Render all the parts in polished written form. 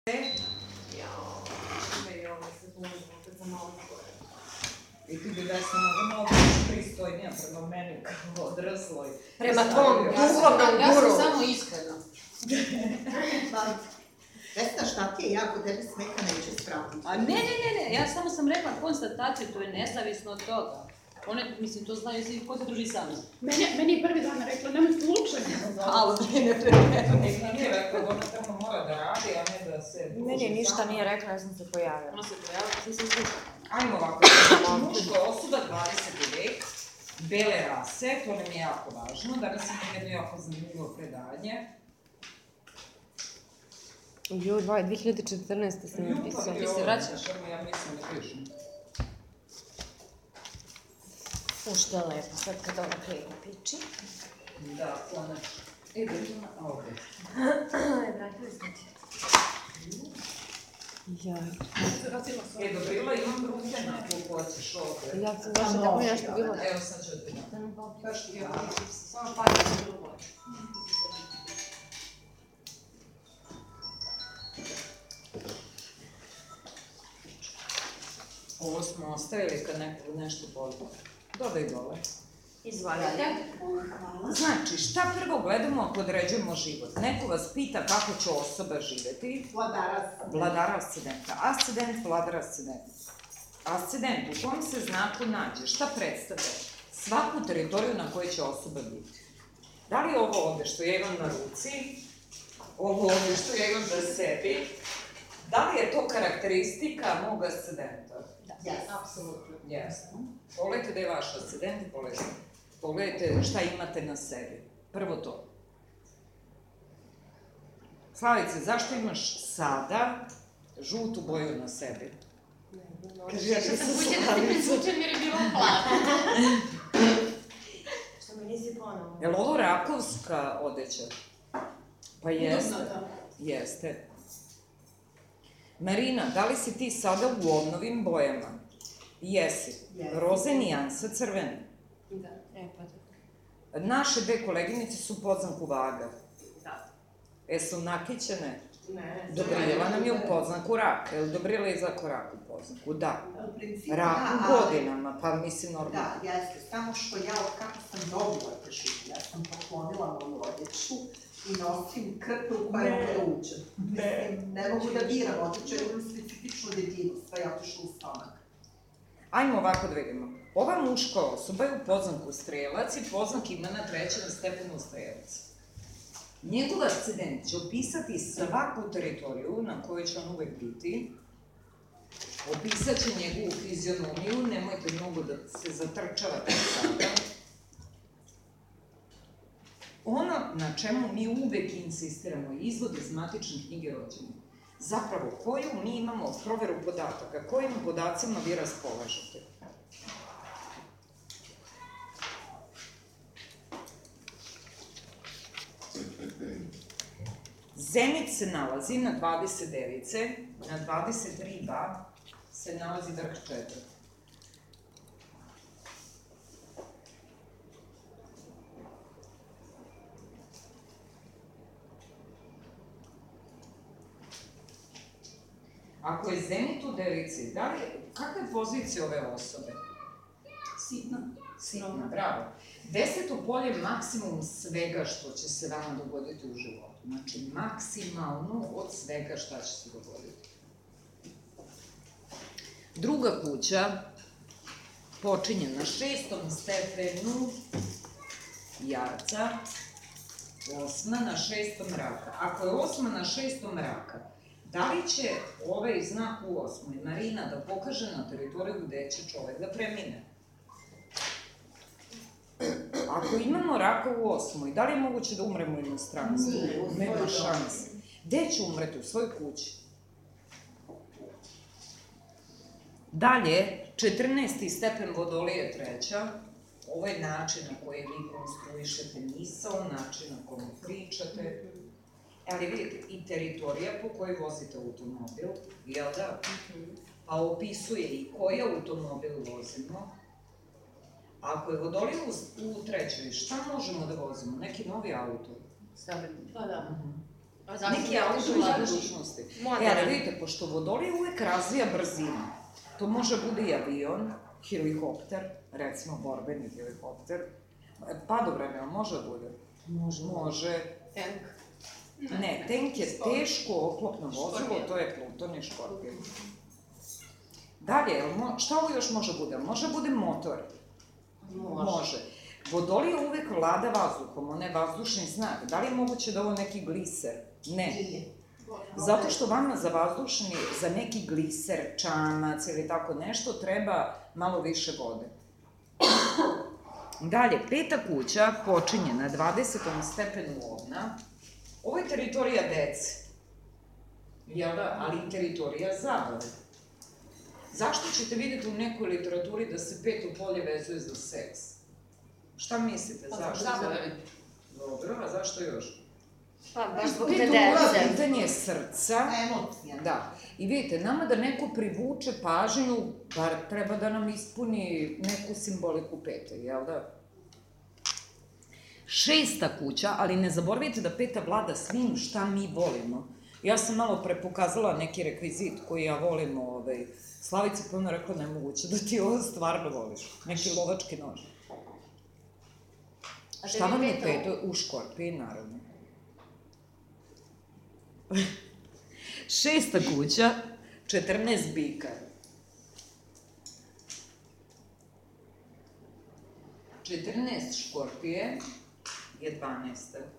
I ti bi Vesna mnogo pristojnija prema meni kao odrasloj. Prema tvom duhovnom guru. Ja sam samo iskrena. Vesna, šta ti je jako, tebi smeka neće spraviti? A ne, ja samo sam rekla konstataciju, to je nezavisno od toga. One, mislim, to znaju svi, ko se druži sa mnom. Meni je prvi dan rekla, nemoj slučajno. Alo, ne premenu. Nije rekla da ona tamo mora da radi, a ne da se... Meni ništa nije rekla, ja sam se pojavila. Ona se pojavila, svi se slušala. Ajmo ovako, muško je osoba 20. vek, bele rase, to nam je jako važno. Danas imam jedno jako zanimljivo predanje. Jo, 2014. sam napisala. Ti se vraćaš? Ja mislim da pišem. Što je lepo, sad kad ona krenu piči. Da, konačno. Ovdje. Vratili smo ti. Jaj. Dobrila, imam ruke na koliko hoćeš ovdje. Ja sam došla tako nešto bilo. Evo sad ću ti dam. Baš ti dam. Samo pađe na drugo. Ovo smo ostavili kad nekog nešto boli. Dodaj dole. Izvalite. Znači, šta prvo gledamo ako određujemo život? Neko vas pita kako će osoba živeti. Vladar ascendenta. Ascendent, vladar ascendenta. Ascendent, u kom se znaku nađe? Šta predstavlja? Svaku teritoriju na kojoj će osoba biti. Da li ovo ovde što ja imam na ruci, ovo ovde što ja imam na sebi, da li je to karakteristika mog ascendenta? Jes, apsolutno. Jeste. Pogledajte da je vaš ascendent, pogledajte šta imate na sebi. Prvo to. Slavice, zašto imaš sada žutu boju na sebi? Kaži, ja nisam Slavica. Slučajno jer je bilo hladno. Što mi nisi ponovno? Je li ovo rakovska odeća? Pa jeste. Jeste. Marina, da li si ti sada u ovnovim bojama? Jesi. Roze nijansa crvene. Da. Pa tako. Naše dve koleginice su podznaku vaga. Da. Su nakićene? Ne. Dobrila nam je u podznaku raka. Je li Dobrila je za rak u podznaku? Da. U principu, Rak u da, godinama, pa mislim normalno. Da, jeste. Samo što ja od kako sam dobila te šupe, ja sam poklonila moju odjeću i nosim krpe u koje mogu da uđem. Mislim, ne mogu da biram odjeću, jer imam specifičnu debljinu, sve je otišlo u stomak. Ajmo ovako da vidimo. Ova muška osoba je u podznaku strelac i podznak ima na trećem stepenu strelac. Njegov ascendent će opisati svaku teritoriju na kojoj će on uvek biti. Opisat će njegovu fizionomiju, nemojte mnogo da se zatrčavate sada. Ono na čemu mi uvek insistiramo je izvod iz matične knjige rođenja. Zapravo, koju mi imamo proveru podataka, kojim podacima vi raspolažete? Zenit se nalazi na 29, na 23,2 se nalazi vrh 4. Ako je zenit u devici, kakva je pozicija ove osobe? Sitna, bravo. 10. polje je maksimum svega što će se vama dogoditi u životu. Znači, maksimalno od svega šta će se dogoditi. Druga kuća počinje na 6. stepenu jarca, 8. na 6. raka. Ako je 8. na 6. raka, da li će ovaj znak u 8. Marina da pokaže na teritoriju gde će čovek da premine? Ako imamo raka u 8. da li je moguće da umremo u inostranstvu? Nema šanse. Gde će umreti? U svojoj kući. Dalje, 14. stepen Vodolije treća. Ovo je način na koji vi konstruišete misao, način na koji pričate. Ali vidite, i teritorija po kojoj vozite automobil, jel da? A opisuje i koji automobil vozimo. Ako je Vodolije u trećoj, šta možemo da vozimo? Neki novi auto? Savremeni. Pa da. Neki auto iz budućnosti. Ali vidite, pošto Vodolije uvek razvija brzinu, to može bude i avion, helikopter, recimo borbeni helikopter, padovremeno može bude? Može. Tank. Ne, tank je teško oklopno vozilo, to je Pluton i Škorpion. Dalje, šta ovo još može bude? Može bude motor? Može. Vodolije uvek vlada vazduhom, on je vazdušni znak. Da li je moguće da ovo neki gliser? Ne. Zato što vama za vazdušni, za neki gliser, čamac ili tako nešto, treba malo više vode. Dalje, 5. kuća počinje na 20. stepenu Ovna. Ovo je teritorija dece. Jel da? Ali i teritorija zabave. Zašto ćete vidjeti u nekoj literaturi da se 5. polje vezuje za seks? Šta mislite, zašto? Dobro, a zašto još? Pa, baš zbog te 5. dece. pitanje srca. Emocija. Da. I vidite, nama da neko privuče pažnju, bar treba da nam ispuni neku simboliku 5. jel da? 6. kuća, ali ne zaboravite da 5. vlada svim šta mi volimo. Ja sam malo pre pokazala neki rekvizit koji ja volim, Slavica pa ona rekla nemoguće da ti ovo stvarno voliš. Neki lovački nož. Šta vam je 5. u Škorpiji, naravno. 6. kuća, 14 bika. 14 Škorpije je 12.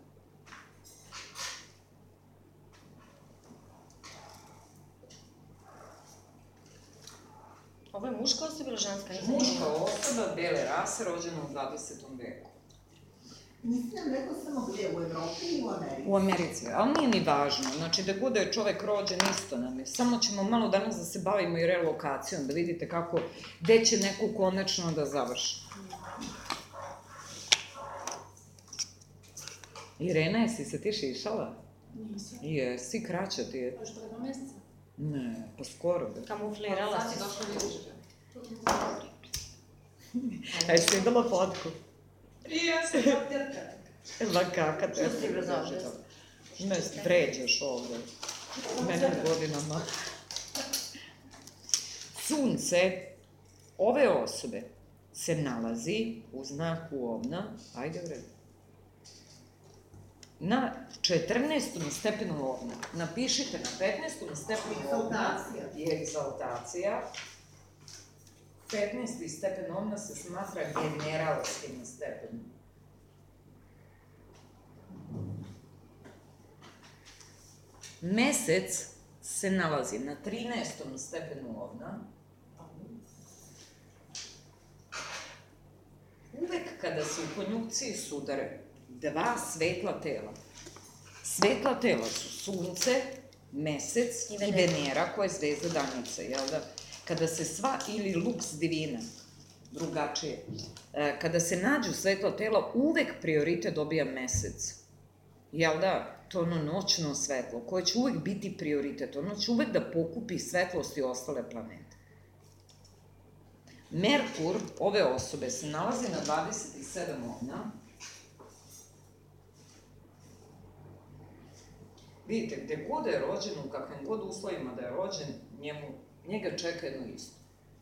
Ovo je muška osoba ili ženska? Muška osoba, bele rase, rođena u 20. veku. Nisi nam rekao samo gdje, u Evropi ili u Americi? U Americi, ali nije ni važno. Znači, da god je čovek rođen, isto nam je. Samo ćemo malo danas da se bavimo i relokacijom, da vidite kako, gde će neko konačno da završi. Irena, jesi se ti šišala? Nisam. Jesi, kraća ti je. To je što 2 mjeseca. Ne, pa skoro da. Kamuflirala Sad si. je došlo više. A jesi videla fotku? I ja sam papirka. Ma kaka te... Što si razložila? Ne, vređaš ovde. Mene godinama. Sunce ove osobe se nalazi u znaku Ovna, ajde u redu, na 14. stepenu Ovna. Napišite na 15. stepenu Ovna je egzaltacija. 15. stepen Ovna se smatra generalskim stepenom. Mesec se nalazi na 13. stepenu Ovna. Uvek kada se u konjunkciji sudare dva svetla tela. Svetla tela su Sunce, Mesec i Venera, koja je zvezda danice, jel da? Kada se sva, ili Lux divina, drugačije, kada se nađu svetla tela, uvek prioritet dobija Mesec. Jel da? To je ono noćno svetlo, koje će uvek biti prioritet. Ono će uvek da pokupi svetlost i ostale planete. Merkur ove osobe se nalazi na 27 Ovna. Vidite, gde god je rođen, u kakvim god uslovima da je rođen, njega čeka jedno isto.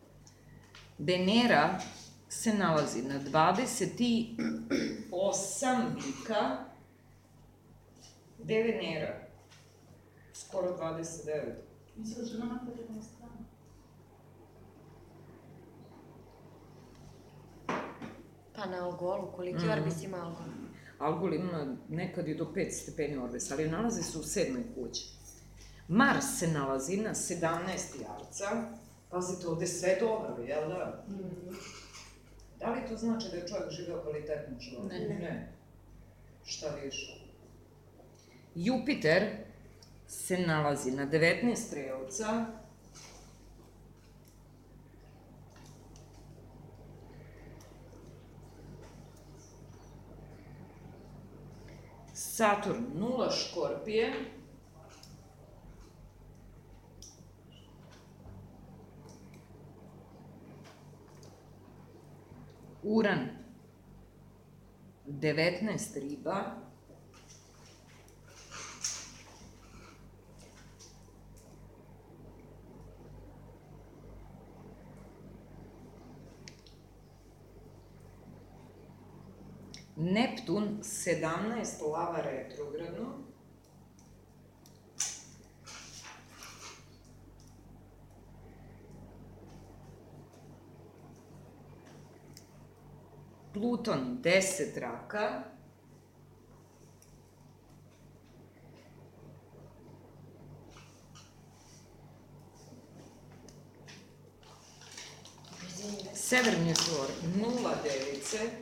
Venera se nalazi na 28 bika. Gde je Venera? Skoro 29. Mislim da žena napravila na stranu. Pa na Algolu, koliki orbis ima Algol? Algol ima nekad i do 5 stepeni orbisa, ali nalazi se u 7. kući. Mars se nalazi na 17. Jarca. Pazite, ovde sve dobro, jel da? Da li to znači da je čovjek živeo kvalitetno život? Ne. Šta više? Jupiter se nalazi na 19 Strelca. Saturn 0 Škorpije. Uran 19 Riba. Neptun 17 lava retrogradno. Pluton 10 raka. Severni flor 0 device.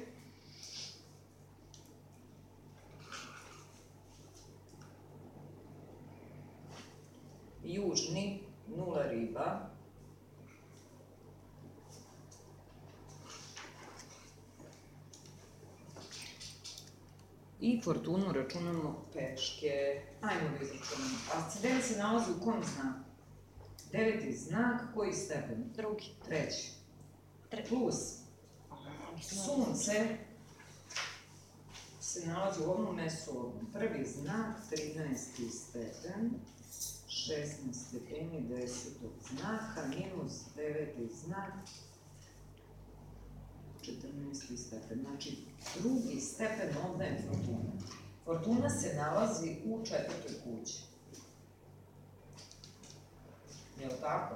Južni 0 riba. I fortunu računamo peške. Ajmo da izračunamo. Ascendent se nalazi u kom znaku? 9. znak, koji stepen? Drugi. 3. Plus Sunce se nalazi u ovom mesu. Prvi znak, 13. stepen, 16 stepeni 10. znaka, minus 9. znak, 14. stepen. Znači, drugi stepen ovde je Fortuna. Fortuna se nalazi u 4. kući. Je li tako?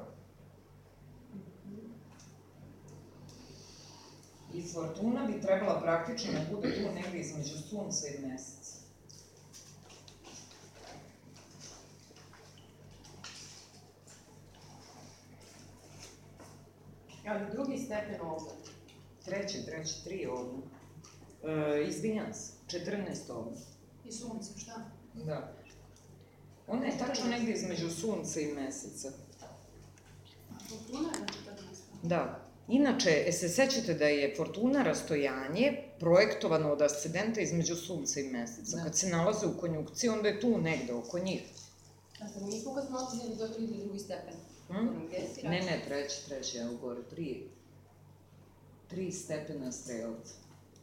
I Fortuna bi trebala praktično da bude tu negde između Sunca i Meseca. Ali drugi stepen ovdje. Treći, 3 ovde. Izvinjam se, 14 ovde. I sunce, šta? Da. Ona je tačno negde između Sunca i Meseca. Fortuna je na 14. Da. Inače, se sećate da je Fortuna rastojanje projektovano od ascendenta između Sunca i Meseca. Kad se nalaze u konjunkciji, onda je tu negde oko njih. A sad nismo kad smo otišli da ide drugi stepen. Ne, treći, evo gore, 3 stepena strelca.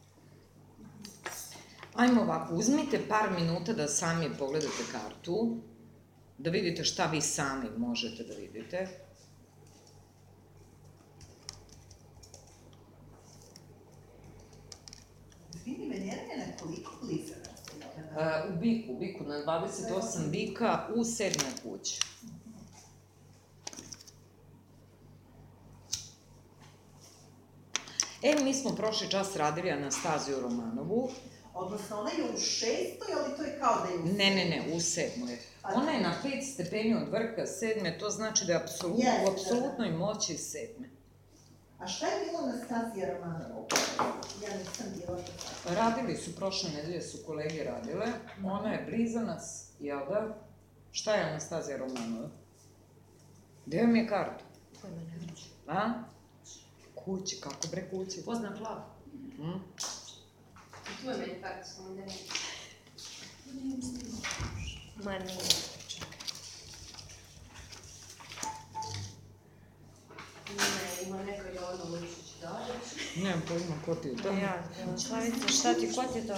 Ajmo ovako, uzmite par minuta da sami pogledate kartu, da vidite šta vi sami možete da vidite. Izvini, Venera je na koliko blizana? U biku, na 28 bika u 7. kući. Mi smo prošli čas radili Anastaziju Romanovu. Odnosno, ona je u 6. ali to je kao da je u 7. Ne, u 7. Ona je na 5 stepeni od vrha 7. To znači da je u apsolutnoj moći 7. A šta je bilo Anastazija Romanova? Ja nisam bila to. Radili su, prošle nedelje su kolege radile. Ona je blizanac, jel da? Šta je Anastazija Romanova? Gde vam je kartu? Pojma ne reći. A? Kući, kako bre kući? Poznak lav. I tu je meni karta, samo da ne. Ma nije. Ne, ima neka Jovana Lučić, da li? Nemam pojma, ko ti je to? Ja, Slavica, šta ti, ko ti je to?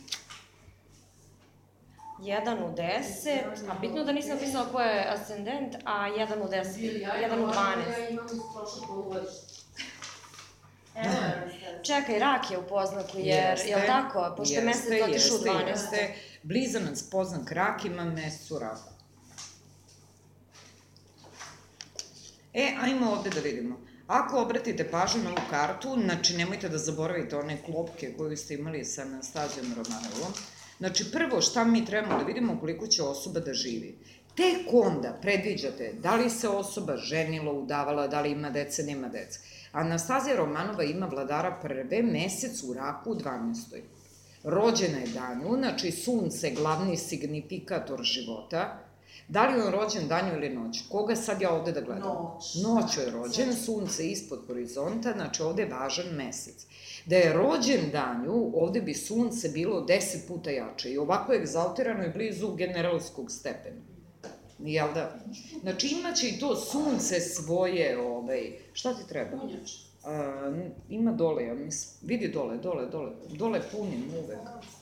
1 u 10, a bitno da nisam napisala ko je ascendent, a 1 u 10, 1 u 12. Ja imam iz prošle polugodište. Evo je Anastazija. Čekaj, rak je u poznaku, jer, je li tako? Pošto je mesec otišao u 12. Jeste. Blizanac poznak rak ima mesec u raku. Ajmo ovde da vidimo. Ako obratite pažnju na ovu kartu, znači nemojte da zaboravite one klopke koju ste imali sa Anastazijom Romanovom. Znači, prvo šta mi trebamo da vidimo koliko će osoba da živi. Tek onda predviđate da li se osoba ženila, udavala, da li ima dece, nema dece. Anastazija Romanova ima vladara prve, mesec u raku u 12. Rođena je danju, znači Sunce, glavni signifikator života. Da li je on rođen danju ili noć? Koga sad ja ovde da gledam? Noć. Noću je rođen, Sunce ispod horizonta, znači ovde je važan mesec. Da je rođen danju, ovde bi Sunce bilo 10 puta jače i ovako je egzaltirano i blizu generalskog stepena. Jel da? Znači imaće i to Sunce svoje, šta ti treba? Punjač. Ima dole, ja mislim. Vidi dole punim uvek.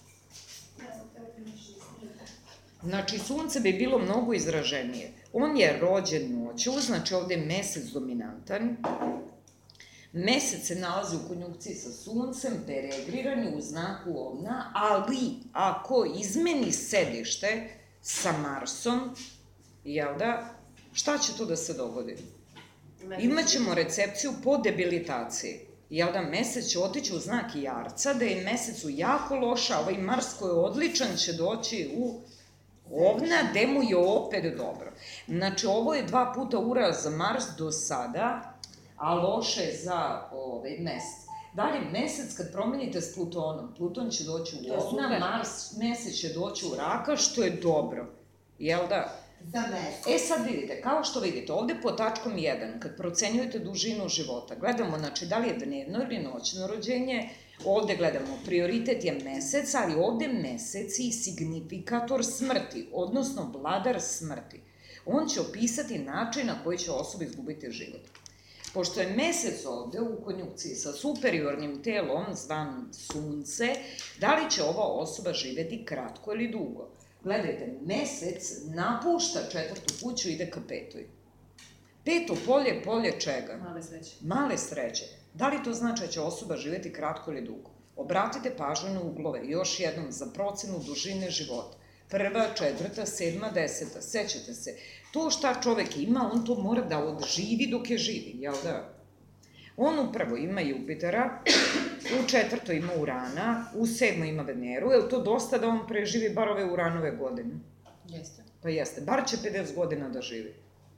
Znači, Sunce bi bilo mnogo izraženije. On je rođen noću, znači ovde je mesec dominantan. Mesec se nalazi u konjunkciji sa Suncem, peregriran je u znaku Ovna, ali ako izmeni sedište sa Marsom, jel da, šta će tu da se dogodi? Imaćemo recepciju po debilitaciji. Jel da, mesec će otići u znak Jarca, da je mesecu jako loša, ovaj Mars koji je odličan će doći u Ovna, gde mu je opet dobro. Znači, ovo je 2 puta uraz za Mars do sada, a loše za mesec. Dalje, mesec kad promenite s Plutonom, Pluton će doći u Ovna, Mars, mesec će doći u Raka, što je dobro. Jel da? Za mesec. Sad vidite, kao što vidite, ovde po tačkom 1, kad procenjujete dužinu života, gledamo, znači, da li je dnevno ili noćno rođenje, ovde gledamo, prioritet je mesec, ali ovde mesec i signifikator smrti, odnosno vladar smrti. On će opisati način na koji će osoba izgubiti život. Pošto je mesec ovde u konjunkciji sa superiornim telom, zvan Sunce, da li će ova osoba živeti kratko ili dugo? Gledajte, mesec napušta 4. kuću, ide ka 5. 5. polje, polje čega? Male sreće. Male sreće. Da li to znači da će osoba živeti kratko ili dugo? Obratite pažnju na uglove, još jednom, za procenu dužine života. 1., 4., 7., 10. Sećate se, to šta čovek ima, on to mora da odživi dok je živi, jel da? On upravo ima Jupitera, u 4. ima Urana, u 7. ima Veneru, je li to dosta da on preživi bar ove Uranove godine? Jeste. Pa jeste, bar će 50 godina da živi.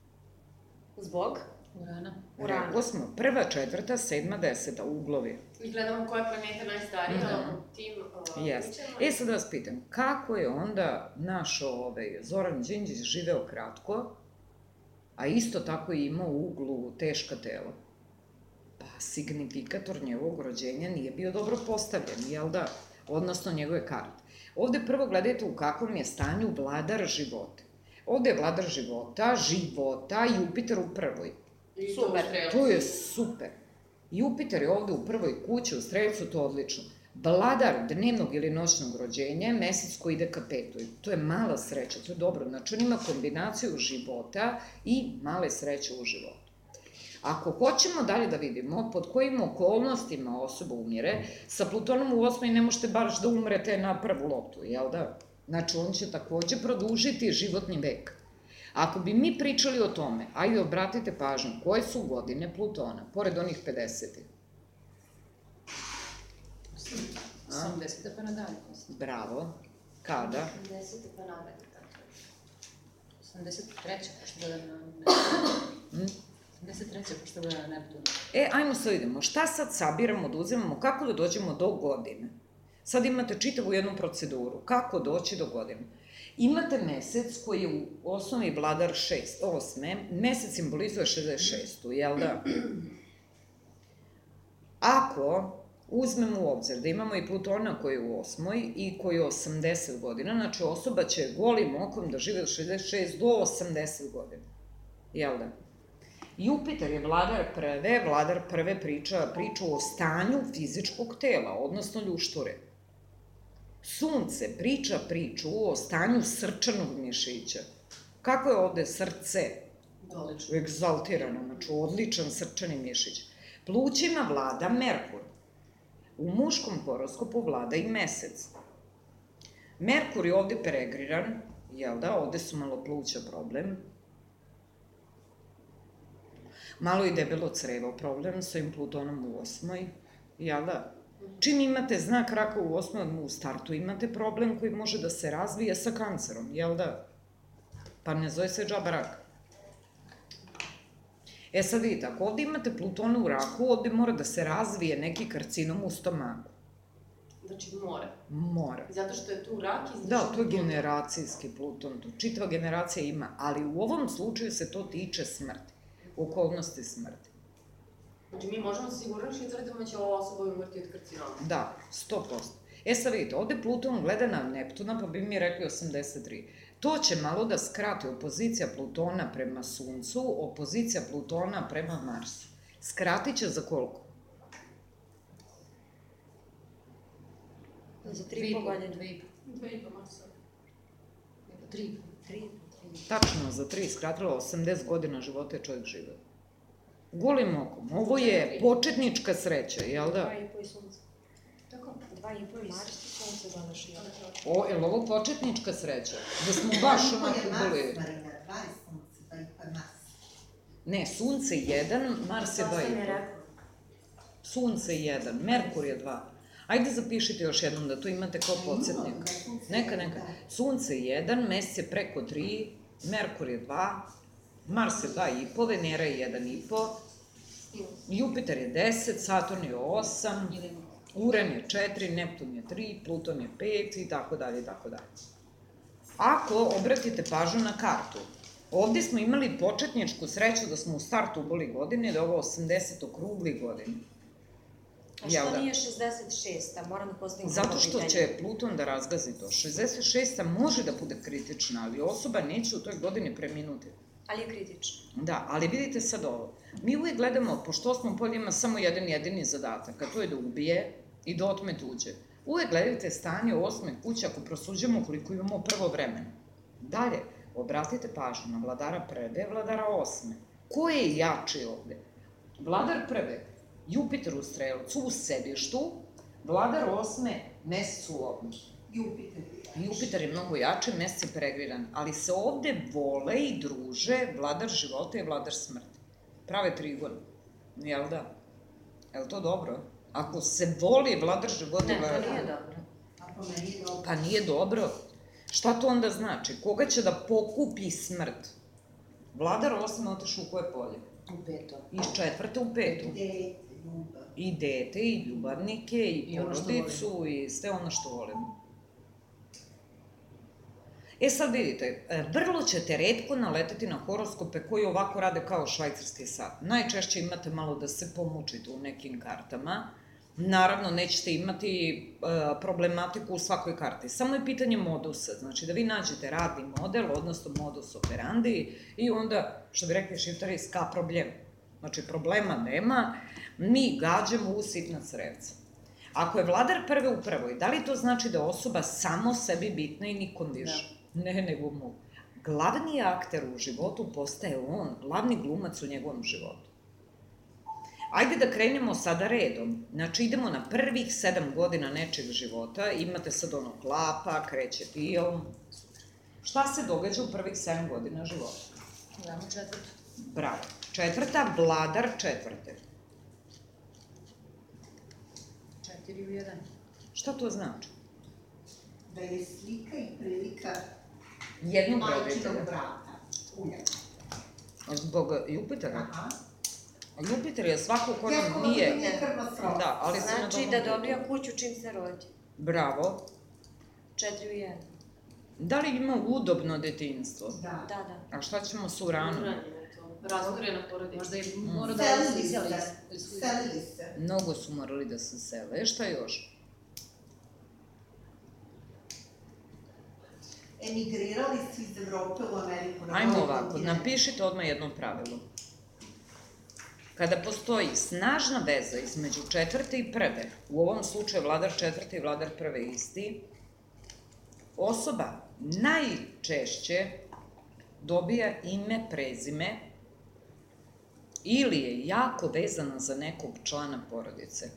Zbog? Urana. Rekao smo, 1., 4., 7., 10. uglovi. I gledamo koja je planeta najstarija u tim Jeste. kućama. Sad da vas pitam, kako je onda naš Zoran Đinđić živeo kratko, a isto tako i imao u uglu teška tela? Pa signifikator njegovog rođenja nije bio dobro postavljen, jel da? Odnosno njegove karte. Ovde prvo gledajte u kakvom je stanju vladar života. Ovde je vladar života, Jupiter u 1. Super. To je super. Jupiter je ovde u 1. kući, u Strelcu, to je odlično. Vladar dnevnog ili noćnog rođenja je mesec koji ide ka 5. To je mala sreća, to je dobro. Znači, on ima kombinaciju života i male sreće u životu. Ako hoćemo dalje da vidimo pod kojim okolnostima osoba umire, sa Plutonom u 8. ne možete baš da umrete na prvu loptu, jel da? Znači, on će takođe produžiti životni vek. Ako bi mi pričali o tome, ajde obratite pažnju, koje su godine Plutona, pored onih 50-ih? 80. pa nadalje. Bravo. Kada? 10. pa nadalje, tako. 83. pošto gledam na Neptunu. 83. pošto gledam na Neptunu. Ajmo sad vidimo, šta sad sabiramo, da uzimamo, kako da dođemo do godine? Sad imate čitavu jednu proceduru, kako doći do godine. Imate mesec koji je u osnovi vladar 8. Mesec simbolizuje 66. Jel da? Ako uzmemo u obzir da imamo i Plutona koji je u 8. i koji je 80 godina, znači osoba će golim okom da žive od 66 do 80 godina. Jel da? Jupiter je vladar prve priču o stanju fizičkog tela, odnosno ljušture. Sunce priča priču o stanju srčanog mišića. Kako je ovde srce? Odlično. Egzaltirano, znači odličan srčani mišić. Plućima vlada Merkur. U muškom horoskopu vlada i mesec. Merkur je ovde peregriran, jel da, ovde su malo pluća problem. Malo i debelo crevo problem sa ovim Plutonom u 8. Jel da? Čim imate znak raka u 8. odmah u startu imate problem koji može da se razvije sa kancerom, jel da? Pa ne zove se džaba rak. Sad vidite, ako ovde imate Plutona u raku, ovde mora da se razvije neki karcinom u stomaku. Znači mora. Mora. Zato što je tu rak i... Da, to je generacijski Pluton, to čitava generacija ima, ali u ovom slučaju se to tiče smrti, okolnosti smrti. Znači mi možemo sigurno tvrdimo da će ova osoba umrti od karcinoma. Da, 100%. Sad vidite, ovde Pluton gleda na Neptuna, pa bi mi rekli 83. To će malo da skrati opozicija Plutona prema Suncu, opozicija Plutona prema Marsu. Skratit će za koliko? Za 3,5 godine. 2,5 masa. 3. Tačno, za 3 skratilo, 80 godina života je čovjek živeo. Golim okom. Ovo je početnička sreća, jel da? 2,5 i sunce. Tako? 2,5 Mars i sunce donoši. Je li ovo početnička sreća? Da smo baš onako boli... Mars, Marina, 2 je sunce, 2,5 Mars. Ne, sunce 1, Mars je 2,5. Sunce 1, Merkur je 2. Ajde zapišite još jednom da to imate kao podsjetnik. Neka. Sunce 1, Mesec je preko 3, Merkur je 2, Mars je 2,5, Venera je 1,5, Jupiter je 10, Saturn je 8, Uran je 4, Neptun je 3, Pluton je 5 i tako dalje, i tako dalje. Ako obratite pažnju na kartu, ovde smo imali početničku sreću da smo u startu uboli godine, da je ovo 80 okrugli godine. A što nije 66-a? Moram da postavim Zato prvo što pitanje. će Pluton da razgazi to. 66-a može da bude kritična, ali osoba neće u toj godini preminuti. Ali je kritično. Da, ali vidite sad ovo. Mi uvijek gledamo, pošto osmom polju ima samo jedan jedini zadatak, a to je da ubije i da otme tuđe. Uvijek gledajte stanje u osmoj kući ako prosuđemo koliko imamo prvo vremena. Dalje, obratite pažnju na vladara prve, vladara osme. Ko je jači ovde? Vladar prve, Jupiter u Strelcu, u sedištu, vladar osme, Mesec u Ovnu. Jupiter je mnogo jači, Mesec je pregriran, ali se ovde vole i druže vladar života i vladar smrti. Prave trigon, jel da? Jel to dobro? Ako se voli vladar života i vladar... Ne, to nije dobro. Pa nije dobro. Šta to onda znači? Koga će da pokupi smrt? Vladar osme otešao u koje polje? U peto. Iz četvrte u petu. I dete, i ljubavnike, i porodicu, i sve ono što volimo. Sad vidite, vrlo ćete retko naleteti na horoskope koji ovako rade kao švajcarski sat. Najčešće imate malo da se pomučite u nekim kartama. Naravno, nećete imati problematiku u svakoj karti. Samo je pitanje modusa. Znači, da vi nađete radni model, odnosno modus operandi, i onda, što bi rekli šiptari, ska problem. Znači, problema nema, mi gađamo u sitna crevca. Ako je vladar prve u prvoj, da li to znači da osoba samo sebi bitna i nikom više? Ne, nego mu. Glavni akter u životu postaje on, glavni glumac u njegovom životu. Ajde da krenemo sada redom. Znači, idemo na prvih 7 godina nečeg života, imate sad ono klapa, kreće film. Šta se događa u prvih 7 godina života? Gledamo četvrtu. Bravo. Četvrta, vladar četvrte. 4 u 1. Šta to znači? Da je slika i prilika Jednog majčinog roditelja. brata. Ujaka. Zbog Jupitera. Aha. Jupiter je svako ko Ja nam ko nije... nije krvno srodstvo. Da, ali se na Znači tom da putu. dobija kuću čim se rodi. Bravo. 4 u 1. Da li ima udobno detinjstvo? Da. Da. A šta ćemo s Uranom? Razgorena porodica. Možda je mora da Selili se iseli. se. Selili se. Mnogo su morali da se sele. Šta još? Emigrirali su iz Evrope u Ameriku. Ajmo ovako, napišite odmah jedno pravilo. Kada postoji snažna veza između četvrte i prve, u ovom slučaju vladar četvrte i vladar prve isti, osoba najčešće dobija ime, prezime ili je jako vezana za nekog člana porodice.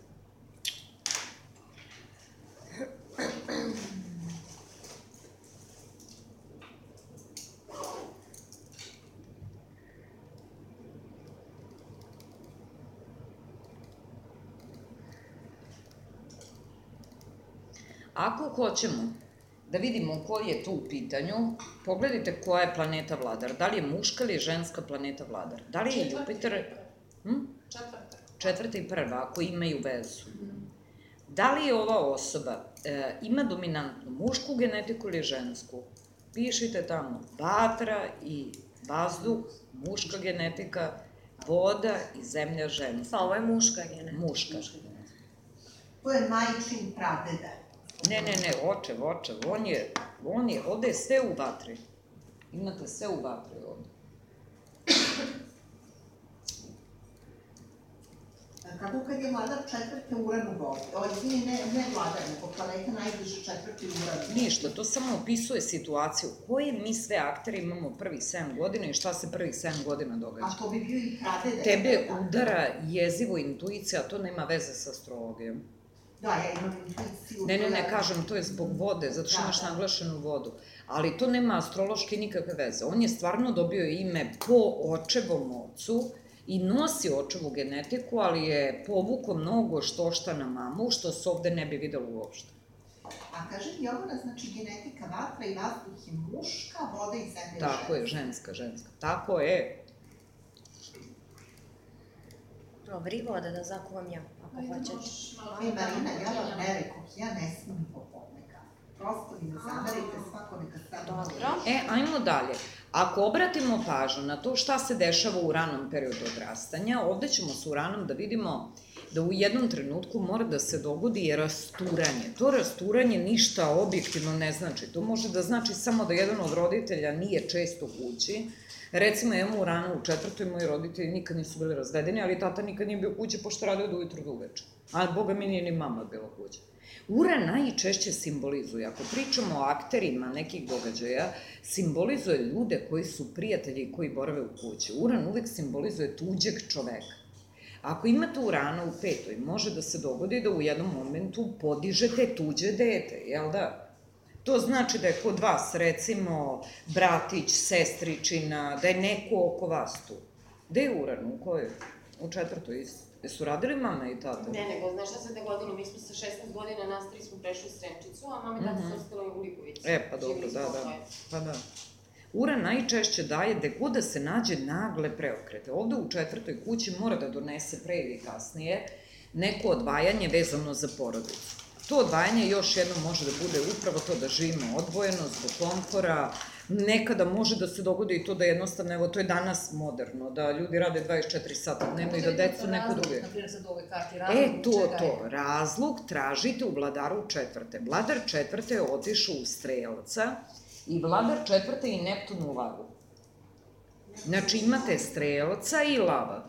Ako hoćemo da vidimo koji je tu u pitanju, pogledajte koja je planeta vladar. Da li je muška ili je ženska planeta vladar? Da li je Jupiter... Četvrta i prva, ako imaju vezu. Da li je ova osoba ima dominantnu mušku genetiku ili žensku? Pišite tamo vatra i vazduh, muška genetika, voda i zemlja ženska. Pa ovo je muška genetika. Muška. To je majčin pradeda. Ne, očev, on je, ovde je sve u vatri. Imate sve u vatri ovde. kako kad je vladar četvrte Uran u vodi? Izvini, ne vladar, nego planeta najbliže četvrti Uran. Ništa, to samo opisuje situaciju. Koje mi sve aktere imamo prvih 7 godina i šta se prvih 7 godina događa? A to bi bio i pradede. Tebe udara jezivo intuicija, a to nema veze sa astrologijom. Da, ja imam intuiciju. Ne, kažem, to je zbog vode, zato što imaš naglašenu vodu. Ali to nema astrološki nikakve veze. On je stvarno dobio ime po očevom ocu i nosi očevu genetiku, ali je povukao mnogo štošta na mamu, što se ovde ne bi videlo uopšte. A kažem, Jovana, znači genetika vatra i vazduh je muška, voda i zemlja je Tako je, ženska. Tako je. Dobri voda da zakuvam ja, ako hoćeš. Marina, ja vam ne rekoh, ja ne smijem popodneka. Prosto mi ne zamerite, svako neka stavno. Dobro. Ajmo dalje. Ako obratimo pažnju na to šta se dešava u ranom periodu odrastanja, ovde ćemo s Uranom da vidimo da u jednom trenutku mora da se dogodi rasturanje. To rasturanje ništa objektivno ne znači. To može da znači samo da jedan od roditelja nije često u kući. Recimo, imamo Urana u četvrtoj, moji roditelji nikad nisu bili razvedeni, ali tata nikad nije bio kući, pošto radio od ujutru do uveče. A boga mi nije ni mama bila kuća. Uran najčešće simbolizuje, ako pričamo o akterima nekih događaja, simbolizuje ljude koji su prijatelji i koji borave u kući. Uran uvek simbolizuje tuđeg čoveka. Ako imate Urana u petoj, može da se dogodi da u jednom momentu podižete tuđe dete, jel da? To znači da je kod vas, recimo, bratić, sestričina, da je neko oko vas tu. Gde je Uran? U kojoj? U četvrtoj isto. Jesu radili mama i tata? Ne, nego, znaš šta se dogodilo? Mi smo sa 16 godina, nas 3 smo prešli u Sremčicu, a mama i tata su ostali u Lipovici. Pa dobro, da. Uran najčešće daje gde god da se nađe nagle preokrete. Ovde u četvrtoj kući mora da donese pre ili kasnije neko odvajanje vezano za porodicu. To odvajanje još jednom može da bude upravo to da živimo odvojeno, zbog komfora. Nekada može da se dogodi i to da jednostavno, evo to je danas moderno, da ljudi rade 24 sata dnevno i da decu neko druge. Naprimjer sad u ovoj karti razlog. Razlog tražite u vladaru četvrte. Vladar četvrte je otišao u Strelca i vladar četvrte i Neptun u Lavu. Znači imate Strelca i Lava.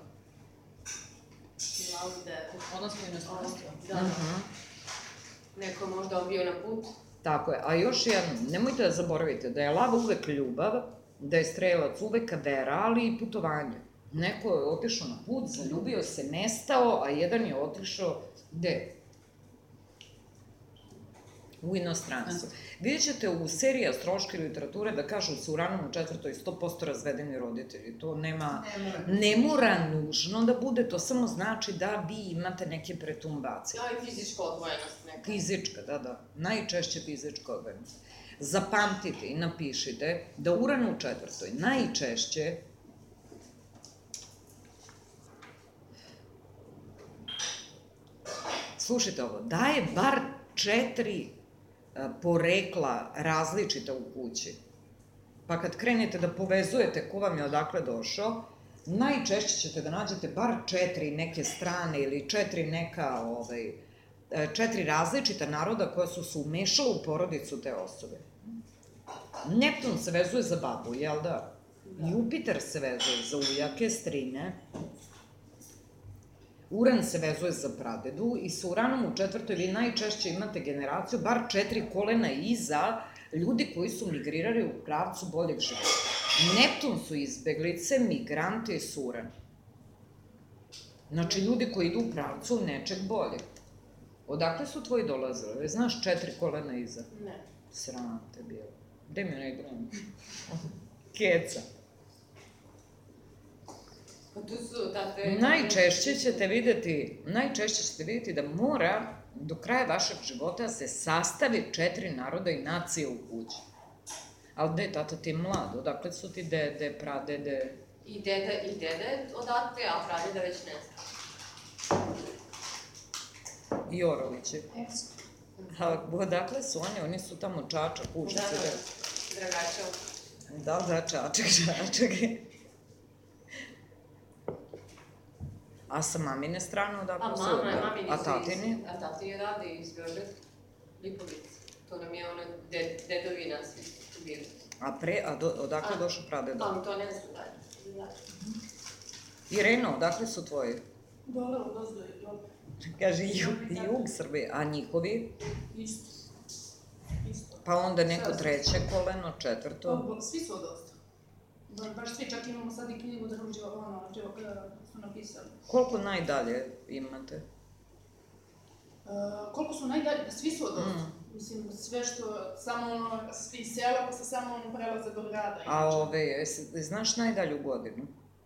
I Lavu devet. Odnosno inostranstvo. Da. Neko je možda bio na put. Tako je, a još jedno, nemojte da zaboravite da je Lava uvek ljubav, da je Strelac uvek vera, ali i putovanje. Neko je otišao na put, zaljubio se, nestao, a jedan je otišao gde? U inostranstvo. Vidjet ćete u seriji astrološke literature da kažu sa Uranom u četvrtoj 100% razvedeni roditelji. To ne mora nužno da bude, to samo znači da vi imate neke pretumbacije. Ja, i fizička odvojenost neka. Fizička, da. Najčešće fizička odvojenost. Zapamtite i napišite da Uran u četvrtoj najčešće slušajte ovo, daje bar 4 porekla različita u kući. Pa kad krenete da povezujete ko vam je odakle došao, najčešće ćete da nađete bar 4 neke strane ili 4 različita naroda koja su se umešala u porodicu te osobe. Neptun se vezuje za babu, jel da? Jupiter se vezuje za ujake, strine. Uran se vezuje za pradedu i sa Uranom u četvrtoj vi najčešće imate generaciju, bar 4 kolena iza ljudi koji su migrirali u pravcu boljeg života. Neptun su izbeglice, migranti i Uran. Znači, ljudi koji idu u pravcu nečeg boljeg. Odakle su tvoji dolazili? Znaš 4 kolena iza? Ne. Sram te bilo. Gde mi onaj dron? Keca. Pa tu su tate... Najčešće ćete videti da mora do kraja vašeg života se sastavi 4 naroda i nacije u kući. Ali gde, tata, ti je mlad, odakle su ti dede, pradede? I dede odatle, a pradeda već ne zna. I Oroviće. A odakle su oni? Oni su tamo Čačak, Užice. Dragačev. Da, Čačak. A sa mamine strane odakle su? A tatini? A tatini rade iz Beograda, Lipovici. To nam je ono dedovina svi su bili. A odakle došao pradeda? Ali to ne su dalje. Ireno, odakle su tvoji? Dole od ozdo i dole. Kaže jug Srbije, a njihovi? Isto. Isto. Pa onda neko treće koleno, četvrto. Svi su od ozdo. Baš svi, čak imamo sad i knjigu da nam su napisali. Koliko najdalje imate? Koliko su najdalje? Da svi su od ozdo. Mislim, sve što, samo ono, svi sela, pa se samo ono prelaze do grada. A znaš najdalju godinu?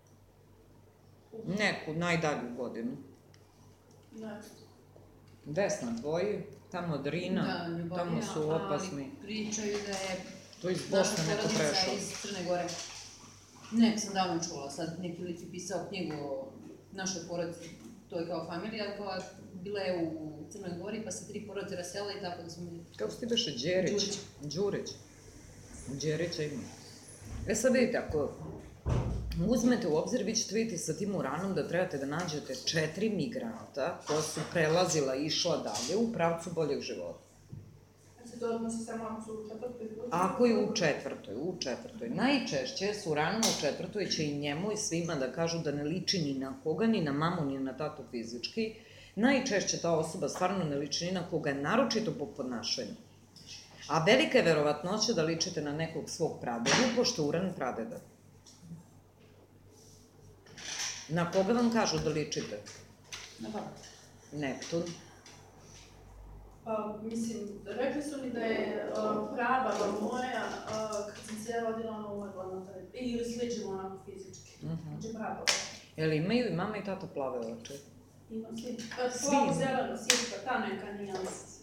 Neku najdalju godinu. Ne. Desna dvoji, tamo Drina, tamo su opasni. Ali pričaju da je To iz Bosne neko prešao. naša porodica iz Crne Gore. Nek sam davno čula, sad neki lik je pisao knjigu o našoj porodici, to je kao familija koja bila je u Crnoj Gori, pa se 3 porodice rasela i tako da smo mi... Kako se ti beše? Đerić? Đurić. Đerića ima. Sad vidite, ako uzmete u obzir, vi ćete vidjeti sa tim uranom da trebate da nađete 4 migranta koja su prelazila i išla dalje u pravcu boljeg života. Se to odnosi samo ako su u četvrtoj? Ako je u četvrtoj. Najčešće s uranom u četvrtoj će i njemu i svima da kažu da ne liči ni na koga, ni na mamu, ni na tatu fizički. Najčešće ta osoba stvarno ne liči ni na koga, naročito po ponašanju. A velika je verovatnoća da ličite na nekog svog pradedu, pošto uran pradeda. Na koga vam kažu da ličite? Na baba. Neptun. Mislim, rekli su mi da je prababa moja, kad sam se ja rodila, ona umrla na taj, ili sličimo onako fizički. Znači prababa. Jel imaju i mama i tata plave oči? Imam svi. Plavo zeleno, sjetka, ta neka nijansa.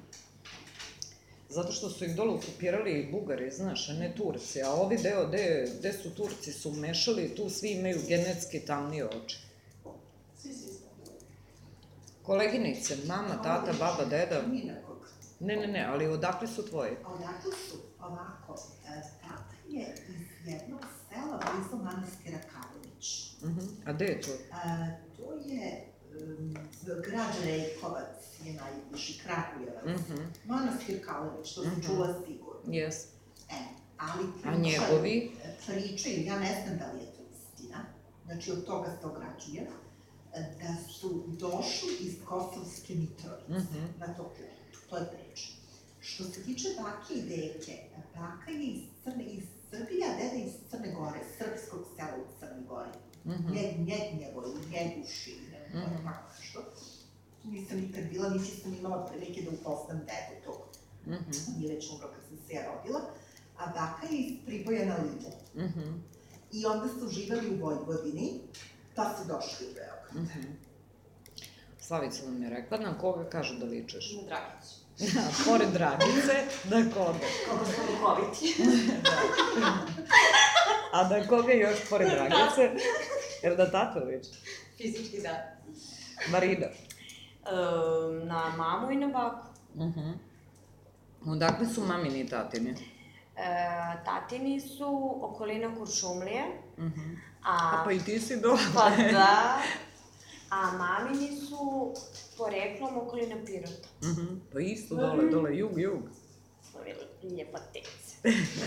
Zato što su ih dole okupirali i Bugari, znaš, a ne Turci. A ovi deo gde su Turci su umešali, tu svi imaju genetski tamnije oči. Svi si isto. Koleginice, mama, tata, baba, deda... Ninakog. Ne, ali odakle su tvoji? Odakle su, ovako, tata je iz jednog sela blizu manastira Karlović. A gde je to? To je grad Rejkovac, je najbliži, Kragujevac. Manastir Karlović, to sam čula sigurno. Jes. Ali A njegovi? Pričaju, ja ne znam da li je to istina, znači od toga se ograđujem, da su došli iz Kosovske Mitrovice na to putu, to je priča. Što se tiče bake i deke, baka je iz Srbije, a deda iz Crne Gore, srpskog sela u Crne Gori. Njegnjevo ili Njeguši, ne znam kako što. Nisam nikad bila, niti sam imala prilike da upoznam dedu tog. Nije već umro kad sam se ja rodila. A baka je iz Priboja na Lidu. I onda su živali u Vojvodini, pa su došli u Beograd. Slavica nam je rekla, na koga kažu da ličeš? Na Dragić. Pored Dragice, na koga? Koga smo duhoviti. A na koga još pored Dragice? Jer da tata liči? Fizički da. Marina? Na mamu i na baku. Odakle su mamini i tatini? Tatini su okolina Kuršumlije. Pa i ti si dole. Pa da. A mamini su poreklom okolina Pirota. Pa isto dole, jug. Ove ljepotece.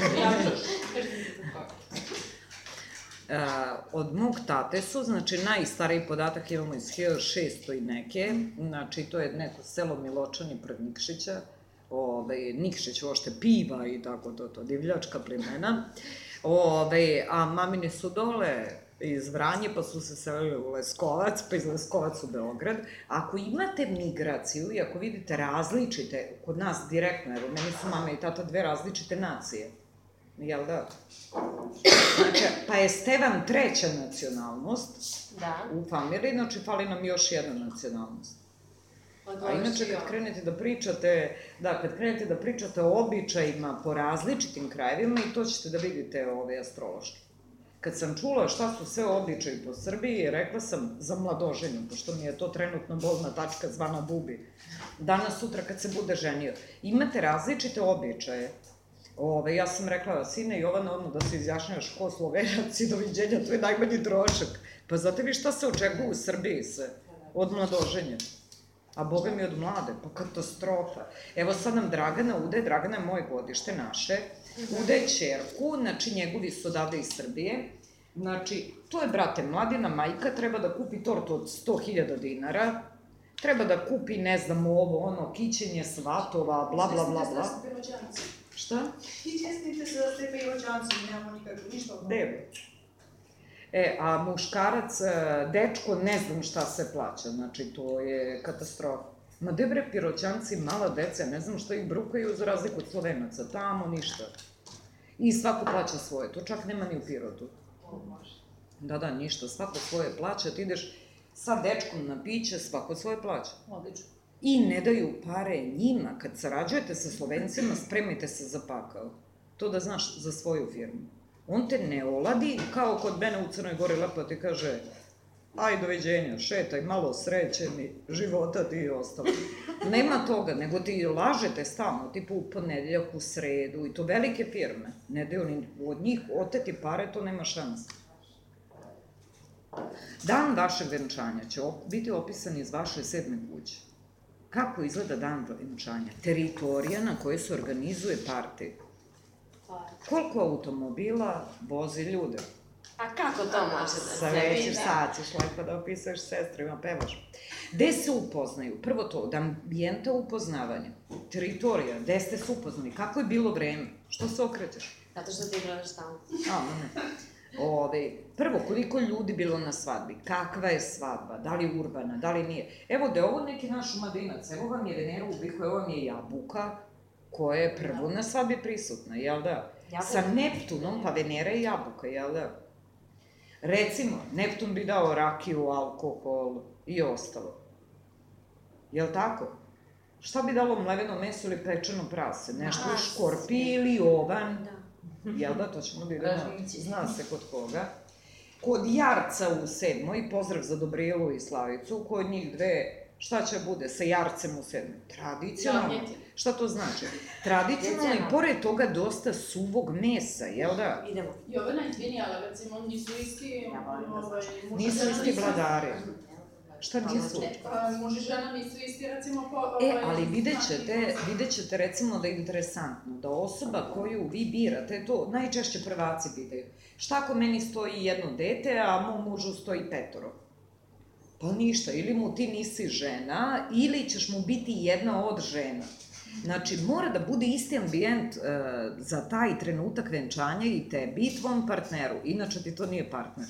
Od mog tate su, znači najstariji podatak imamo iz 1600 i neke, znači to je neko selo Miločani pred Nikšića, Nikšić uošte piva i tako to, divljačka plemena, a mamini su dole iz Vranje, pa su se selili u Leskovac, pa iz Leskovac u Beograd. Ako imate migraciju i ako vidite različite, kod nas direktno, evo, meni su mama i tata 2 različite nacije, jel da? Znači, pa jeste vam 3. nacionalnost u familiji, znači fali nam još 1 nacionalnost. A inače, kad krenete da pričate o običajima po različitim krajevima, i to ćete da vidite astrološki. Kad sam čula šta su sve običaji po Srbiji, rekla sam za mladoženju, pošto mi je to trenutno bolna tačka zvana bubi. Danas, sutra, kad se bude ženio. Imate različite običaje. Ja sam rekla, sine Jovana, odmah da se izjašnjaš ko Slovenac i doviđenja, to je najmanji trošak. Pa znate vi šta se očekuje u Srbiji sve? Od mladoženja. A boga mi od mlade, pa katastrofa. Evo sad nam Dragana ude, Dragana je moje godište naše, ude ćerku, znači njegovi su odavde iz Srbije, Znači, to je, brate, mladina majka, treba da kupi tortu od 100.000 dinara, treba da kupi, ne znam, ovo, ono, kićenje svatova, bla, bla, bla, bla. Šta? Izjasnite se da ste pejođanci, nemamo nikako ništa od toga. Debe. A muškarac, dečko, ne znam šta se plaća, znači, to je katastrofa. Ma bre, Piroćanci, mala deca, ne znam što ih brukaju za razliku od Slovenaca, tamo ništa. I svako plaća svoje, to čak nema ni u Pirotu. Da, ništa, svako svoje plaća, ti ideš sa dečkom na piće, svako svoje plaća. Odlično. I ne daju pare njima, kad sarađujete sa Slovencima, spremite se za pakao. To da znaš za svoju firmu. On te ne oladi, kao kod mene u Crnoj Gori lepo ti kaže aj doviđenja, šetaj, malo sreće mi, života ti i ostalo. Nema toga, nego ti lažete stalno, tipu u ponedeljak, u sredu, i to velike firme. Ne daju ni od njih oteti pare, to nema šanse. Dan vašeg venčanja će biti opisan iz vaše 7. kuće. Kako izgleda dan venčanja? Teritorija na kojoj se organizuje partij. Koliko automobila vozi ljude? A kako to može da se Sve vidi? ćeš, sad ćeš lepo da opisuješ sestrima, pevaš. Gde se upoznaju? Prvo to, od ambijenta upoznavanja. Teritorija, gde ste se upoznali? Kako je bilo vreme? Što se okrećeš? Zato što ti gledaš tamo. Prvo, koliko ljudi bilo na svadbi? Kakva je svadba? Da li je urbana? Da li nije? Evo, da je ovo neki naš Umadinac, evo vam je Venera u Bihu, evo vam je Jabuka, koja je prvo na svadbi prisutna, jel da? Sa Neptunom, pa Venera je Jabuka, jel da? Recimo, Neptun bi dao rakiju, alkohol i ostalo. Jel tako? Šta bi dalo mleveno meso ili pečeno prase? Nešto u škorpiji ili ovan? Jel da, to ćemo da idemo, zna se kod koga. Kod Jarca u 7. pozdrav za Dobrilu i Slavicu, kod njih dve, šta će bude sa Jarcem u 7. Tradicionalno. Šta to znači? Tradicionalno i pored toga dosta suvog mesa, jel da? Idemo. Jovana, izvini, ali recimo nisu isti... Nisu isti vladari. Šta nisu? Muž i žena nisu isti, recimo... Ali vidjet ćete recimo da je interesantno, da osoba koju vi birate, to najčešće prvaci pitaju. Šta ako meni stoji jedno dete, a mom mužu stoji 5? Pa ništa, ili mu ti nisi žena, ili ćeš mu biti jedna od žena. Znači, mora da bude isti ambijent za taj trenutak venčanja i tebi i tvom partneru, inače ti to nije partner.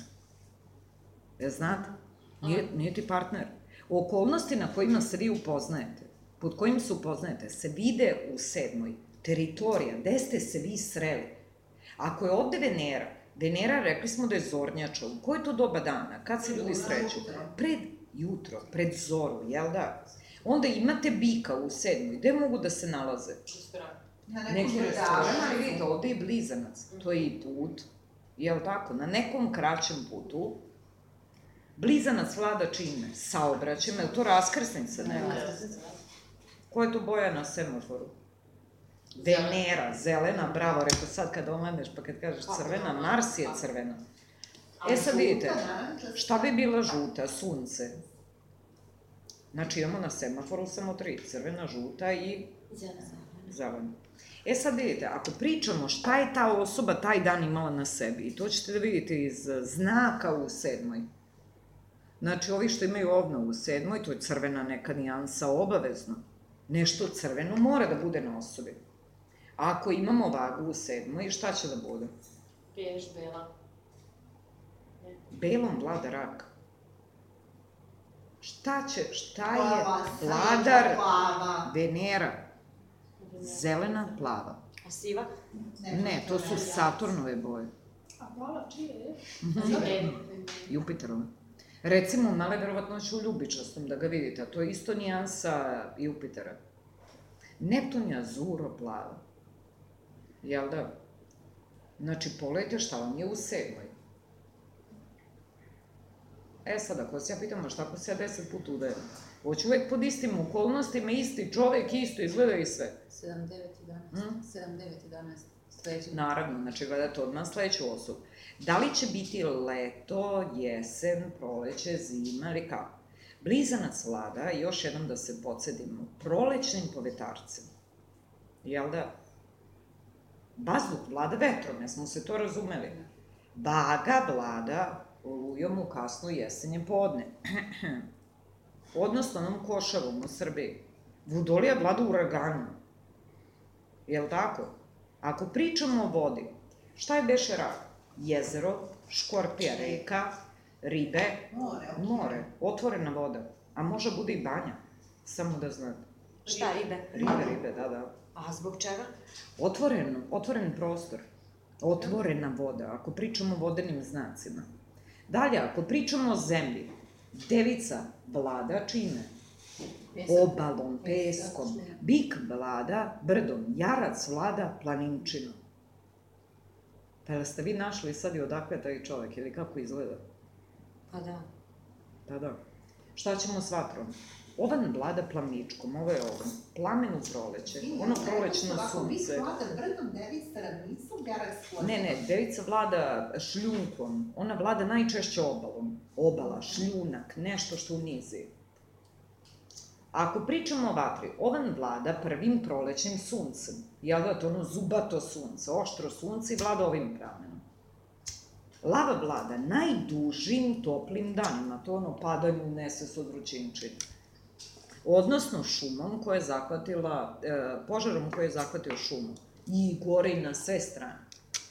Znate? Nije ti partner. Okolnosti na kojima se vi upoznajete, pod kojim se upoznajete, se vide u 7. Teritorija, gde ste se vi sreli. Ako je ovde Venera, rekli smo da je zornjača, u koje je to doba dana, kad se ljudi sreću? Pred jutro, pred zoru, jel da? Onda imate bika u 7. Gde mogu da se nalaze? Neki restoran, ali vidite, ovde je blizanac, to je i put, jel tako? Na nekom kraćem putu, blizanac vlada čime? Saobraćajima, je li to raskrsnica neka? Koja je to boja na semaforu? Venera, zelena, bravo, rekao sad kad omladneš pa kad kažeš crvena, Mars je crvena. Sad vidite, šta bi bila žuta? Sunce. Znači imamo na semaforu samo 3, crvena, žuta i zelena. Sad vidite, ako pričamo šta je ta osoba taj dan imala na sebi, i to ćete da vidite iz znaka u 7. Znači, ovi što imaju ovna u 7. to je crvena neka nijansa, obavezno. Nešto crveno mora da bude na osobi. A ako imamo vagu u 7. šta će da bude? Bež, bela. Belom vlada rak. Šta je vladar Venera? Zelena, plava. A siva? Ne, to su Saturnove boje. A plava čije je? Jupiterova. Recimo, male verovatnoće u ljubičastom, da ga vidite, a to je isto nijansa Jupitera. Neptun je azuro plava. Jel da? Znači, pogledajte šta vam je u 7. Sad, ako se ja pitam, a šta ako se ja 10 puta udajem? Hoću uvek pod istim okolnostima, isti čovek, isto izgleda i sve. 7, 9, 11. 7, 9, 11. Sledeći. Naravno, znači gledate odmah sledeću osobu. Da li će biti leto, jesen, proleće, zima ili kako? Blizanac vlada, još jednom da se podsjetimo, prolećnim povetarcem. Jel da? Vazduh vlada vetrom, jesmo se to razumeli? Vaga vlada olujom u kasno jesenje podne. Odnosno onom košavom u Srbiji. Vodolija vlada u uraganu. Jel' tako? Ako pričamo o vodi, šta je beše rak? Jezero, škorpija, reka, ribe, more, otvorena voda. A može bude i banja, samo da znate. Šta, ribe? Ribe, da. A zbog čega? Otvoren prostor. Otvorena voda, ako pričamo o vodenim znacima. Dalje, ako pričamo o zemlji, devica vlada čime? Obalom, peskom. Bik vlada brdom, jarac vlada planinčinom. Pa jel ste vi našli sad i odakle taj čovek, ili kako izgleda? Pa da. Da. Šta ćemo s vatrom? Ovan vlada plamničkom, ovo je ovo. Plamen u proleće, ono prolećno sunce. Bik vlada brdom, devica ravnicom, jarac vlada. Ne, devica vlada šljunkom, ona vlada najčešće obalom. Obala, šljunak, nešto što unizi. Ako pričamo o vatri, ovan vlada prvim prolećnim suncem. Jel da, to ono zubato sunce, oštro sunce i vlada ovim pramenom. Lava vlada najdužim toplim danima, to ono padanju nesves od vrućinčine. Odnosno šumom koja je zahvatila, požarom koji je zahvatio šumu. I gore i na sve strane.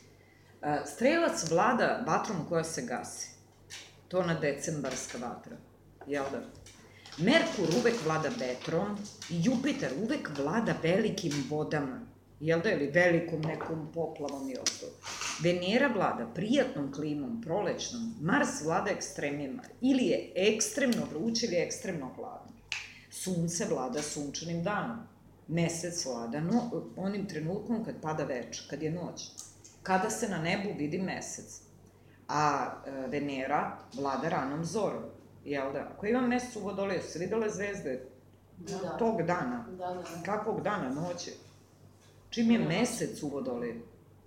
Strelac vlada vatrom koja se gasi. To je ona decembarska vatra. Jel da? Merkur uvek vlada vetrom i Jupiter uvek vlada velikim vodama, jel da, ili velikom nekom poplavom i ostalo. Venera vlada prijatnom klimom, prolećnom, Mars vlada ekstremima, ili je ekstremno vruće ili ekstremno hladno. Sunce vlada sunčanim danom, mesec vlada onim trenutkom kad pada veče, kad je noć, kada se na nebu vidi mesec, a Venera vlada ranom zorom. Jel da? Ako ima mesec u Vodoliju, su videle zvezde tog dana? Da. Kakvog dana, noći? Čim je mesec u Vodoliju?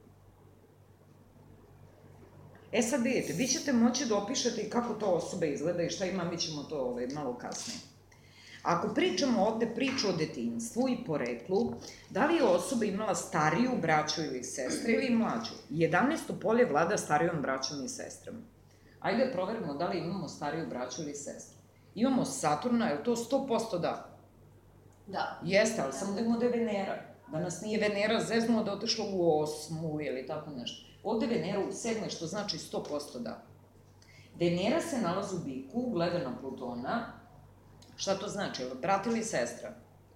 E sad vidite, vi ćete moći da opišete i kako to osoba izgleda i šta ima, mi ćemo to malo kasnije. Ako pričamo ovde priču o detinjstvu i poreklu, da li je osoba imala stariju braću ili sestre ili mlađu? 11. polje vlada starijom braćom i sestrama. Ajde da proverimo da li imamo stariju braću ili sestru. Imamo Saturna, je li to 100% da? Da. Jeste, ali samo da imamo da je Venera. Da nas nije Venera zeznula da je otišla u 8. ili tako nešto. Ovde je Venera u 7. što znači 100% da. Venera se nalazi u biku, gleda na Plutona. Šta to znači? Brat ili sestra?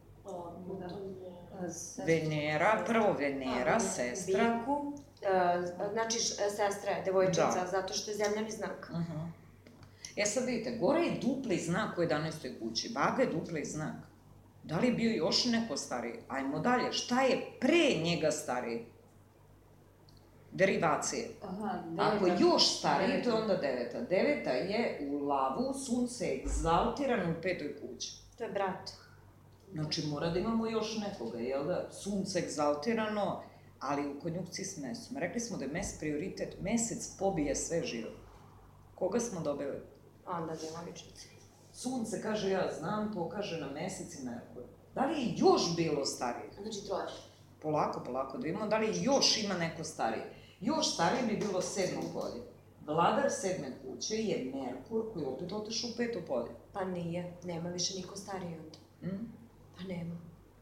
Venera, prvo Venera, sestra. Biku, znači sestra je, devojčica, zato što je zemljani znak. E sad vidite, gore je dupli znak u 11. kući, vaga je dupli znak. Da li je bio još neko stariji? Ajmo dalje, šta je pre njega stariji? Derivacije. Ako je još stariji, to je onda 9. 9. je u lavu, sunce je egzaltirano u 5. kući. To je brat. Znači, mora da imamo još nekoga, jel da? Sunce egzaltirano, ali u konjunkciji s mesom. Rekli smo da je mes prioritet, mesec pobije sve živo. Koga smo dobili? Onda djelovičnici. Sunce, kaže, ja znam, pokaže na mesec i Merkur. Da li je još bilo starije? Znači troje. Polako, da vidimo da li još ima neko starije. Još starije bi bilo 7. polje. Vladar 7. kuće je Merkur, koji je opet otišao u 5. polje. Pa nije, nema više niko stariji onda. Pa nema.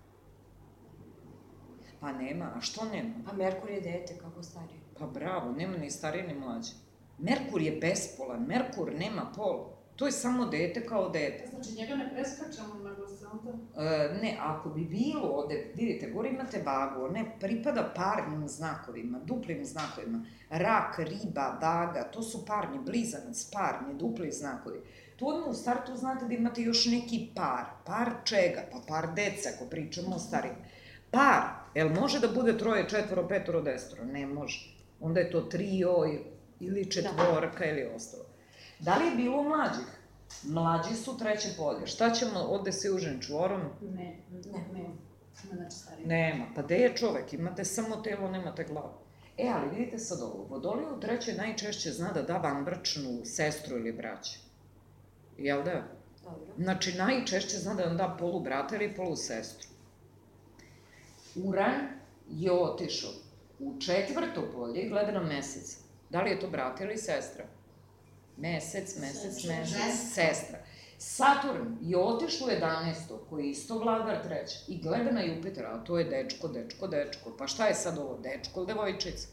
Pa nema, a što nema? Pa Merkur je dete, kako stariji. Pa bravo, nema ni starije ni mlađe. Merkur je bespolan, Merkur nema pol. To je samo dete kao dete. Znači njega ne preskačemo, nego se onda... Ne, ako bi bilo ovde, vidite, gore imate vagu, ne pripada parnim znakovima, duplim znakovima. Rak, riba, vaga, to su parni, blizanac, parni, dupli znakovi. Tu odmah u startu znate da imate još neki par. Par čega? Pa par dece, ako pričamo o starijim. Par, jel može da bude 3, 4, 5, 10? Ne može. Onda je to trio ili četvorka ili ostalo. Da li je bilo mlađih? Mlađi su 3. polje. Šta ćemo ovde sa južnim čvorom? Ne. Ima znači stariji. Nema. Pa gde je čovek? Imate samo telo, nemate glavu. E, ali vidite sad ovo. Vodolija u 3. najčešće zna da da vanbračnu sestru ili braće. Jel da? Dobro. Znači, najčešće zna da vam da polubrata ili polusestru. Uran je otišao u 4. polje i gleda na mesec. Da li je to brat ili sestra? Mesec, sestra. Saturn je otišao u 11. koji je isto vladar treći i gleda na Jupitera, a to je dečko. Pa šta je sad ovo, dečko ili devojčica?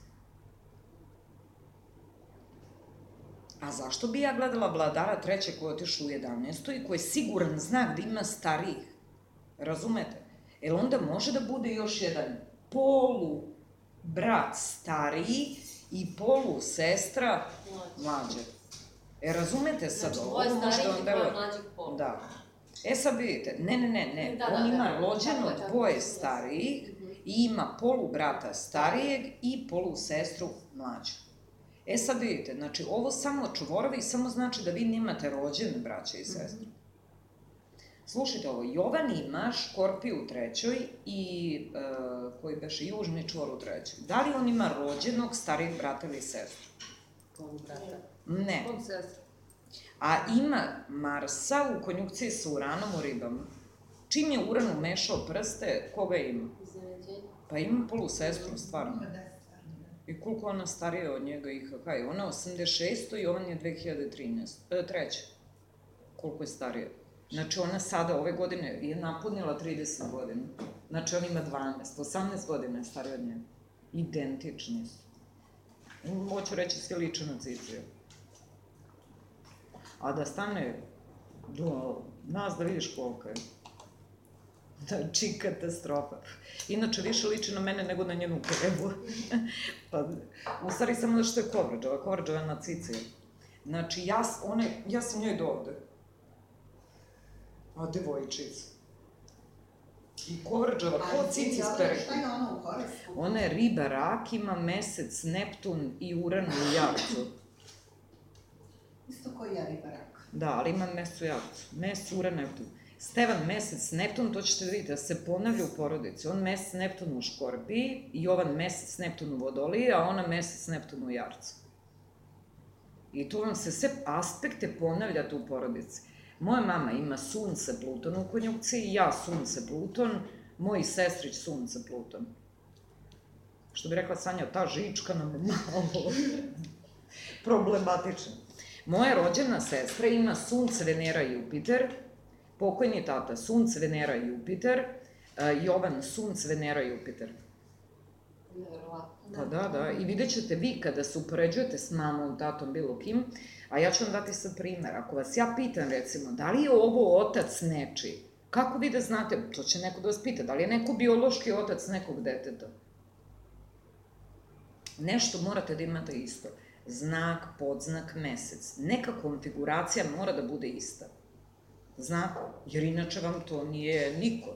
A zašto bi ja gledala vladara trećeg koji je otišao u 11. i koji je siguran znak da ima starijih? Razumete? Jer onda može da bude još jedan polu brat stariji i polu sestra mlađe. Razumete sad ovo? Znači, dvoje starijih i dvoje mlađih pola. Da. Sad vidite, ne, on ima rođeno dvoje starijih i ima polu brata starijeg i polu sestru mlađu. Sad vidite, znači ovo samo čvorovi samo znači da vi nemate rođene braće i sestre. Slušajte ovo, Jovan ima Škorpiju u trećoj i koji beše južni čvor u trećoj. Da li on ima rođenog starijeg brata ili sestru? Polu brata. Ne. Polu sestru. A ima Marsa u konjukciji sa Uranom u ribama. Čim je Uran umešao prste, koga ima? Iznenađenje. Pa ima polu sestru, stvarno. I koliko ona starija od njega i kakva je? Ona je 86. i on je 2003. Koliko je starija? Znači ona sada ove godine je napunila 30 godina. Znači on ima 18 godina je starija od njega. Identični su. Hoću reći svi liče na Ciciju. A da stane do nas da vidiš koliko je. Znači, katastrofa. Inače, više liči na mene nego na njenu krebu. Pa, u stvari, samo da što je Kovrađova na Ciciju. Znači, ja sam njoj do ovde. A devojčica. I Kovrađova, ko Cici spere. Šta je ona u horoskopu? Ona je riba, rak, ima mesec, Neptun i Uran u Javcu. Isto koji ja riba rak. Da, ali ima mesec u Javcu. Mesec, Uran, Neptun. Stevan, mesec, Neptun, to ćete vidjeti da se ponavlja u porodici. On mesec, Neptun u Škorpiji, Jovan mesec, Neptun u Vodoliji, a ona mesec, Neptun u Jarcu. I tu vam se sve aspekte ponavlja tu u porodici. Moja mama ima sunce, Pluton u konjukciji, ja sunce, Pluton, moj sestrić sunce, Pluton. Što bi rekla Sanja, ta žička nam je malo problematična. Moja rođena sestra ima sunce, Venera i Jupiter, pokojni tata, sunce, Venera i Jupiter, Jovan, sunce, Venera i Jupiter. Neverovatno. Pa da, i vidjet ćete vi kada se upoređujete s mamom, tatom, bilo kim, a ja ću vam dati sad primer. Ako vas ja pitam, recimo, da li je ovo otac nečiji, kako vi da znate, to će neko da vas pita, da li je neko biološki otac nekog deteta? Nešto morate da imate isto. Znak, podznak, mesec. Neka konfiguracija mora da bude ista. Znate, jer inače vam to nije niko.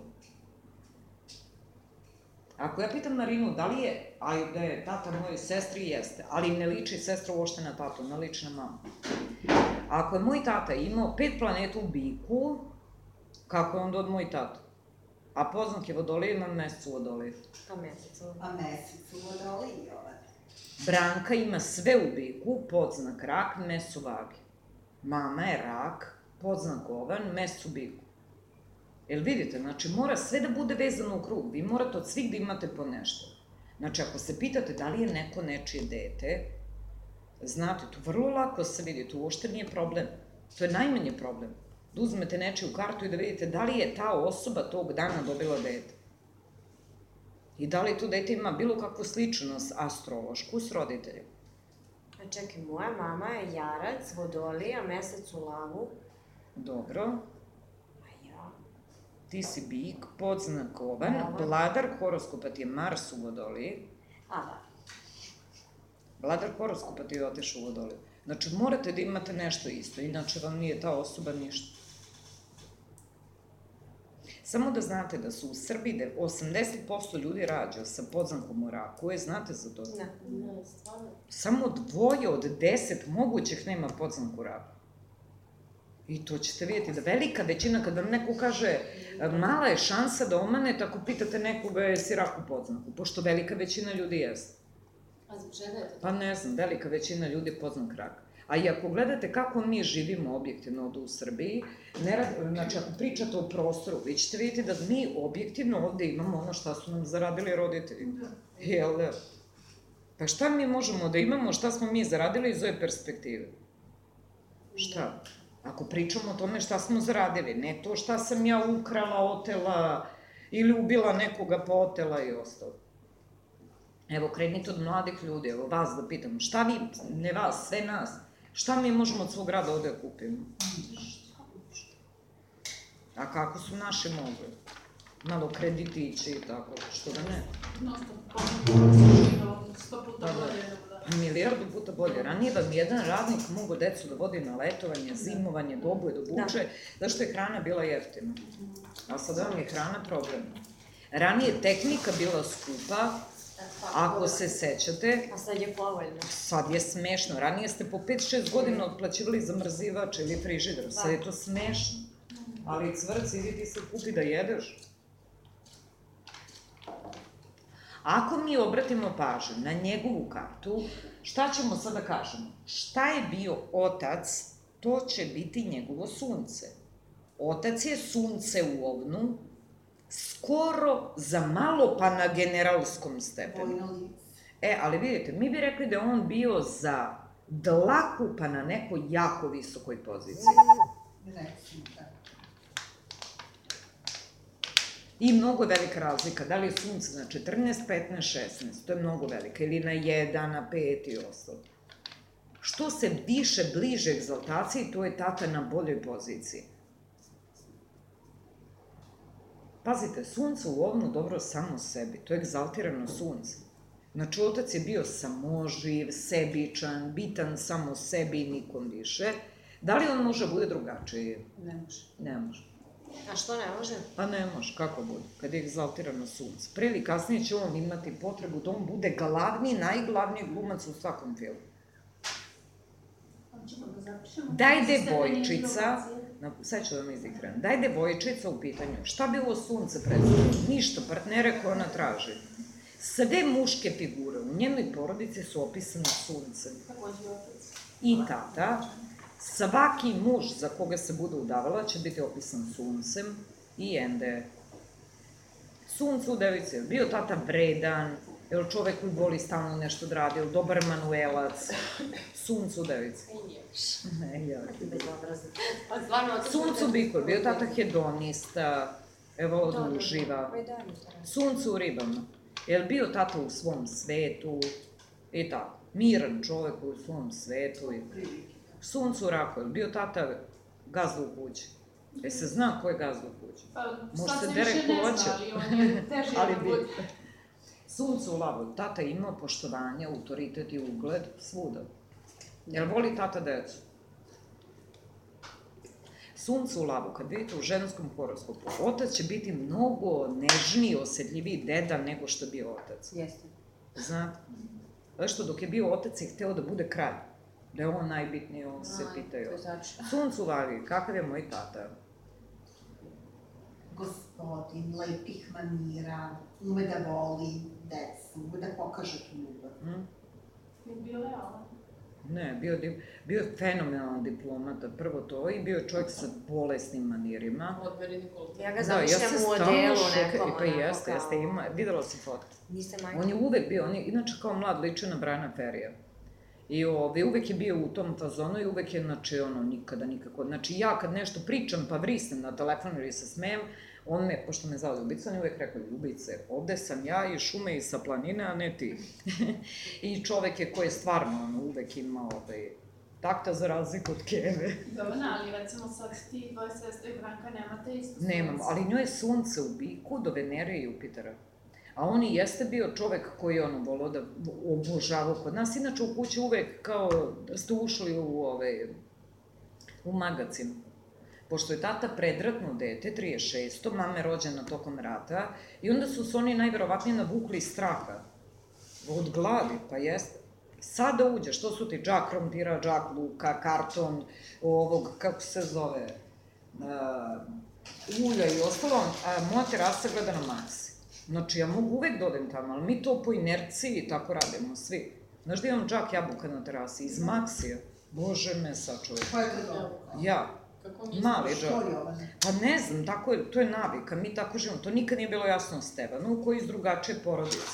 Ako ja pitam Marinu da li je, a da je tata moje sestri, jeste, ali ne liči sestra uopšte na tatu, ne liči na mamu. Ako je moj tata imao 5 planeta u biku, kako je onda od moj tata? A podznak je Vodolije, imam mesec u Vodolije. Pa mesec. A mesec u Vodoliji, Jovan. Branka ima sve u biku, podznak rak, mesec u vagi. Mama je rak, podznak ovan, mesec u biku. Jel vidite, znači mora sve da bude vezano u krug, vi morate od svih da imate po nešto. Znači ako se pitate da li je neko nečije dete, znate, to vrlo lako se vidi, to uopšte nije problem. To je najmanje problem. Da uzmete nečiju kartu i da vidite da li je ta osoba tog dana dobila dete. I da li to dete ima bilo kakvu sličnost astrološku s roditeljem. A čekaj, moja mama je Jarac, Vodolija, mesec u Lavu. Dobro. A ja? Ti si bik, podznak ovan, vladar horoskopa ti je Mars u Vodoliji. A, da. Vladar horoskopa ti je otišao u Vodoliju. Znači, morate da imate nešto isto, inače vam nije ta osoba ništa. Samo da znate da su u Srbiji 80% ljudi rađa sa podznakom u raku, znate za to? Ne. Ne, stvarno. Samo 2 od 10 mogućih nema podznak u raku. I to ćete vidjeti da velika većina, kad vam neko kaže mala je šansa da omanete ako pitate nekoga jesi rak u podznaku, pošto velika većina ljudi jeste. A zbog čega je to? Pa ne znam, velika većina ljudi je podznak raka. A i ako gledate kako mi živimo objektivno ovde u Srbiji, znači ako pričate o prostoru, vi ćete vidjeti da mi objektivno ovde imamo ono šta su nam zaradili roditelji. Jel da? Pa šta mi možemo da imamo, šta smo mi zaradili iz ove perspektive? Šta? Ako pričamo o tome šta smo zaradili, ne to šta sam ja ukrala, otela ili ubila nekoga pa otela i ostalo. Evo, krenite od mladih ljudi, evo vas da pitamo, šta vi, ne vas, sve nas, šta mi možemo od svog rada ovde da kupimo? A kako su naši mogli? Malo kreditići i tako, što da ne? Sto puta bolje nego da. Milijardu puta bolje. Ranije vam jedan radnik mogo decu da vodi na letovanje, zimovanje, da obuje, da obuče, zašto je hrana bila jeftina. A sada vam je hrana problem. Ranije je tehnika bila skupa, ako se sećate, A sad je povoljno. sad je smešno. Ranije ste po 5-6 godina otplaćivali zamrzivač ili frižider, sad je to smešno. Ali cvrc, idi ti se kupi da jedeš. Ako mi obratimo pažnju na njegovu kartu, šta ćemo sada kažemo? Šta je bio otac, to će biti njegovo sunce. Otac je sunce u ovnu, skoro za malo pa na generalskom stepenu. Vojno lice. Ali vidite, mi bi rekli da je on bio za dlaku pa na nekoj jako visokoj poziciji. Recimo, da. I mnogo je velika razlika, da li je sunce na 14, 15, 16, to je mnogo velika, ili na 1, na 5 i ostalo. Što se više bliže egzaltaciji, to je tata na boljoj poziciji. Pazite, sunce u ovnu dobro samo sebi, to je egzaltirano sunce. Znači, otac je bio samoživ, sebičan, bitan samo sebi i nikom više. Da li on može bude drugačiji? Ne može. Ne može. A što ne može? Pa ne može, kako bude, kad je egzaltirano sunce. Pre ili kasnije će on imati potrebu da on bude glavni, najglavniji glumac u svakom filmu. Hoćemo da zapišemo. Daj devojčica, sad ću da vam izikram, daj devojčica u pitanju, šta bi ovo sunce predstavljeno? Ništa, partnere koje ona traži. Sve muške figure u njenoj porodici su opisane suncem. Takođe otac. I tata, svaki muž za koga se bude udavala će biti opisan suncem i ende. Sunce u devici, je li bio tata vredan, je li čovek koji voli stalno nešto da radi, je li dobar manuelac, sunce u devici. Ne, ja. Bezobrazno. Pa stvarno, Sunce u biku, bio tata hedonista, evo da uživa. Sunce u ribama, je li bio tata u svom svetu i tako. Miran čovek u svom svetu i... Sunce u raku, je li bio tata gazda u kući? Se zna ko je gazda u kući? Pa Može sad se se dere više ko ne hoće. zna, ali on je teže Ali da bi... bude. Sunce u lavu, tata je imao poštovanje, autoritet i ugled svuda. Jel voli tata decu? Sunce u lavu, kad vidite u ženskom horoskopu, otac će biti mnogo nežniji, osedljiviji deda nego što je bio otac. Jeste. Znate? Zato što dok je bio otac je hteo da bude kralj. Da je on najbitniji, on se pitaju. To je tačno. Sunce u lavi, kakav je moj tata? Gospodin, lepih manira, ume da voli decu, ume da pokaže tu ljubav. Je bio realan. Ne, bio je fenomenalan diplomata, prvo to, i bio je čovjek sa bolesnim manirima. odmereni kultur. Ja ga zamišljam u odelu nekom, Pa jeste, videla sam fotku. Niste majka. On je uvek bio, on je inače kao mlad ličio na Briana Ferrya. I uvek je bio u tom fazonu i uvek je, znači, nikada, nikako. Znači, ja kad nešto pričam pa vrisnem na telefonu ili se smejem, on me, pošto me zvao Ljubica, on je uvek rekao, Ljubice, ovde sam ja iz šume i sa planine, a ne ti. I čovek je koji je stvarno, uvek imao takta za razliku od Keve. Dobro, ali recimo sad ti, tvoja sestra i Branka nemate isto sunce. Nemamo, ali njoj je sunce u biku do Venere i Jupitera. A on i jeste bio čovek koji je volao da obožavao kod nas. Inače u kući uvek kao da ste ušli u magacin. Pošto je tata predratno dete, 36. Mama je rođena tokom rata i onda su se oni najverovatnije navukli iz straha. Od gladi, pa jeste. Sada uđeš, to su ti džak krompira, džak luka, karton, kako se zove, ulja i ostalo, moja terasa gleda na Maxi. Znači, ja mogu uvek da odem tamo, ali mi to po inerciji tako radimo, svi. Znaš da imam džak jabuka na terasi, iz Maxija. Bože me sačuvaj. Ko je to dobro? Ja. Kako misliš? Mali džak. Što je ovo? Pa ne znam, to je navika, mi tako živimo. To nikad nije bilo jasno Stevanu, koji iz drugačije porodice.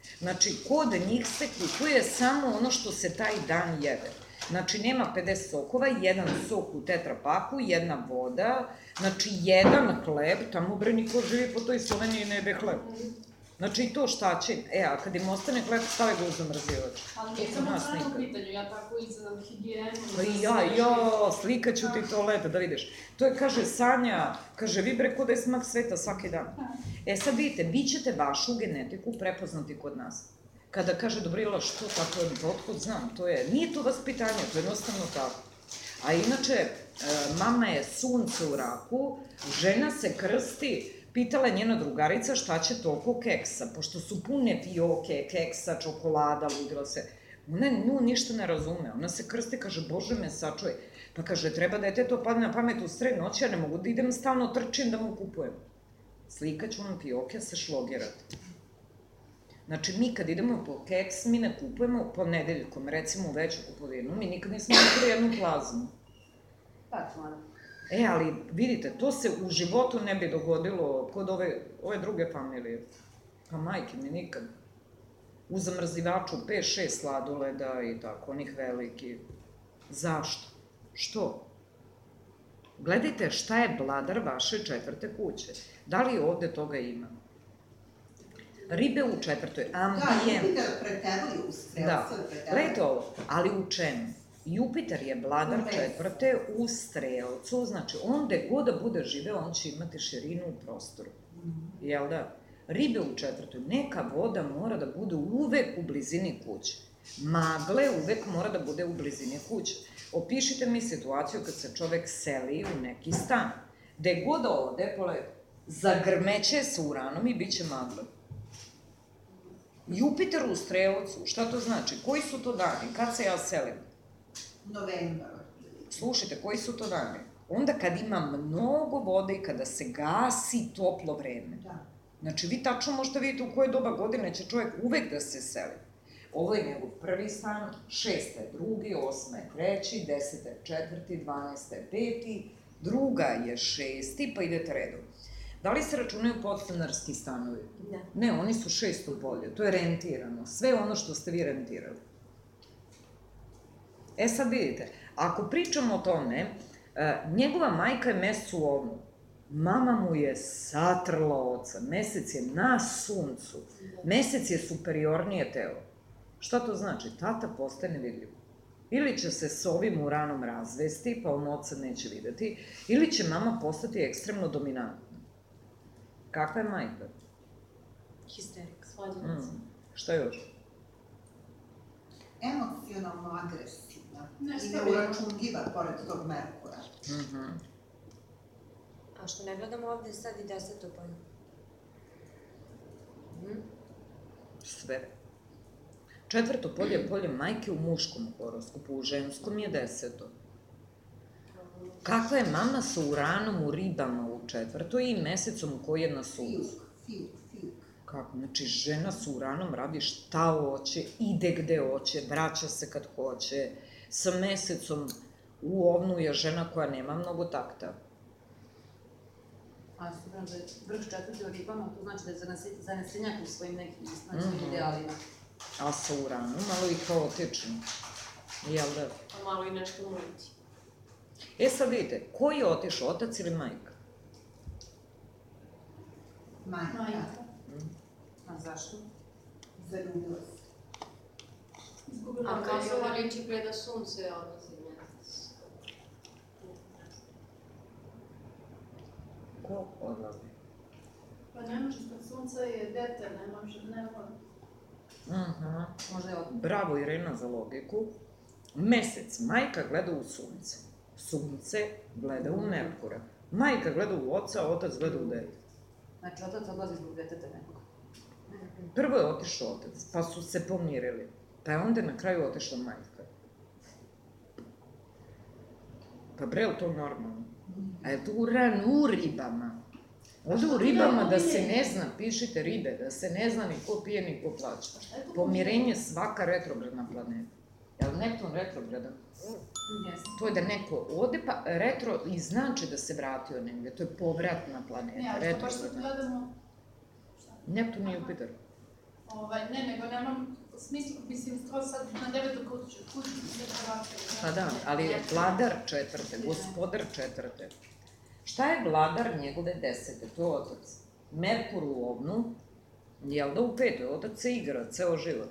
Znači, kod njih se kupuje samo ono što se taj dan jede. Znači, nema 50 sokova, jedan sok u tetrapaku, jedna voda, znači, jedan hleb, tamo bre niko živi po toj Sloveniji ne jede hleb. Znači, i to šta će? A kad im ostane hleb, stave ga u zamrzivač. Ali nije samo hrana u pitanju, ja tako i za higijenu. Pa i ja, slikaću ti to leto, da vidiš. To je, kaže, Sanja, kaže, vi bre ko da je smak sveta svaki dan. Sad vidite, vi ćete vašu genetiku prepoznati kod nas. Kada kaže Dobrila, što tako je, otkud znam, to je, nije to vaspitanje, to je jednostavno tako. A inače, mama je sunce u raku, žena se krsti, pitala je njena drugarica šta će toliko keksa, pošto su pune fioke, keksa, čokolada, ludilo se. Ona nju ništa ne razume, ona se krsti, kaže, Bože me sačuvaj. Pa kaže, treba dete to padne na pamet u sred noći, ja ne mogu da idem stalno trčim da mu kupujem. Slikaću nam fioke, se šlogirati. Znači, mi kad idemo po keks, mi ne kupujemo ponedeljkom, recimo u veću kupovinu, mi nikad nismo kupili jednu plazmu. Pa, hvala. Ali vidite, to se u životu ne bi dogodilo kod ove druge familije. Pa majke mi nikad. U zamrzivaču 5-6 sladoleda i tako, onih veliki. Zašto? Što? Gledajte šta je vladar vaše 4. kuće. Da li ovde toga ima? Ribe u 4. ambijent. Da, Jupiter preteruje u strelcu. Da, gledajte ovo, ali u čemu? Jupiter je vladar 4. u strelcu, znači on gde god da bude živeo, on će imati širinu u prostoru. Jel da? Ribe u 4. Neka voda mora da bude uvek u blizini kuće. Magle uvek mora da bude u blizini kuće. Opišite mi situaciju kad se čovek seli u neki stan. Gde god ode, zagrmeće sa uranom i bit će magle. Jupiter u strelcu, šta to znači? Koji su to dani? Kad se ja selim? Novembar. Slušajte, koji su to dani? Onda kad ima mnogo vode i kada se gasi toplo vreme. Da. Znači, vi tačno možete vidjeti u koje doba godine će čovjek uvek da se seli. Ovo je njegov prvi stan, 6. je drugi, 8. je treći, 10. je četvrti, 12. je peti, druga je 6. pa idete redom. Da li se računaju podstanarski stanovi? Ne. Ne, oni su 6. polje, to je rentirano. Sve ono što ste vi rentirali. Sad vidite, ako pričamo o tome, njegova majka je mesec u ovnu. Mama mu je satrla oca, mesec je na suncu, mesec je superiornije telo. Šta to znači? Tata postaje nevidljiv. Ili će se s ovim uranom razvesti, pa on oca neće videti, ili će mama postati ekstremno dominantna. Kakva je majka? Histerik. Svađanica. Šta još? Emocionalno agresivna i Nestabilna. neuračunljiva pored tog Merkura. A što ne gledamo ovde sad i 10. polje? Sve. 4. polje je polje majke u muškom horoskopu, u ženskom je 10. Kakva je mama sa uranom u ribama u 4. i mesecom koji je na suncu? Fijuk. Kako? Znači, žena sa uranom radi šta hoće, ide gde hoće, vraća se kad hoće. Sa mesecom u ovnu je žena koja nema mnogo takta. A s obzirom da je vrh 4. u ribama, to znači da je zanesenjak u svojim nekim idealima. A sa uranom malo i kaotično. Jel da? A malo i nešto umriti. Sad vidite, ko je otišao, otac ili majka? Majka. A zašto? Zaljubila se. Izgubila A ga kao i se ona. liči pre da sunce odlazi mjesec. Ko odlazi? Pa ne može, kad sunce je dete, ne može, ne može. Možda je odmah. Bravo, Irena, za logiku. Mesec, majka gleda u sunce. Sunce gleda u Merkura. Majka gleda u oca, otac gleda u dete. Znači, otac odlazi zbog deteta nekog. Prvo je otišao otac, pa su se pomirili. Pa je onda na kraju otišla majka. Pa bre, je to normalno? A je to uran u ribama. Ovde u ribama da se ne zna, pišite ribe, da se ne zna ni ko pije, ni ko plaća. Pomirenje svaka retrogradna planeta. Je li Neptun retrogradan? Jeste. To je da neko ode, pa retro i znači da se vratio negde. To je povratna planeta, Ne, ali to baš sad retrogradna. gledamo. Neptun i Jupiter. Ne, nego nemam smisla, mislim, skoro sad na 9. kuću se prebacili. Pa da, ali je vladar četvrte, gospodar četvrte. Šta je vladar njegove 10. To je otac. Merkur u ovnu, jel da u 5. otac se igra ceo život.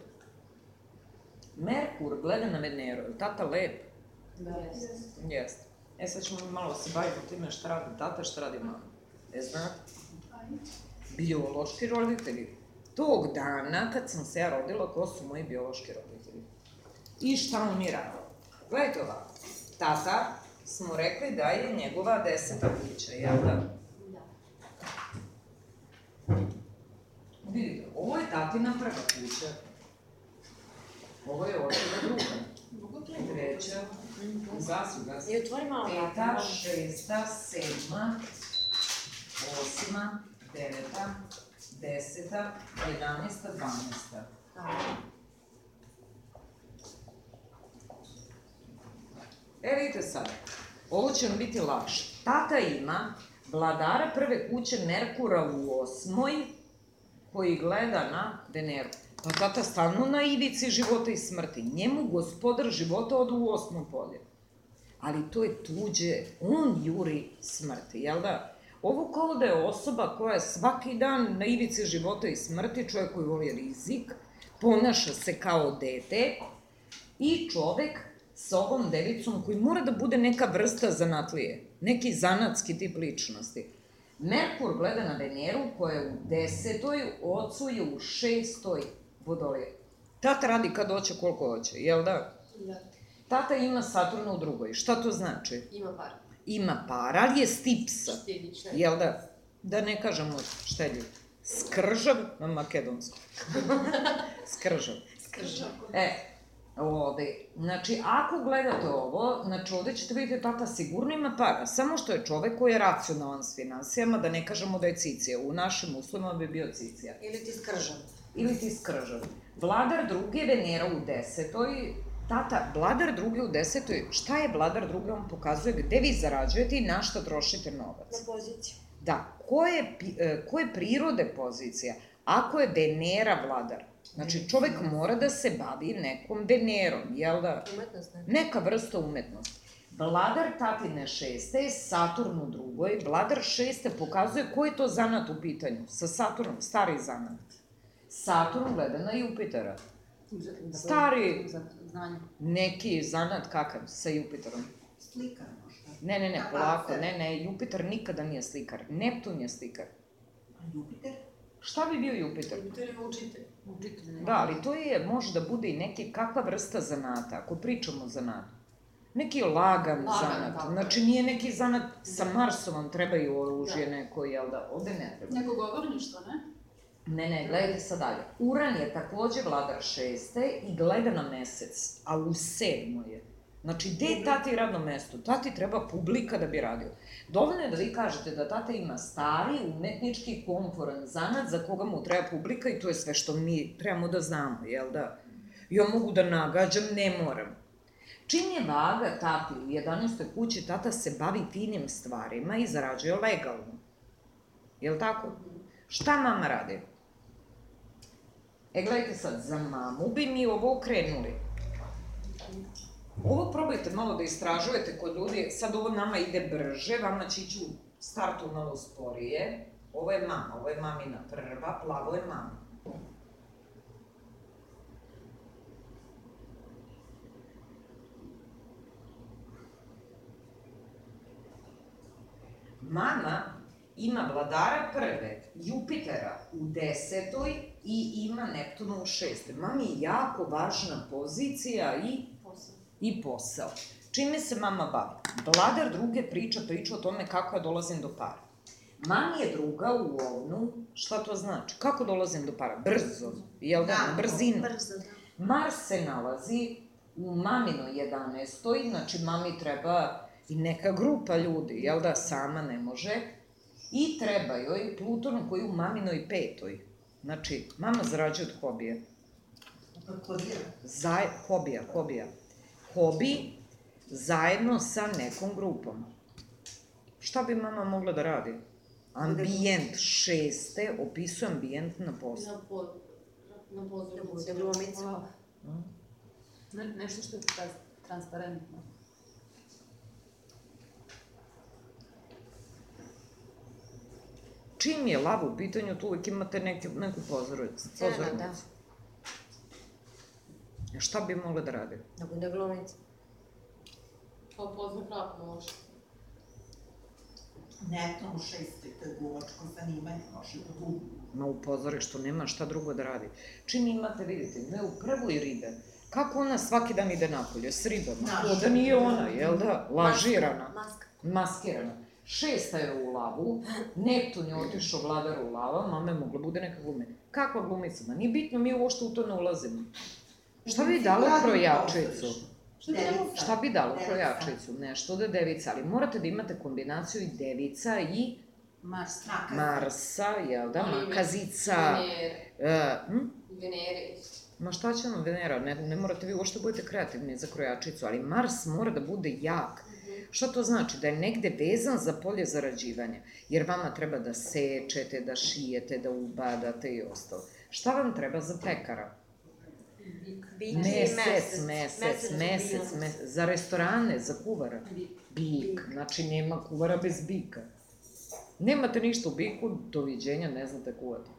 Merkur gleda na Veneru, je li tata lep? Da. Jeste. Sad ćemo malo se baviti time šta radi tata, šta radi mama. Znate? Biološki roditelji. Tog dana kad sam se ja rodila, ko su moji biološki roditelji? I šta oni rade? Gledajte ovako. Tata, smo rekli da je njegova 10. kuća, jel da? Vidite, ovo je tatina prva kuća. Ovo je očeva druga. Treća. Gasi. I otvori malo vrata. 5., 6., 7., 8., 9., 10., 11., 12. Vidite sad, ovo će vam biti lakše. Tata ima vladara prve kuće Merkura u 8. koji gleda na Veneru. Pa tata stalno na ivici života i smrti. Njemu gospodar života ode u 8. polje. Ali to je tuđe, on juri smrti, jel da? Ovo kao da je osoba koja je svaki dan na ivici života i smrti, čovjek koji voli rizik, ponaša se kao dete i čovek sa ovom devicom koji mora da bude neka vrsta zanatlije, neki zanatski tip ličnosti. Merkur gleda na Veneru koja je u 10. ocu je u 6. Vodolije. Tata radi kad hoće koliko hoće, jel da? Da. Tata ima Saturna u 2. Šta to znači? Ima para. Ima para, ali je stipsa. Štedić, ne? Jel da? Da ne kažemo štedljiv. Skržav na makedonskom. Skržav. Znači, ako gledate ovo, znači ovde ćete vidjeti tata sigurno ima para, samo što je čovek koji je racionalan s finansijama, da ne kažemo da je cicija. U našim uslovima bi bio cicija. Ili ti skržav. Vladar druge Venera u 10. Tata, vladar druge u 10. Šta je vladar druge? On pokazuje gde vi zarađujete i na šta trošite novac. Na poziciju. Da. Koje prirode pozicija? Ako je Venera vladar, znači čovek mora da se bavi nekom Venerom, jel da? Umetnost, ne? Neka vrsta umetnosti. Vladar tatine 6. je Saturn u 2. Vladar 6. pokazuje koji je to zanat u pitanju. Sa Saturnom, stari zanat. Saturn gleda na Jupitera. Stari, neki zanat kakav sa Jupiterom. Slikar možda. Ne, polako, ne, Jupiter nikada nije slikar. Neptun je slikar. Jupiter? Šta bi bio Jupiter? Jupiter je učitelj. Da, ali to je, može da bude i neki kakva vrsta zanata, ako pričamo o zanatu. Neki lagan zanat, znači nije neki zanat sa Marsom, vam trebaju oružje neko, jel da, ovde ne treba. Neko govorništvo, ne? Ne, gledajte sad dalje. Uran je takođe vladar 6. i gleda na mesec, a u 7. je. Znači, gde je tati radno mesto? Tati treba publika da bi radio. Dovoljno je da vi kažete da tata ima stari, umetnički, komforan zanat za koga mu treba publika i to je sve što mi trebamo da znamo, jel da? Ja mogu da nagađam, ne moram. Čim je vaga tati u 11. kući, tata se bavi finim stvarima i zarađuje legalno. Jel tako? Šta mama radi? Gledajte sad, za mamu bi mi ovo okrenuli. Ovo probajte malo da istražujete kod ljudi, sad ovo nama ide brže, vama će ići u startu malo sporije. Ovo je mama, ovo je mamina prva, plavo je mama. Mama ima vladara prve, Jupitera u 10. i ima Neptuna u 6. Mami je jako važna pozicija i posao. Čime se mama bavi? Vladar druge priča o tome kako ja dolazim do para. Mami je druga u ovnu, šta to znači? Kako dolazim do para? Brzo, jel da? Na brzinu. Mars se nalazi u maminoj 11. Znači mami treba i neka grupa ljudi, jel da? Sama ne može. I treba joj Pluton koji je u maminoj 5. Znači, mama zarađuje od hobije. Hobija. Hobi zajedno sa nekom grupom. Šta bi mama mogla da radi? Ambijent 6. opisuje ambijent na poslu. Na Da bude pozornici. glumica. Nešto što je transparentno. Čim je lav u pitanju, tu uvijek imate neku pozornicu. Scena, da. Šta bi mogla da radi? Da bude glumica. Kao pozna krak može. Netom u 6. to je glumačko zanimanje, može da bude. Ma u pozorištu nema šta drugo da radi. Čim imate, vidite, ne u prvoj ribe, kako ona svaki dan ide napolje, s ribama? Ko da nije ona, jel da? Lažirana. Maska. Maskirana. 6. je u lavu, Neptun je otišao vladaru u lava, mama je mogla bude neka glumica. Kakva glumica? Ma nije bitno, mi uopšte u to ne ulazimo. Šta bi dalo krojačicu? Šta bi dalo krojačicu? Nešto da devica, ali morate da imate kombinaciju i devica i Marsa, jel da? Makazica. Venere. Ma šta će nam Venera? Ne morate vi uopšte budete kreativni za krojačicu, ali Mars mora da bude jak. Šta to znači? Da je negde vezan za polje zarađivanja. Jer vama treba da sečete, da šijete, da ubadate i ostalo. Šta vam treba za pekara? Mesec. Za restorane, za kuvara. Bik. Znači, nema kuvara bez bika. Nemate ništa u biku, doviđenja, ne znate kuvati.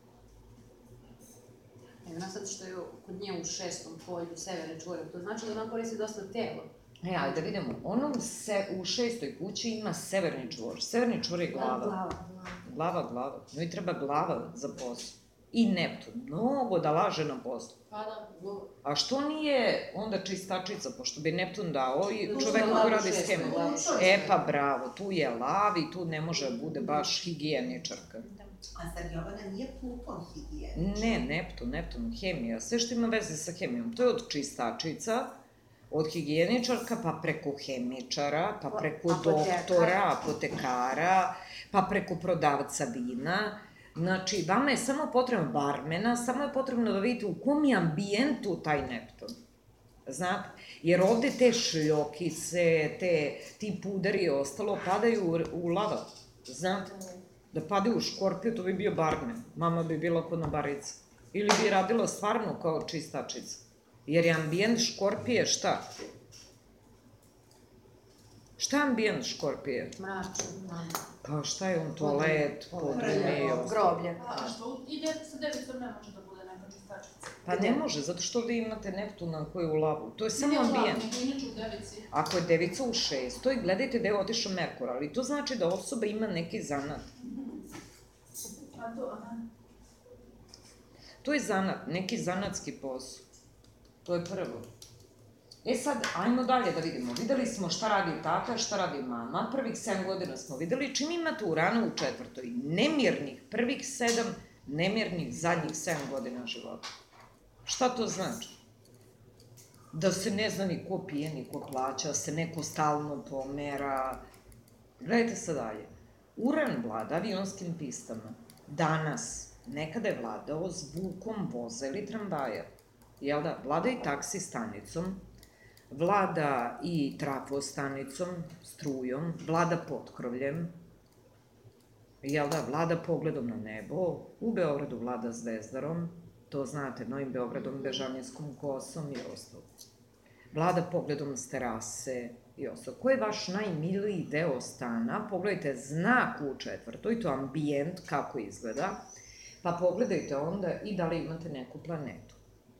Evo sad što je kod nje u 6. polju severni čvorak, to znači da ona koristi dosta telo. Ajde da vidimo, onom u 6. kući ima severni čvor. Severni čvor je glava. Glava. No i treba glava za posao. I Neptun, mnogo da laže na poslu. Pa da, mnogo. A što nije onda čistačica, pošto bi Neptun dao i čovek koji radi s hemijom? Pa bravo, tu je lav i tu ne može da bude baš higijeničarka. A zar Jovana nije Pluton higijeničar? Ne, Neptun, hemija, sve što ima veze sa hemijom. To je od čistačica, od higijeničarka, pa preko hemičara, pa preko doktora, apotekara, pa preko prodavca vina. Znači, vama je samo potrebno barmena, samo je potrebno da vidite u kom je ambijentu taj Neptun. Znate? Jer ovde te šljokice, ti puderi i ostalo padaju u lava. Znate? Da padaju u Škorpiju, to bi bio barmen. Mama bi bila konobarica. Ili bi radila stvarno kao čistačica. Jer je ambijent Škorpije šta? Šta je ambijent Škorpije? Mračno. Pa šta je on, toalet, podrume i ostalo. Groblje. A što ide sa devicom ne može da bude neka čistačica. Pa ne može, zato što ovde imate Neptuna koji je u lavu. To je samo ambijent. Nego inače u devici. Ako je devica u 6. gledajte da je otišao Merkur, ali to znači da osoba ima neki zanat. A to, aha. To je zanat, neki zanatski posao. To je prvo. Sad, ajmo dalje da vidimo. Videli smo šta radi tata, šta radi mama. Prvih 7 godina smo videli. Čim imate Urana u 4. Nemirnih prvih 7, nemirnih zadnjih 7 godina života. Šta to znači? Da se ne zna ni ko pije, ni ko plaća, da se neko stalno pomera. Gledajte sad dalje. Uran vlada avionskim pistama. Danas, nekada je vladao zvukom voza ili tramvaja. Jel da? Vlada i taksi stanicom, vlada i trafo stanicom, strujom, vlada potkrovljem, jel da? Vlada pogledom na nebo, u Beogradu vlada zvezdarom, to znate, Novim Beogradom, Bežanijskom kosom i ostalo. Vlada pogledom s terase i ostalo. Ko je vaš najmiliji deo stana? Pogledajte znak u 4. to je ambijent, kako izgleda, pa pogledajte onda i da li imate neku planetu.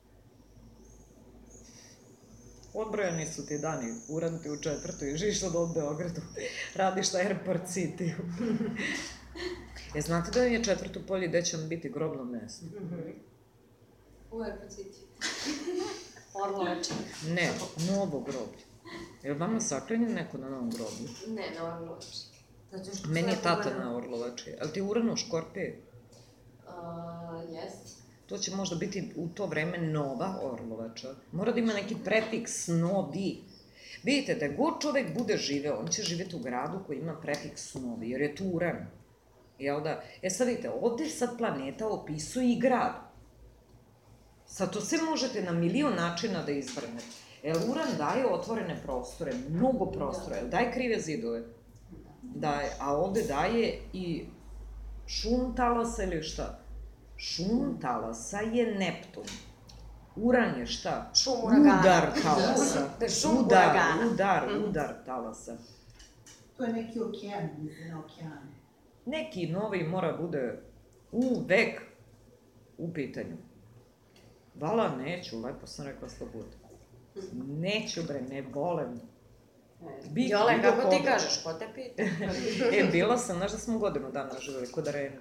Odbrojani su ti dani, Uran ti u 4. živiš sad od Beogradu, radiš na Airport City-u. Znate da je 4. polje gde će vam biti grobno mesto? U Airport City. Orlovače. Ne, novo groblje. Je li vama sakrenje neko na novom groblju? Ne, na Orlovači. Meni je tata na Orlovači. Ali ti Uran u Škorpiji? Jest. To će možda biti u to vreme nova Orlovača. Mora da ima neki prefiks novi. Vidite, da god čovek bude živeo, on će živeti u gradu koji ima prefiks novi, jer je tu Uran. Jel da? Sad vidite, ovde sad planeta opisuje i grad. Sad to sve možete na milion načina da izvrnete. Uran daje otvorene prostore, mnogo prostora, daje krive zidove. Daje, a ovde daje i šum talasa ili šta? Šum talasa je Neptun. Uran je šta? Šum uragana. Udar talasa. Šum uragana. Udar talasa. To je neki okean, mislim na okeanu. Neki novi mora bude uvek u pitanju. Vala, neću, lepo sam rekla 100 puta. Neću, bre, ne volem. Jole, kako ti kažeš, ko te pita? Bila sam, znaš da smo godinu dana živjeli kod Arene.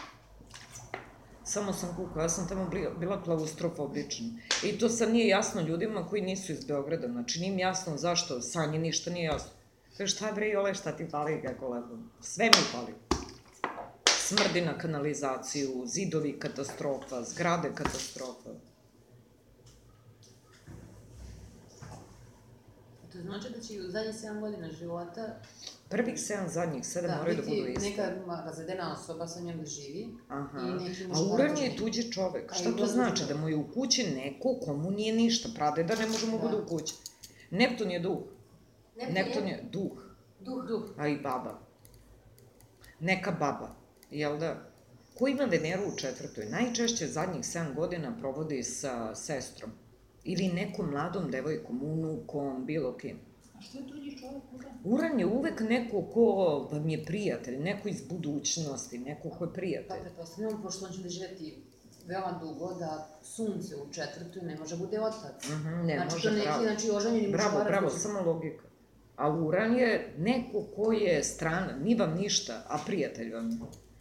Samo sam kukao, ja sam tamo bila klaustrofobična. I to sad nije jasno ljudima koji nisu iz Beograda, znači nije mi jasno zašto, Sanji ništa nije jasno. Kaže, šta bre, Jole, šta ti fali, kako lepo. Sve mi fali. Smrdi na kanalizaciju, zidovi katastrofa, zgrade katastrofa. To znači da će i u zadnjih 7 godina života Prvih 7 zadnjih 7 moraju da budu isti. neka razvedena osoba sa njom da živi. A Uran je tuđi čovek. Šta to znači? Da mu je u kući neko komu nije ništa. Pradeda ne može mu bude u kući. Neptun je duh. Neptun je duh. Duh. A i baba. Neka baba. Jel da? Ko ima Veneru u 4. najčešće zadnjih 7 godina provodi sa sestrom. Ili nekom mladom devojkom, unukom, bilo kim. A što je tuđi čovjek? Uran je uvek neko ko vam je prijatelj, neko iz budućnosti, neko ko je Pa prijatelj. pretpostavljamo, pošto on će da živeti veoma dugo, da sunce u 4. ne može bude otac. Ne može, bravo. Znači, oženjeni muškarac. Bravo, samo logika. A Uran je neko ko je strana, ni vam ništa, a prijatelj vam je.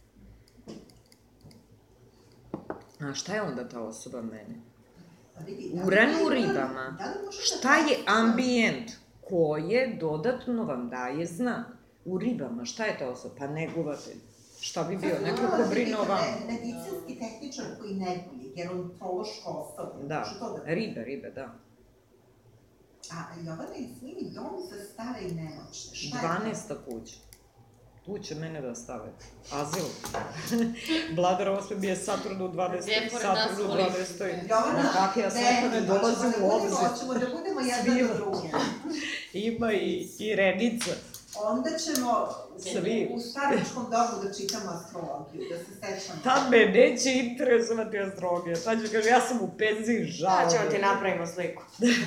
A šta je onda ta osoba mene? Uran u ribama. Šta je ambijent koje dodatno vam daje znak? U ribama, šta je ta osoba? Pa neguvatelj. Šta bi bio? Neko ko brine o vama. Medicinski tehničar koji neguje, gerontološko osoblje. Da, ribe, da. A Jovana, izvini, dom za stare i nemoćne, šta je to? 12. kuća. Tu će mene da stave. Azil. Vladar 8. bi je Saturn u 20. Saturn u 20. Jovana, Kako ja sad ne dolazim u obzir. Hoćemo da budemo jedna do druge. Ima i Renica. Onda ćemo Svi. u staričkom dobu da čitamo astrologiju, da se sećamo. Tad me neće interesovati astrologija. Tad ću kažem, ja sam u penziji, žao. Sad ćemo ti napravimo sliku.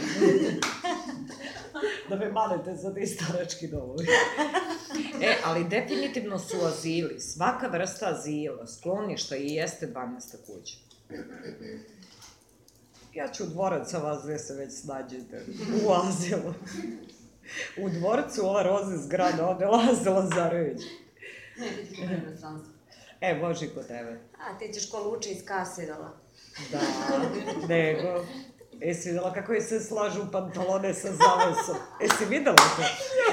Da me manete za ti starački domovi. Ali definitivno su azili. Svaka vrsta azila, skloništa i jeste 12. kuća. Ja ću u dvorac, a vas gde se već snađete. U azilu. U dvorcu ova Roze zgrada, ovde Laza Lazarević. Ne, ti ćeš u inostranstvu. Boži kod tebe. A ti ćeš ko Luče iz Kasidola. Da, nego. Jesi videla kako je se slažu pantalone sa zavesom? Jesi videla to?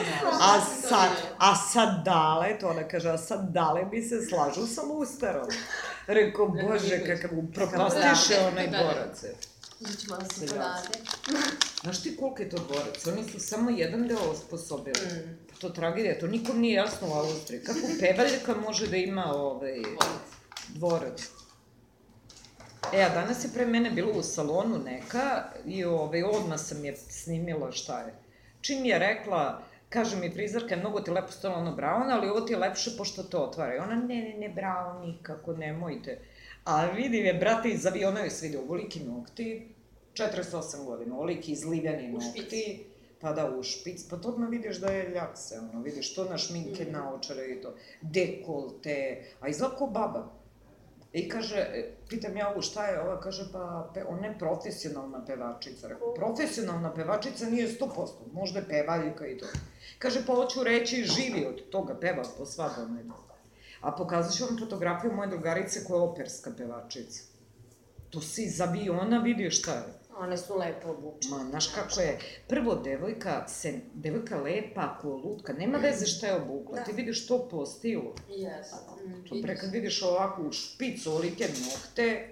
A sad dale, to ona kaže, a sad dale mi se slažu sa lusterom. Rekao, bože, kakav upropastiše onaj dvorac. Ići malo se podate. Znaš ti koliko je to dvorac? Oni su samo jedan deo osposobili. To je tragedija, to nikom nije jasno u Austriji. Kako pevaljka može da ima dvorac? A danas je pre mene bilo u salonu neka i odmah sam je snimila šta je. Čim je rekla, kaže mi frizerka, mnogo ti lepo stalo ono brown, ali ovo ti je lepše pošto to otvara. I ona, ne, brown, nikako, nemojte. A vidim je, brate, iz aviona joj se vidi ovoliki nokti, 48 godina, ovoliki izliveni nokti. Pa da, u špic, pa to odmah vidiš da je ljakse, vidiš to na šminke, naočare i to, dekolte, a izgleda ko baba. I kaže, pitam ja ovu šta je, ova kaže, pa ona je profesionalna pevačica. Rekao, profesionalna pevačica nije 100%, možda je pevaljka i to. Kaže, pa hoću reći, živi od toga, peva po svadome. A pokazat ću vam fotografiju moje drugarice koja je operska pevačica. To se iz aviona vidi šta je. One su lepo obučene. Znaš kako je, prvo devojka lepa ko lutka, nema veze šta je obukla, ti vidiš to po stilu. To pre kad vidiš ovako u špicu, olike nokte,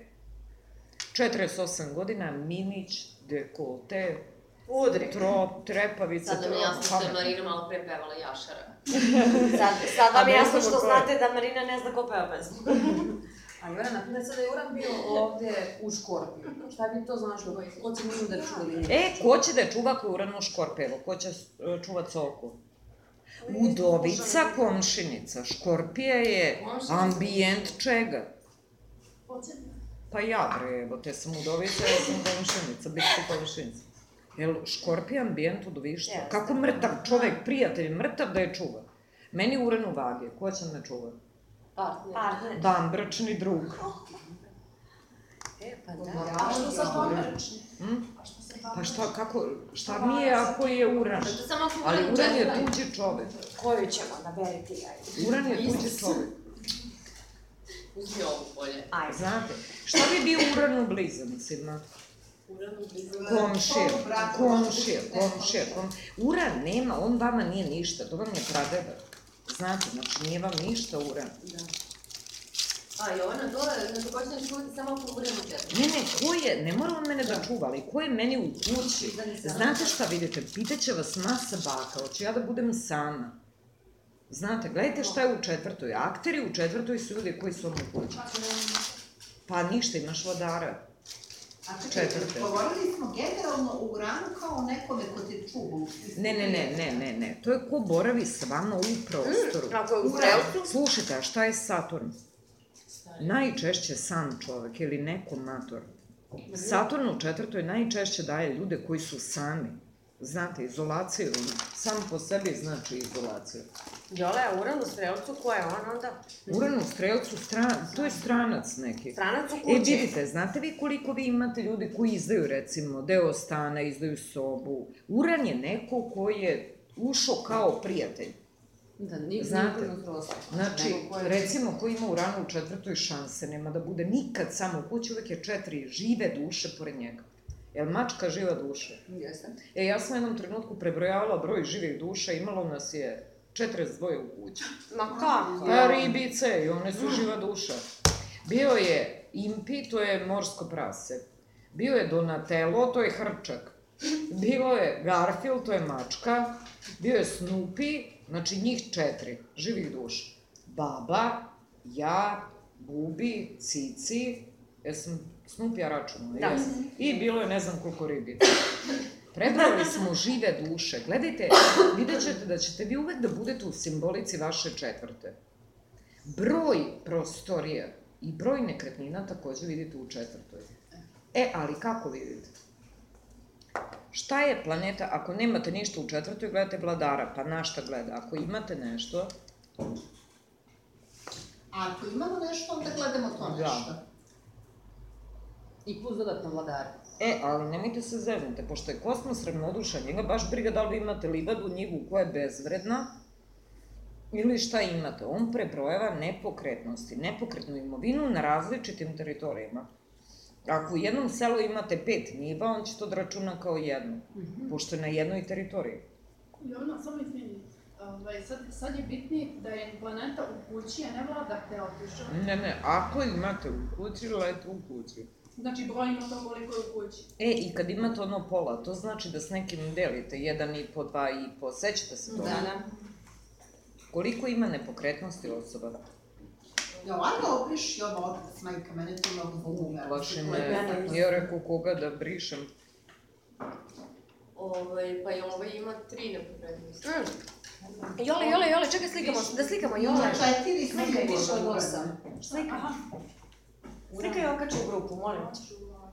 48 godina, minić, dekolte, Udri. Trepavica. Sad nam je jasno što je Marina malo pre pevala Jašara. Sad vam je jasno što znate da Marina ne zna ko peva pesmu. A Ivana, napredno sada je Uran bio ovde u Škorpiju. Šta bi to značilo? Ko će njim da čuva? Ko će da je čuva ko Uran u Škorpijevo? Ko će čuva Coku? Udovica, komšinica. Škorpija je ambijent čega? Podsjetno. Pa ja bre, evo te sam udovica, ja sam komšinica, bit ću komšinica. Jel škorpijan ambijent udovištva? Jeste. Kako mrtav čovek, prijatelj, mrtav da je čuva? Meni uran u vage, ko će me čuva? Partner. Dan, bračni drug. Pa da. A što sad pomeračni? A što sad Pa šta mi je ako je uran? To samo ako Ali uran uran je četiri. tuđi čovek. Koju ćemo naberiti, ajde. Uran je tuđi čovek. Uzmi ovu polje. Ajde. Znate, šta bi bio uran u blizancima? Uran u blizu. Komšija. Uran nema, on vama nije ništa, to vam je pradeda. Znate, znači nije vam ništa uran. Da. A, Jovana, dole, znači ko će nam čuvati samo ako uran u četiri. Ne, ko je, ne mora on mene da čuva, ali ko je meni u kući? Znate šta vidite, pitaće vas masa baka, hoću ja da budem sama. Znate, gledajte šta je u četvrtoj. Akteri u četvrtoj su ljudi koji su vam u kući. Pa ništa, imaš vladara. A čekaj, Četvrte. govorili smo generalno o Uranu kao nekome ko te čuva. Ne. To je ko boravi s vama u prostoru. Ako je u Strelcu? Slušajte, a šta je Saturn? Najčešće sam čovek ili neko mator. Saturn u četvrtoj najčešće daje ljude koji su sami. Znate, izolaciju, sam po sebi znači izolaciju. Jole, a Uran u Strelcu, ko je on onda? Uran u Strelcu, to je stranac neki. Stranac u kući. Vidite, znate vi koliko vi imate ljudi koji izdaju, recimo, deo stana, izdaju sobu. Uran je neko koji je ušao kao prijatelj. Da, niko Znate, ne prosto. znači, recimo, ko ima Urana u četvrtoj šanse, nema da bude nikad samo u kući, uvek je 4 žive duše pored njega. Jel mačka živa duša? Jeste. Ja sam u jednom trenutku prebrojavala broj živih duša, imalo nas je 42 u kući. Ma kako? Pa ribice, i one su živa duša. Bio je Impi, to je morsko prase. Bio je Donatello, to je hrčak. Bilo je Garfield, to je mačka. Bio je Snoopy, znači njih 4 živih duša. Baba, ja, Bubi, Cici, jesam Snoopy-a računala, Da. jesam. I bilo je ne znam koliko ribica. Prebrali smo žive duše. Gledajte, vidjet ćete da ćete vi uvek da budete u simbolici vaše četvrte. Broj prostorija i broj nekretnina takođe vidite u četvrtoj. Ali kako vidite? Šta je planeta, ako nemate ništa u četvrtoj, gledate vladara, pa na šta gleda? Ako imate nešto... A ako imamo nešto, onda gledamo to nešto. I plus dodatno vladara. Ali nemojte se zeznute, pošto je kosmos ravnodušan, njega baš briga da li vi imate livadu, njivu koja je bezvredna, ili šta imate. On prebrojava nepokretnosti, nepokretnu imovinu na različitim teritorijama. Ako u jednom selu imate 5 njiva, on će to da računa kao jednu, pošto je na jednoj teritoriji. Jovana, samo izvini. Sad je bitnije da je planeta u kući, a ne vlada te otišao. Ne, ako imate u kući, lete u kući. Znači, brojimo to koliko je u kući. I kad imate ono pola, to znači da s nekim delite 1,5, 2,5, sećate se toga? Da. Koliko ima nepokretnosti osoba? Jovana, obriši ovo otac, majka, mene to mnogo zanima. Plaši me, ja rekao koga da brišem. Pa i ovaj ima 3 nepokretnosti. Jole, čekaj, da slikamo, Jole. 4 Neka je više od sigurno. 8. Slikaj. Slikaj i okači u grupu, molim vas.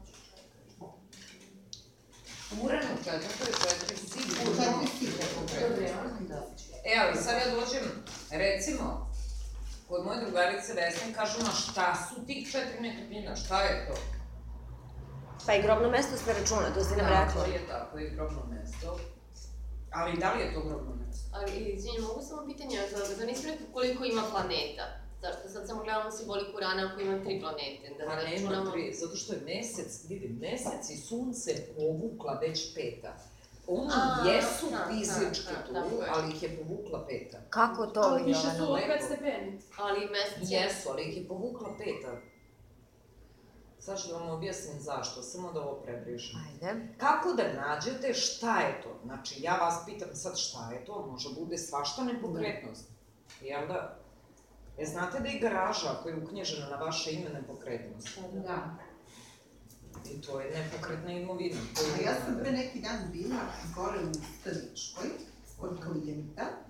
Uran u četvrtoj, 4 sigurno. 4 sigurno. Ali sad ja dođem, recimo, kod moje drugarice Vesne, kažu, ma šta su tih 4 nekretnina, šta je to? Pa i grobno mesto sve računa, to si nam rekla. To je tako, je grobno mesto. Ali da li je to grobno mesto? Ali, izvinjam, mogu samo pitanje, da nisi rekao koliko ima planeta? Zašto sad samo gledamo simboliku Urana ako ima 3 planete? Pa nema 3, zato što je mesec, vidi, mesec i sunce povukla već 5. Oni jesu fizički tu, ali ih je povukla 5. Kako to, Ali više su Jovana? 5 stepeni. Ali mesec je... Jesu, ali ih je povukla 5. Sad ću da vam objasnim zašto, samo da ovo prebrišem. Ajde. Kako da nađete šta je to? Znači, ja vas pitam sad šta je to, može bude svašta nepokretnost. Jel da? Znate da je garaža, ako je uknježena na vaše ime, nepokretnost? Da. I to je nepokretna imovina. A ja sam pre neki dan bila gore u Staničkoj, kod klijenta,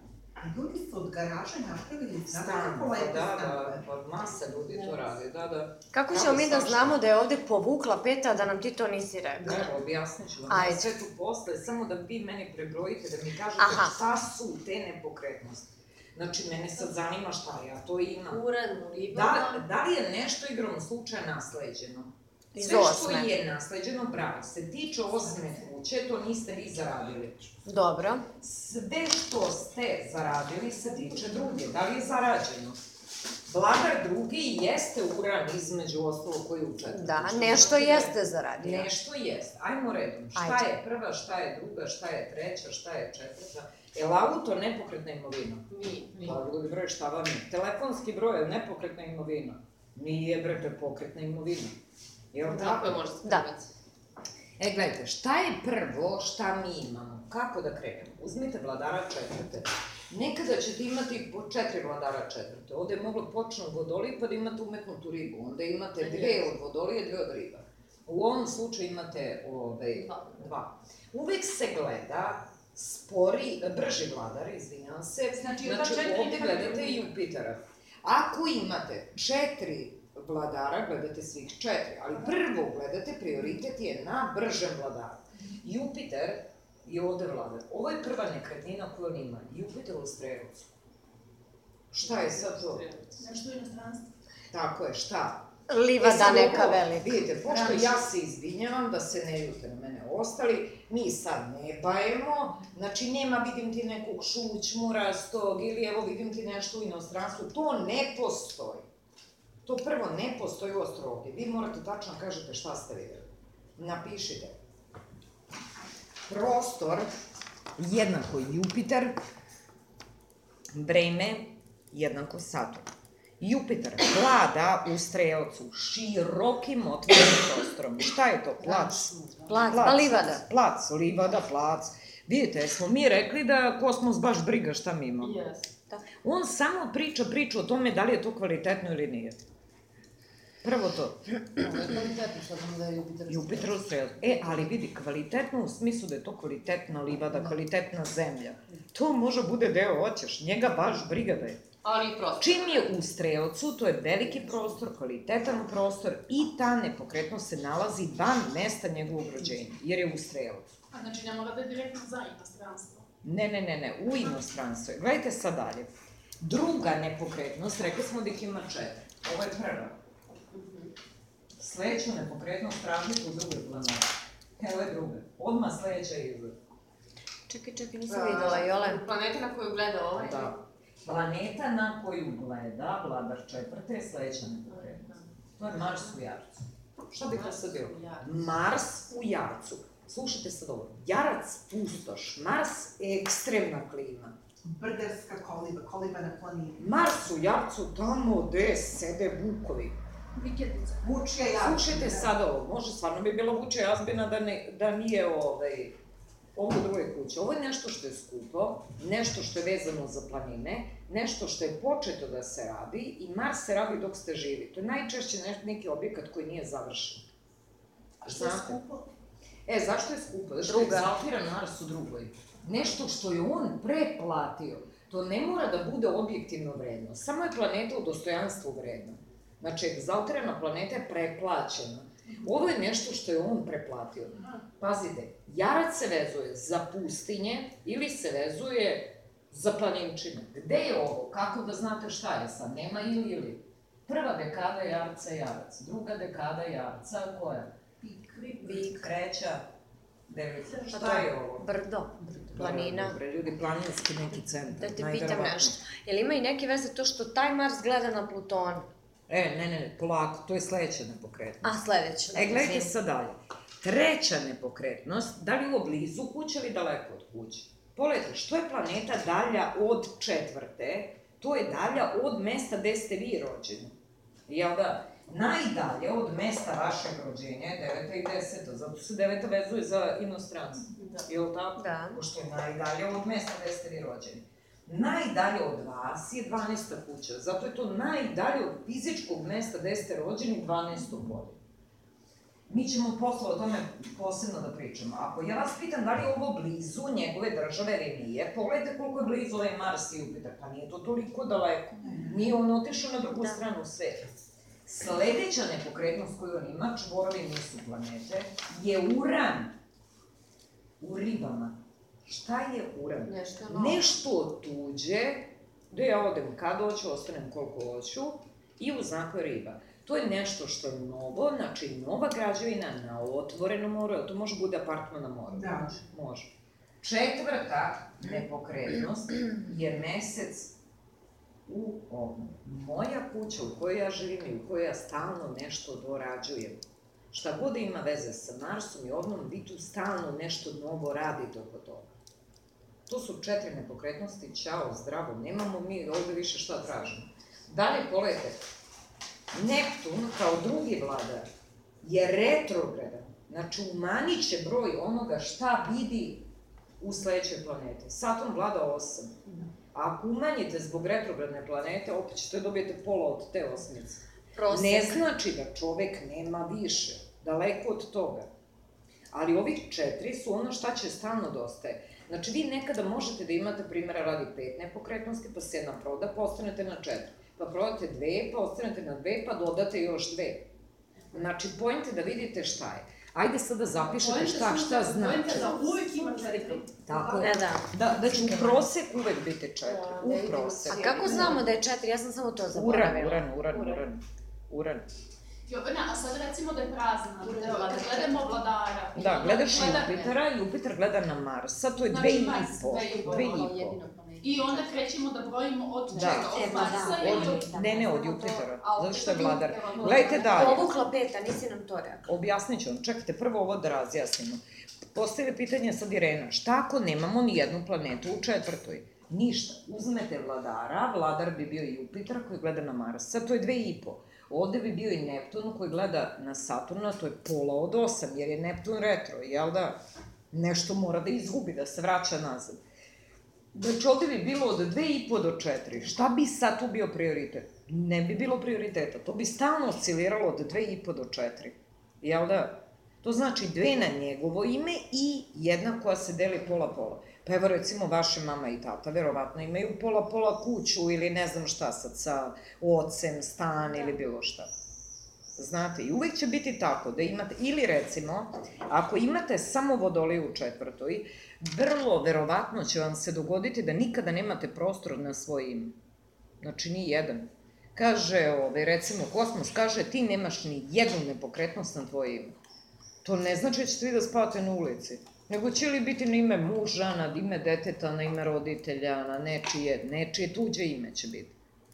ljudi su od garaže napravili Stan, da, masa ljudi to radi, da. Kako ćemo mi da znamo da je ovde povukla peta, da nam ti to nisi rekao? Evo, objasnit ću vam sve tu posle, samo da vi meni prebrojite, da mi kažete šta su te nepokretnosti. Znači, mene sad zanima šta ja to imam. Uran, ribama. Da li je nešto igrom slučaja nasleđeno? Sve što je nasleđeno, bravo, se tiče 8. kuće, to niste vi zaradili. Dobro. Sve što ste zaradili se tiče druge. Da li je zarađeno? Vladar drugi jeste Uran između ostalog koji u četvrtu. Da, nešto jeste zaradio. Nešto jeste. Ajmo redom. Šta je prva, šta je druga, šta je treća, šta je četvrta? Je li auto nepokretna imovina? Nije. Pa ljudi broj, šta vam je? Telefonski broj je nepokretna imovina? Nije, bre, to je pokretna imovina. Jel' tako? Tako je, možda se prebaci. Gledajte, šta je prvo šta mi imamo? Kako da krenemo? Uzmite vladara četvrte. Nekada ćete imati po 4 vladara četvrte. Ovde je moglo počnu od vodolije pa da imate umetnutu ribu. Onda imate 2 od vodolije, 2 od riba. U ovom slučaju imate 2. Uvek se gleda brži vladar, izvinjam se. Znači ovde gledate Jupitera. Ako imate 4 vladara, gledate svih 4, ali prvo gledate, prioritet je na bržem vladaru. Jupiter je ovde vladar. Ovo je prva nekretnina koju on ima. Jupiter u Strelcu. Šta je sad to? Nešto u inostranstvu. Tako je, šta? Livada neka velika. Vidite, pošto ja se izvinjavam da se ne ljute na mene ostali, mi sad ne bajemo, znači nema vidim ti nekog šućmurastog ili evo vidim ti nešto u inostranstvu, to ne postoji. To prvo ne postoji u astrologiji. Vi morate tačno kažete šta ste videli. Napišite. Prostor jednako Jupiter, vreme jednako Saturn. Jupiter vlada u Strelcu širokim otvorenim prostorom. Šta je to? Plac. Pa livada. Plac, livada, plac. Vidite, smo mi rekli da kosmos baš briga šta mi imamo. On samo priča o tome da li je to kvalitetno ili nije. Prvo to. Kvalitetno, šta znam da je Jupiter u Strelcu. Jupiter u Strelcu. Ali vidi, kvalitetno u smislu da je to kvalitetna livada, kvalitetna zemlja. To može bude deo hoćeš, njega baš briga da je. Ali prostor. Čim je u Strelcu, to je veliki prostor, kvalitetan prostor i ta nepokretnost se nalazi van mesta njegovog rođenja, jer je u Strelcu. A znači ne mora da je direktno za inostranstvo? Ne, u inostranstvo. Gledajte sad dalje. Druga nepokretnost, rekli smo da ih ima 4. Ovo je prva. Sledeću nepokretnost tražite u drugoj planeti. Evo je druga. Odmah sledeća je izgled. Čekaj, nisam videla, Jole. Planeta na koju gleda ovaj? Da. Planeta na koju gleda, vladar četvrte, je sledeća nepokretnost. To je Mars u Jarcu. Šta bi to sad bilo? Mars u Jarcu. Slušajte sad ovo. Jarac pustoš, Mars ekstremna klima. Brderska koliba na planini. Mars u Jarcu, tamo gde sede vukovi. Vikendica. Vučija Jazbina. Slušajte sad ovo, može stvarno bi bilo Vučija Jazbina da nije ovo u drugoj kući. Ovo je nešto što je skupo, nešto što je vezano za planine, nešto što je početo da se radi i Mars se radi dok ste živi. To je najčešće neki objekat koji nije završen. A što je skupo? Zašto je skupo? Zato što je egzaltiran Mars u drugoj. Nešto što je on preplatio, to ne mora da bude objektivno vredno. Samo je planeta u dostojanstvu vredna. Znači, egzaltirana planeta je preplaćena. Ovo je nešto što je on preplatio. Pazite, Jarac se vezuje za pustinje ili se vezuje za planinčine. Gde je ovo? Kako da znate šta je sad? Nema ili. Prva dekada Jarca je Jarac. Druga dekada Jarca, koja? Vik, kreća, devica. Šta je ovo? Brdo, planina. Dobre, ljudi, planinski neki centar. Da te pitam nešto. Jel ima i neke veze to što taj Mars gleda na Pluton? Ne, polako, to je sledeća nepokretnost. Sledeća. Gledajte sad dalje. Treća nepokretnost, da li ovo blizu kuće ili daleko od kuće? Pogledajte, što je planeta dalja od četvrte, to je dalja od mesta gde ste vi rođeni. Jel da? Najdalje od mesta vašeg rođenja je 9. i 10. Zato se 9. vezuje za inostranstvo. Jel tako? Da. Pošto je najdalje od mesta gde ste vi rođeni. Najdalje od vas je 12. kuća, zato je to najdalje od fizičkog mesta gde ste rođeni 12. polje. Mi ćemo posle o tome posebno da pričamo. Ako ja vas pitam da li je ovo blizu njegove države ili nije, pogledajte koliko je blizu ovaj Mars i Jupiter, pa nije to toliko daleko. Nije on otišao na drugu stranu sveta. Sledeća nepokretnost koju on ima, čvorovi nisu planete, je Uran. U ribama. Šta je Uran? Nešto tuđe, da ja odem kad hoću, ostanem koliko hoću, i u znaku je riba. To je nešto što je novo, znači nova građevina na otvorenom moru, to može bude apartman na moru. Da. Može. Četvrta nepokretnost je mesec u Ovnu. Moja kuća u kojoj ja živim i u kojoj ja stalno nešto dorađujem. Šta god ima veze sa Marsom i Ovnom, vi tu stalno nešto novo radite oko toga. To su 4 nepokretnosti, ćao, zdravo, nemamo mi ovde više šta tražimo. Dalje, pogledajte, Neptun, kao drugi vladar, je retrogradan, znači umanit će broj onoga šta vidi u sledećoj planeti. Saturn vlada 8. Ako umanjite zbog retrogradne planete, opet ćete dobijete pola od te osmice. Ne znači da čovek nema više, daleko od toga. Ali ovih 4 su ono šta će stalno dostaje. Znači, vi nekada možete da imate, primjera radi 5 nepokretnosti, pa se jedna proda, pa ostanete na 4. Pa prodate 2, pa ostanete na 2, pa dodate još 2. Znači, point je da vidite šta je. Ajde sad da zapišete šta znači. Point je da uvijek ima 4. Tako je. Da će u prosek uvek biti 4. U prosek. A kako znamo da je 4? Ja sam samo to zaboravila. Uran. Jovana, a sad recimo da je prazna, da gledamo vladara. Da, gledaš Jupitera, Jupiter gleda na Marsa, to je 2,5. I onda krećemo da brojimo od čega? Od Marsa ili od... Ne, od Jupitera, zato što je vladar. Gledajte dalje. Povukla 5, nisi nam to rekao. Objasnit ću vam, čekajte, prvo ovo da razjasnimo. Postavlja pitanje sad Irena, šta ako nemamo ni jednu planetu u 4. Ništa. Uzmete vladara, vladar bi bio i Jupiter koji gleda na Marsa, to je 2,5. Ovde bi bio i Neptun koji gleda na Saturna, to je pola od 8, jer je Neptun retro, jel da? Nešto mora da izgubi, da se vraća nazad. Znači, ovde bi bilo od 2,5 do 4. Šta bi sad tu bio prioritet? Ne bi bilo prioriteta. To bi stalno osciliralo od 2,5 do 4. Jel da? To znači 2 na njegovo ime i 1 koja se deli pola-pola. Pa evo recimo vaše mama i tata verovatno imaju pola-pola kuću ili ne znam šta sad sa ocem, stan ili bilo šta. Znate, i uvek će biti tako da imate, ili recimo, ako imate samo Vodoliju u 4. vrlo verovatno će vam se dogoditi da nikada nemate prostor na svoj ime. Znači, ni jedan. Kaže, recimo, Kosmos kaže, ti nemaš ni jednu nepokretnost na tvoje ime. To ne znači da ćete vi da spavate na ulici. Nego će li biti na ime muža, na ime deteta, na ime roditelja, na nečije tuđe ime će biti.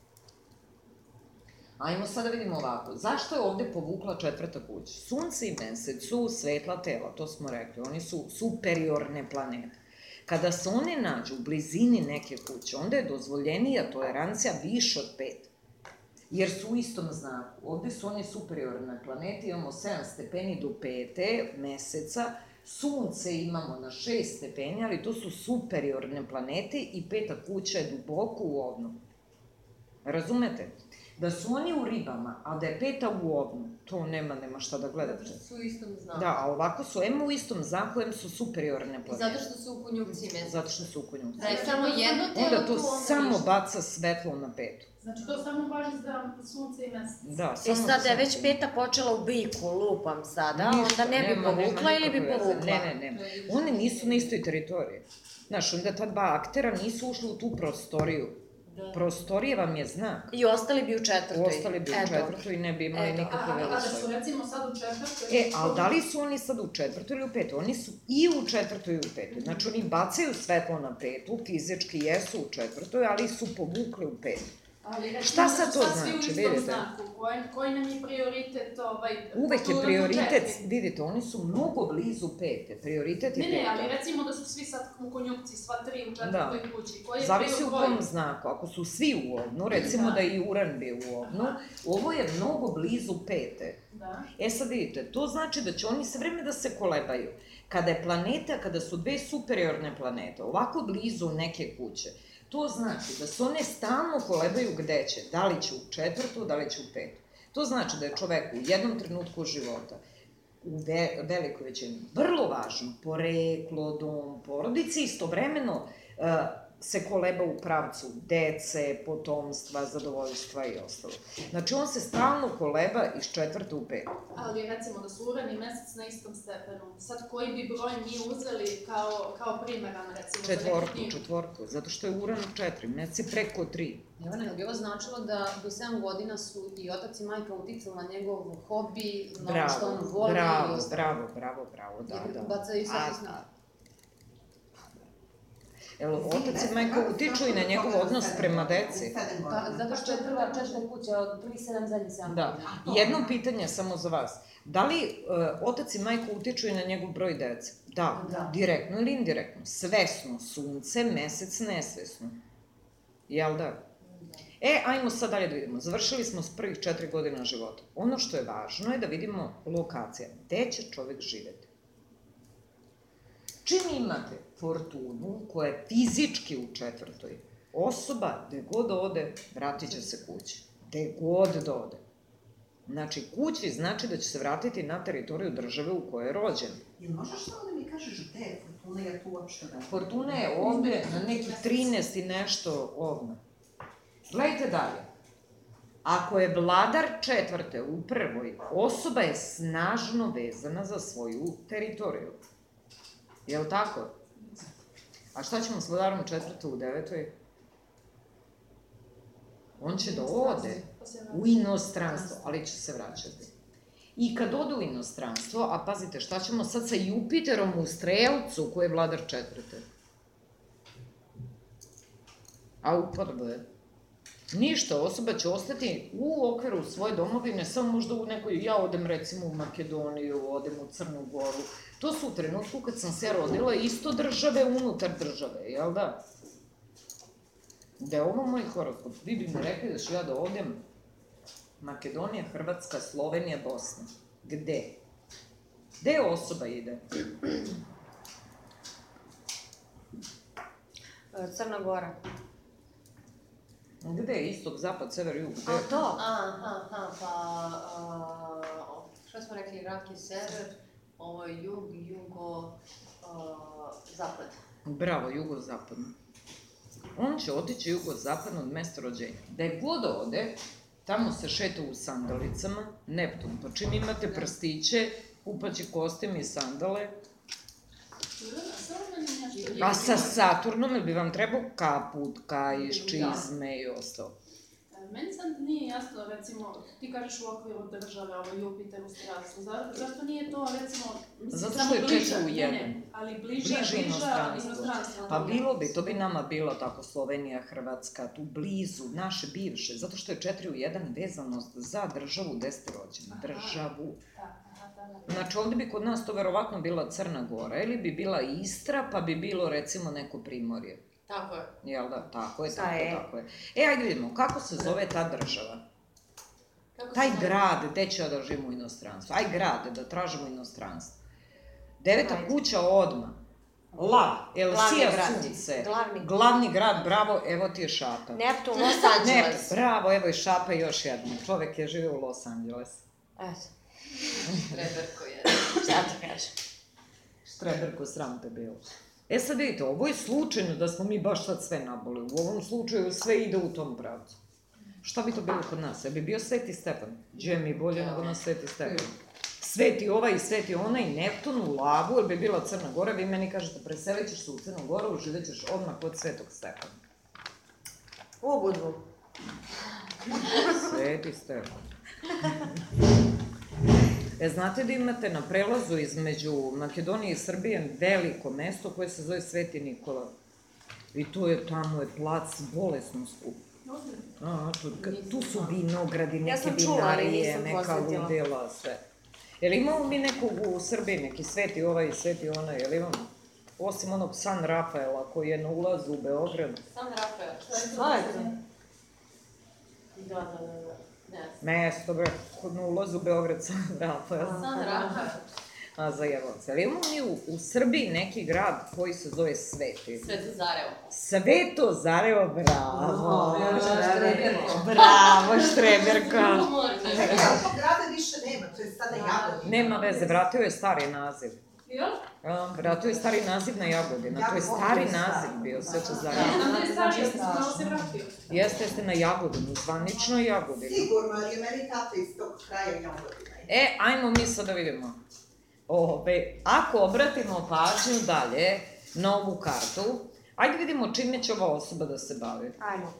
Ajmo sad da vidimo ovako. Zašto je ovde povukla 4. kuća? Sunce i mesec su svetla tela, to smo rekli. Oni su superiorne planete. Kada se one nađu u blizini neke kuće, onda je dozvoljenija tolerancija više od 5. Jer su u istom znaku. Ovde su one superiorne planete, imamo 7 stepeni do 5. meseca, Sunce imamo na 6 stepeni, ali to su superiorne planete i 5. kuća je duboko u Ovnu. Razumete? Da su oni u ribama, a da je 5. u Ovnu, to nema šta da gledate. Zato što su u istom znaku. Da, a ovako su, u istom znaku, su superiorne planete. Zato što su u konjunkciji meseca. Zato što su u konjunkciji. Da je samo jedno telo onda tu, to samo baca svetlo na 5. Znači, to samo važi za sunce i mesec. Da, samo I sad da je već 5. počela u biku, lupam sada, onda ne bi povukla ili bi povukla? Ne. One nisu na istoj teritoriji. Znaš, onda ta 2 aktera nisu ušli u tu prostoriju. Prostorije vam je znak. I ostali bi u 4. Ostali bi u 4. i ne bi imali nikakve veze. A da su recimo sad u 4. Ali da li su oni sad u 4. ili u 5. Oni su i u 4. i u 5. Znači oni bacaju svetlo na 5. Fizički jesu u 4. ali su povukli u 5. Šta sad to znači, vidite? Koji nam je prioritet? Uvek je prioritet, vidite, oni su mnogo blizu 5. Prioritet je 5. Ne, ali recimo da su svi sad u konjunkciji, sva 3 u 4. kući. Zavisi u kom znaku. Ako su svi u Ovnu, recimo da je i Uran bio u Ovnu, ovo je mnogo blizu 5. Sad vidite, to znači da će oni sve vreme da se kolebaju. Kada je planeta, kada su 2 superiorne planete, ovako blizu neke kuće, to znači da se one stalno kolebaju gde će, da li će u 4. da li će u 5. To znači da je čovek u jednom trenutku života u velikoj većini, vrlo važno, poreklo, dom, porodice, istovremeno se koleba u pravcu dece, potomstva, zadovoljstva i ostalo. Znači, on se stalno koleba iz 4. u 5. Ali recimo da su Uran i Mesec na istom stepenu. Sad koji bi broj mi uzeli kao primeran, recimo, za neku Četvorku, zato što je Uran 4, Mesec je preko 3. Jovana, je li bi ovo značilo da do 7 godina su i otac i majka uticali na njegov hobi, na ono što on voli i ostalo? Bravo, da. Jer bacaju sad i zna. Jel, otac i majka utiču i na njegov odnos prema deci? Zato što je prva češka kuća od prvih 7 zadnjih 7 Da. Jedno pitanje samo za vas. Da li otac i majka utiču i na njegov broj dece? Da. Direktno ili indirektno? Svesno. Sunce, mesec, nesvesno. Jel da? Ajmo sad dalje da vidimo. Završili smo s prvih 4 godina života. Ono što je važno je da vidimo lokacija. Gde će čovek živeti? Čim imate fortunu koja je fizički u 4. osoba, gde god ode, vratit će se kući. Gde god da ode. Znači, kući znači da će se vratiti na teritoriju države u kojoj je rođen. Jel možeš samo da mi kažeš gde je Fortuna, ja tu uopšte ne znam. Fortuna je ovde, na neki 13 i nešto ovde. Gledajte dalje. Ako je vladar 4. u 1. osoba je snažno vezana za svoju teritoriju. Jel' tako? A šta ćemo s vladarom 4. u 9. On će da ode u inostranstvo, ali će se vraćati. I kad ode u inostranstvo, a pazite, šta ćemo sad sa Jupiterom u Strelcu, koji je vladar 4. A upravo je. Ništa, osoba će ostati u okviru svoje domovine, samo možda u nekoj, ja odem recimo u Makedoniju, odem u Crnu Goru. To su u trenutku kad sam se rodila isto države unutar države, jel da? Da je ovo moj horoskop, vi bi mi rekli da ću ja da odem Makedonija, Hrvatska, Slovenija, Bosna. Gde? Gde osoba ide? Crna Gora. Gde je istok, zapad, sever, jug? A to? Šta smo rekli, Irak je sever, ovo je jug, zapad. Bravo, jugozapadno. On će otići jugozapadno od mesta rođenja. Da je god ode, tamo se šeta u sandalicama, Neptun. Pa čim imate prstiće, kupaći kostim i sandale. A sa Saturnom bi vam trebao kaput, kajiš, čizme i ostalo. Meni sad nije jasno, recimo, ti kažeš u okviru države, ovo Jupiter u Strelcu, zašto nije to, recimo, zato što je 4 u 1. Ali bliža inostranstvo. Pa bilo bi, to bi nama bilo tako, Slovenija, Hrvatska, tu blizu, naše bivše, zato što je 4 u 1 vezanost za državu gde ste rođeni, državu. Znači, ovde bi kod nas to verovatno bila Crna Gora, ili bi bila Istra, pa bi bilo, recimo, neko Primorje. Tako je. Jel da? Tako je. Ajde vidimo, kako se zove ta država? Taj grad, gde će da živimo u inostranstvu? Aj grad, da tražimo inostranstvo. 9. kuća odmah. Lav, el sija sunce. Glavni grad, bravo, evo ti je šapa. Neptun, Los Angeles. Bravo, evo je šapa i još jedna. Čovek je živio u Los Angeles. Eto. Štreberko je. Šta ti kažem? Štreberko, sram te bilo. Sad vidite, ovo je slučajno da smo mi baš sad sve naboli. U ovom slučaju sve ide u tom pravcu. Šta bi to bilo kod nas? Ja bi bio Sveti Stefan. Gdje mi bolje nego na Sveti Stefan? Sveti ovaj i Sveti onaj, Neptun u Lavu, jer bi bila Crna Gora, vi meni kažete, preselit ćeš se u Crnu Goru, živjet ćeš odmah kod Svetog Stefana. U Budvu. Sveti Stefan. Znate da imate na prelazu između Makedonije i Srbije veliko mesto koje se zove Sveti Nikola. I tamo je plac bolesno skup. Tu su vinogradi, neke vinarije, neka ludila, sve. Jel imamo mi nekog u Srbiji, neki Sveti ovaj i Sveti onaj, jel imamo? Osim onog San Rafaela koji je na ulazu u Beograd. San Rafael. Šta je to? Da. Mesto, bre, na ulazu u Beograd San Rafael. San Rafael. A zajebaoce. Ali imamo mi u Srbiji neki grad koji se zove Sveti. Sveto Zarevo. Sveto Zarevo, bravo. Štreberko. Bravo, Štreberka. Ja tog grada više nema, to je sada Jagodina. Nema veze, vratio je stari naziv. Jel? Vratio je stari naziv na Jagodina, to je stari naziv bio, Sveto Zarevo. Znam da je stari, ja sam malo se vratio. Jeste na Jagodinu, zvanično Jagodina. Sigurno, jer je meni tata iz tog kraja Jagodina. Ajmo mi sad da vidimo. Ako obratimo pažnju dalje na ovu kartu, ajde vidimo čime će ova osoba da se bavi. Ajmo.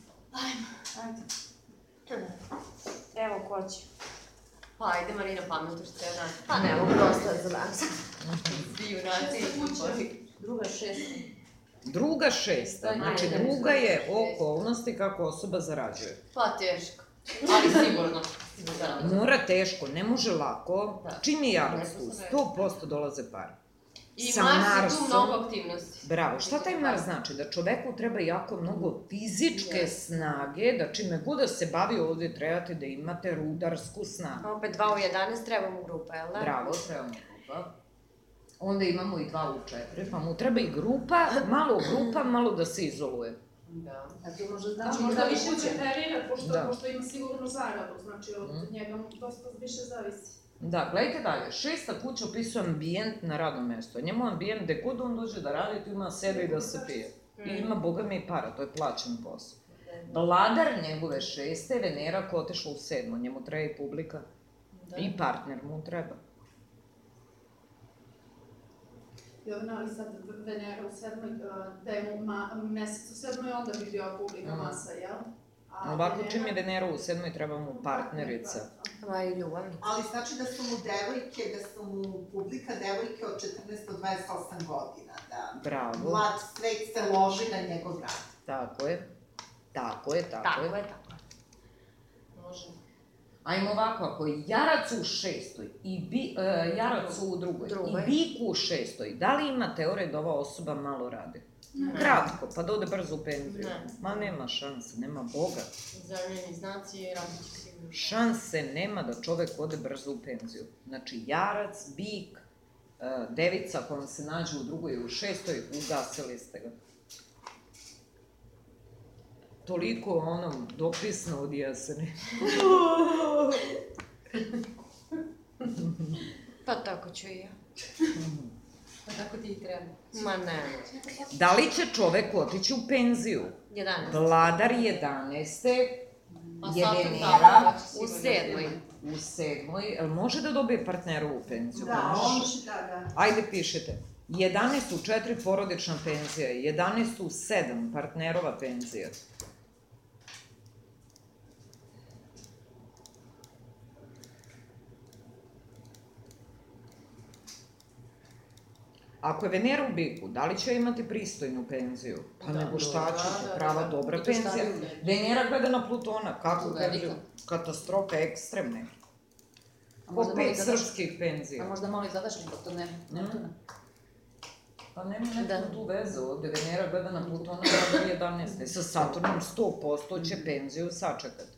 Evo ko će. Pa ajde Marina, pametuješ te dan. Pa ne, mogu dosta za danas. Svi junaci i kućari. Druga šesta, znači druga je okolnosti kako osoba zarađuje. Pa teško, ali sigurno. Mora teško, ne može lako. Čim je jarac tu, 100% dolaze pare. I Sa Mars je tu Marsom- mnogo aktivnosti. Bravo, šta taj Mars znači? Da čoveku treba jako mnogo fizičke snage, da čime god da se bavi ovde trebate da imate rudarsku snagu. Opet 2 u 11 treba mu grupa, jel da? Bravo, treba mu grupa. Onda imamo i 2 u 4, pa mu treba i grupa, malo da se izoluje. Da. A to može Znači znači možda da više kuće. preferira, Da. pošto ima sigurno zaradu, znači od njega dosta više zavisi. Da, gledajte dalje, šesta kuća opisuje ambijent na radnom mestu. Njemu ambijent, gde god on dođe da radi, tu ima sebe i da se pije. I ima, boga mi, i para, to je plaćen posao. Vladar njegove šeste je Venera koja je otišla u 7. Njemu treba i publika. I partner mu treba. Jovna, ali sad Venera u 7. da je mu mesec u 7. onda bi bio publika masa, jel? Ovako, čim je Venera u 7. treba mu partnerica. Ma i ljubavnica. Ali znači da su mu devojke, da su mu publika devojke od 14 do 28 godina, da Bravo. mlad svet se loži na njegov rad. Tako je. Tako je. Može. Ajmo ovako, ako je jarac u 6. i jarac u 2. i bik u 6. da li ima teorije da ova osoba malo radi? Kratko, pa da ode brzo u penziju. Ma nema šanse, nema Boga. Zemljeni znaci i radit će sigurno. Šanse nema da čovek ode brzo u penziju. Znači, jarac, bik, devica kojom se nađe u 2. i u 6. ugasili ste ga. Toliko o onom dopisno od jesene. Pa tako ću i ja. Pa tako ti i treba. Ma ne. Da li će čovek otići u penziju? 11. Vladar 11. je Saturn Venera U 7. u 7. Jel može da dobije partnerovu penziju? Da, Može. da. Ajde, pišite. 11 u 4 porodična penzija, 11 u 7 partnerova penzija. Ako je Venera u biku, da li će imati pristojnu penziju? Pa nego šta ćete, prava dobra penzija. Venera gleda na Plutona, kako penziju? Katastrofe ekstremne. Po 5 srpskih penzija. A možda malo i zadašnji, to ne. Pa nema nekako tu veze ovde, Venera gleda na Plutona na 11. Sa Saturnom 100% će penziju sačekati.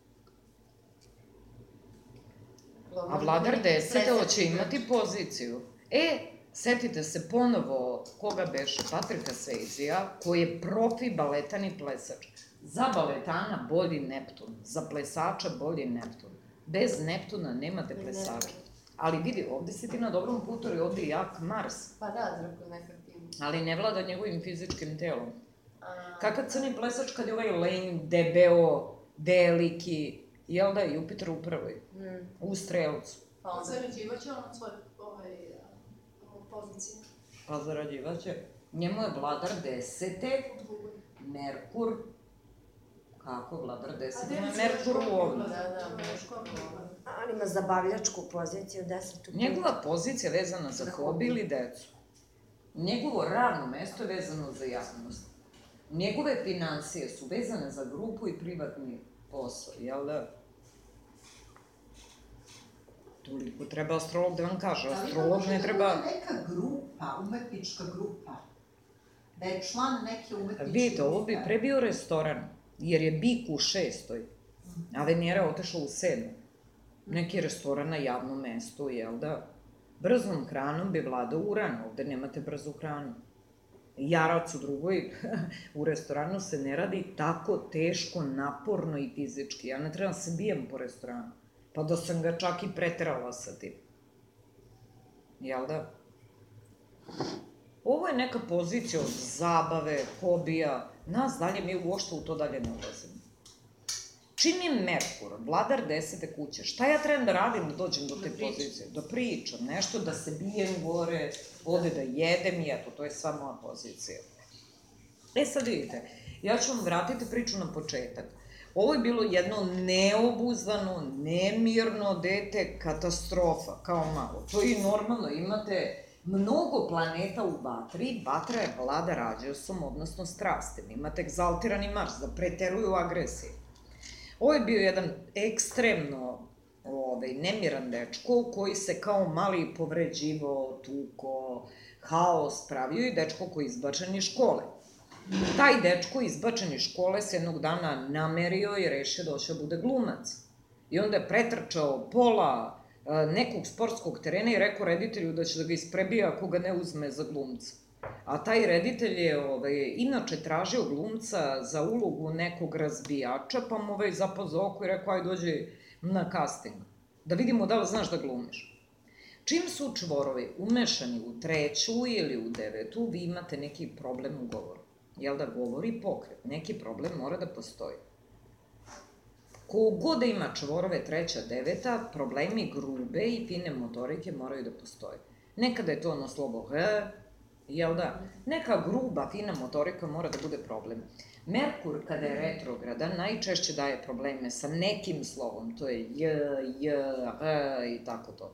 A Vladar 10. hoće imati poziciju. Setite se ponovo koga beše, Patrika Swayzea, koji je profi baletan i plesač. Za baletana bolji Neptun, za plesača bolji Neptun. Bez Neptuna nemate plesača. Ali vidi, ovde si ti na dobrom putu i ovde je jak Mars. Pa da, zrako nekakvim. Ali ne vlada njegovim fizičkim telom. Kakav crni plesač kad je ovaj lame, debeo, veliki, jel da je Jupiter u prvoj, u strelcu. Pa onda. Zarađivaće on od svoje pozicije. Pa zarađivaće. Njemu je vladar 10. Merkur. Kako vladar 10. Merkur u ovom. Ali ima zabavljačku poziciju 10. Njegova pozicija je vezana za hobi ili decu. Njegovo radno mesto je vezano za javnost. Njegove finansije su vezane za grupu i privatni posao, jel da? Toliko treba astrolog da vam kaže, astrolog ne treba... Da li može neka grupa, umetnička grupa, da je član neke umetničke grupe? Vidite, ovo bi pre bio restoran, jer je bik u 6. a Venera je otešla u 7. Neki restoran na javnom mestu, jel da? Brzom hranom bi vladao uran, ovde nemate brzu hranu. Jarac u drugoj, u restoranu se ne radi tako teško, naporno i fizički. Ja ne trebam se bijem po restoranu, pa da sam ga čak i preterala sa tim. Jel da? Ovo je neka pozicija od zabave, hobija, nas dalje, mi uopšte u to dalje ne ulazimo. Čim je Merkur, vladar 10. kuće, šta ja trebam da radim da dođem do te pozicije? Da pričam, nešto, da se bijem gore, ovde da jedem i eto, to je sva moja pozicija. Sad vidite, ja ću vam vratiti priču na početak. Ovo je bilo jedno neobuzdano, nemirno dete, katastrofa, kao malo. To je normalno, imate mnogo planeta u vatri, vatra je vlada rađasom, odnosno strastem. Imate egzaltirani Mars, da preteruju agresije. Ovo je bio jedan ekstremno nemiran dečko koji se kao mali povređivo, tuko, haos pravio i dečko koji je izbačen iz škole. Taj dečko izbačen iz škole se jednog dana namerio i rešio da hoće da bude glumac. I onda je pretrčao pola nekog sportskog terena i rekao reditelju da će da ga isprebija ako ga ne uzme za glumca. A taj reditelj je inače tražio glumca za ulogu nekog razbijača, pa mu zapao za oko i rekao, aj dođi na casting, da vidimo da li znaš da glumiš. Čim su čvorovi umešani u 3. ili u 9. vi imate neki problem u govoru. Jel da, govor i pokret, neki problem mora da postoji. Kogod da ima čvorove 3., 9., problemi grube i fine motorike moraju da postoje. Nekada je to ono slovo H, jel da? Neka gruba, fina motorika mora da bude problem. Merkur, kada je retrogradan, najčešće daje probleme sa nekim slovom. To je J, J, R i tako to.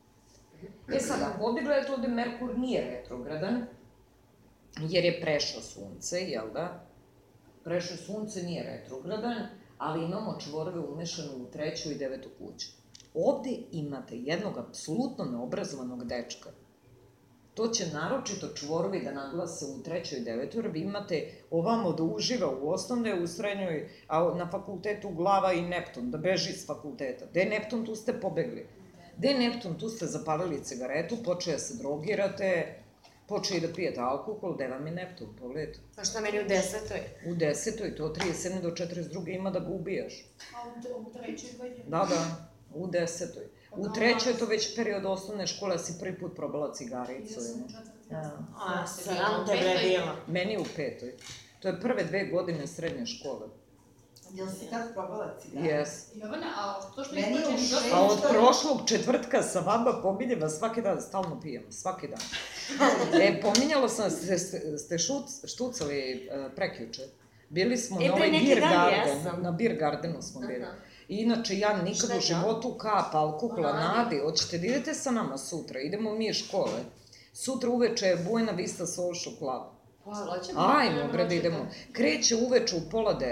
Sad, ako ovde gledate, ovde Merkur nije retrogradan, jer je prešao sunce, jel da? Prešao sunce, nije retrogradan, ali imamo čvorove umešane u 3. i 9. kuću. Ovde imate jednog apsolutno neobrazovanog dečka. To će naročito čvorovi da naglase u 3. i 9. jer vi imate ovamo da uživa u osnovne, u srednjoj, a na fakultetu glava i Neptun, da beži iz fakulteta. Gde je Neptun, tu ste pobegli. Gde je Neptun, tu ste zapalili cigaretu, počeo da se drogirate, počeo i da pijete alkohol, gde vam je Neptun, pogledajte. A šta meni u 10. U 10. to od 37. do 42. ima da ga ubijaš. A u 3. godini? Da, u 10. U 3. to već period osnovne škole, si prvi put probala cigaricu. Ja sam u 4. A, sram te bre bila. Meni je u 5. To je prve 2 godine srednje škole. Jel si tad probala cigaricu? Jes. Jovana, a to što Meni je u ispočeš... 6. A od prošlog četvrtka sa vama pominjeva svaki dan, stalno pijem, svaki dan. Pominjalo sam, ste štucali prekjuče. Bili smo na ovaj Beer Garden, na Beer Gardenu smo bili. Inače, ja nikad u životu kap alkohola Nadi, hoćete da idete sa nama sutra, idemo mi iz škole. Sutra uveče je Buena Vista Social Club. Ajmo, bre, da idemo. Kreće uveče u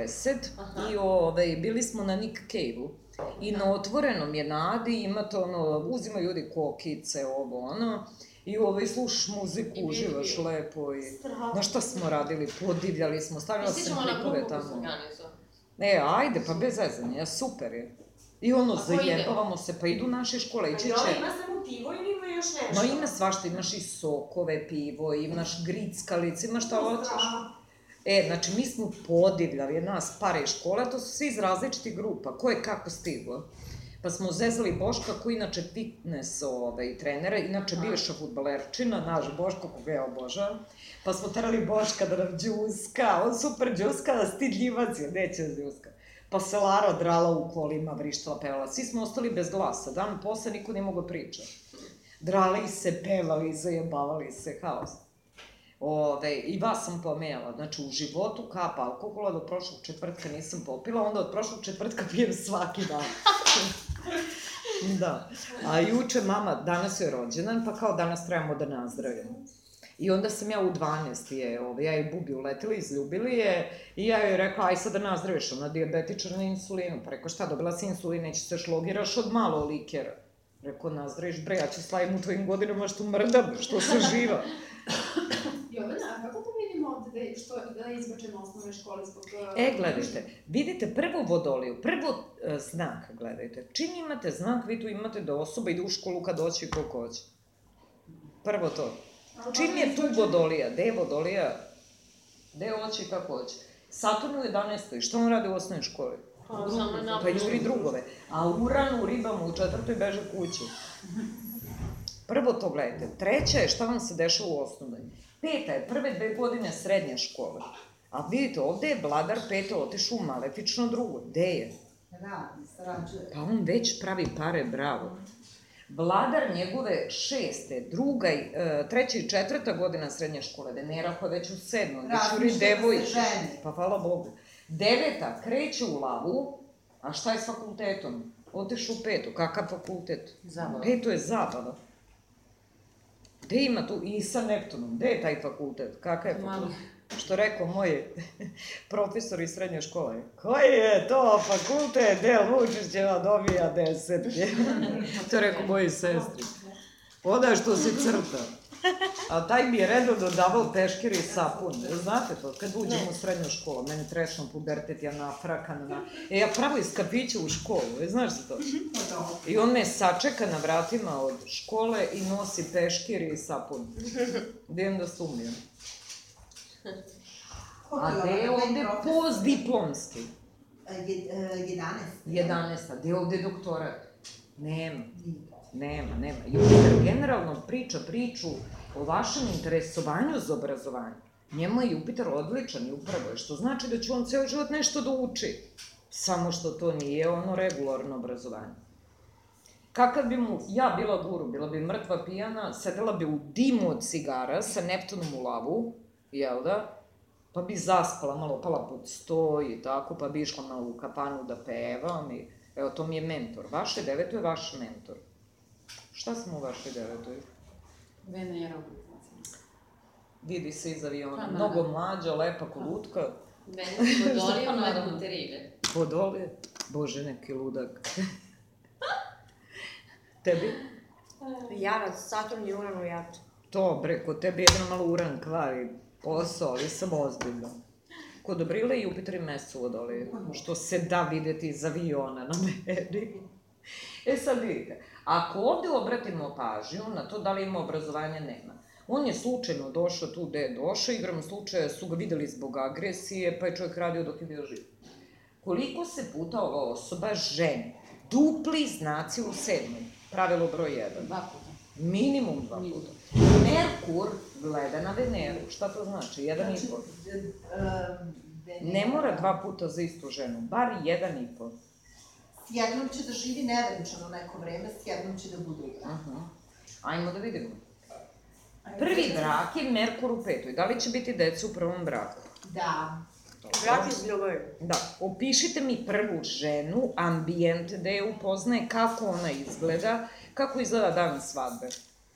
9:30 i bili smo na Nick Cave-u. I na otvorenom je Nadi, imate ono, uzimaju ljudi kokice, ovo, ono, i slušaš muziku, uživaš lepo i... Znaš šta smo radili? Podivljali smo, stavila sam klikove tamo. Ajde, pa bez zezanja, super je. I ono, zajebavamo se, pa idu naše škole, ići će... Ima samo pivo ili ima još nešto? Ma ima svašta, imaš i sokove, pivo, imaš grickalice, imaš šta hoćeš. Znači, mi smo podivljali, nas pare iz škole, to su svi iz različitih grupa, ko je kako stiglo. Pa smo zezali Boška, koji inače fitness trenera, inače bivša fudbalerčina, naš Boško, koga ja obožavam. Pa smo terali Boška da nam džuska, on super džuska, da stidljivac je, neće da džuska. Pa se Lara drala u kolima, vrištala, pevala. Svi smo ostali bez glasa, dan posle niko nije mogo priča. Drali se, pevali, zajebavali se, haos. I vas sam pomijala, znači u životu kap alkohola, do prošlog četvrtka nisam popila, onda od prošlog četvrtka pijem svaki dan. Da. A juče mama, danas je rođendan, pa kao danas trebamo da nazdravimo. I onda sam ja u 12 ja i Bubi uletili, izljubili je i ja joj rekla, aj sad da nazdraviš, ona dijabetičar na insulinu. Pa rekao, šta, dobila si insulin, neće se šlogiraš od malo likera. Rekao, nazdraviš, bre, ja ću slavim u tvojim godinama što mrdam, što se živa. Jovana, a kako to vidimo ovde da je izbačeno osnovne škole zbog... Gledajte, vidite prvo vodoliju, prvo znak, gledajte. Čim imate znak, vi tu imate da osoba ide u školu kad hoće i koliko hoće. Prvo to. Čim je tu Vodolija? Gde je Vodolija? Gde hoće i kako hoće? Saturn u 11. Šta on radi u osnovnoj školi? Pa juri drugove. A Uran u ribama u 4. beže kući. Prvo to gledajte. Treća je šta vam se dešava u osnovnoj. 5. je prve 2 godine srednje škole. A vidite, ovde je vladar 5. otišao u malefično drugo. Gde je? Radi, sarađuje. Pa on već pravi pare, bravo. Vladar njegove 6., 2., 3. i 4. godina srednje škole, Venera koja već u 7. već juri devojče. Pa hvala Bogu. 9. kreće u lavu, a šta je s fakultetom? Otišao u 5. Kakav fakultet? Zabava. 5. je zabava. Gde ima tu? I sa Neptunom. Gde je taj fakultet? Kakav je fakultet? Što rekao moj profesor iz srednje škole. Koji je to fakultet gde Vučićeva dobija 10? To je rekao mojoj sestri. Oda što se crta. A taj mi je redno dodavao peškir i sapun. Znate to, kad uđemo u srednju školu, meni trešnao pubertet, ja nafrakana. Ja pravo iz kafića u školu, znaš za to? I on me sačeka na vratima od škole i nosi peškir i sapun. Idem da sumijem. A gde je ovde postdiplomski? 11. Gde je ovde doktorat? Nema. Jupiter generalno priča priču o vašem interesovanju za obrazovanje. Njemu je Jupiter odličan i upravo je, što znači da će on ceo život nešto da uči. Samo što to nije ono regularno obrazovanje. Kakav bi mu ja bila guru, bila bi mrtva pijana, sedela bi u dimu od cigara sa Neptunom u lavu, jel da? Pa bi zaspala, malo pala pod sto i tako, pa bi išla malo u kafanu da pevam i... Evo, to mi je mentor. Vaše 9. je vaš mentor. Šta smo u vašoj 9? Venera. Vidi se iz aviona. Mnogo mlađa, lepa kolutka. Venera Vodolija, Medmute Rive. Vodolija? Bože, neki ludak. Tebi? Jarac, Saturn i Uran u Jatu. To, bre, kod tebi jedno malo Uran kvari posao, ali sam ozbiljno. Kod Dobrile i Jupiter i Mesec u Vodoliji, što se da videti iz aviona na meni. E sad vidite, ako ovde obratimo pažnju na to da li ima obrazovanja, nema. On je slučajno došao tu gde je došao, igrom slučaja su ga videli zbog agresije, pa je čovjek radio dok je bio živ. Koliko se puta ova osoba ženi? Dupli znaci u 7. Pravilo broj 1. 2 puta. Minimum 2 puta. Merkur gleda na Veneru. Šta to znači? 1,5. Ne mora 2 puta za istu ženu, bar 1,5. S jednom će da živi nevenčano neko vreme, s jednom će da bude u braku. Ajmo da vidimo. Prvi brak je Merkur u 5. Da li će biti deca u prvom braku? Da. Brak iz ljubavi. Da. Opišite mi prvu ženu, ambijent da je upoznaje, kako ona izgleda, kako izgleda dan svadbe.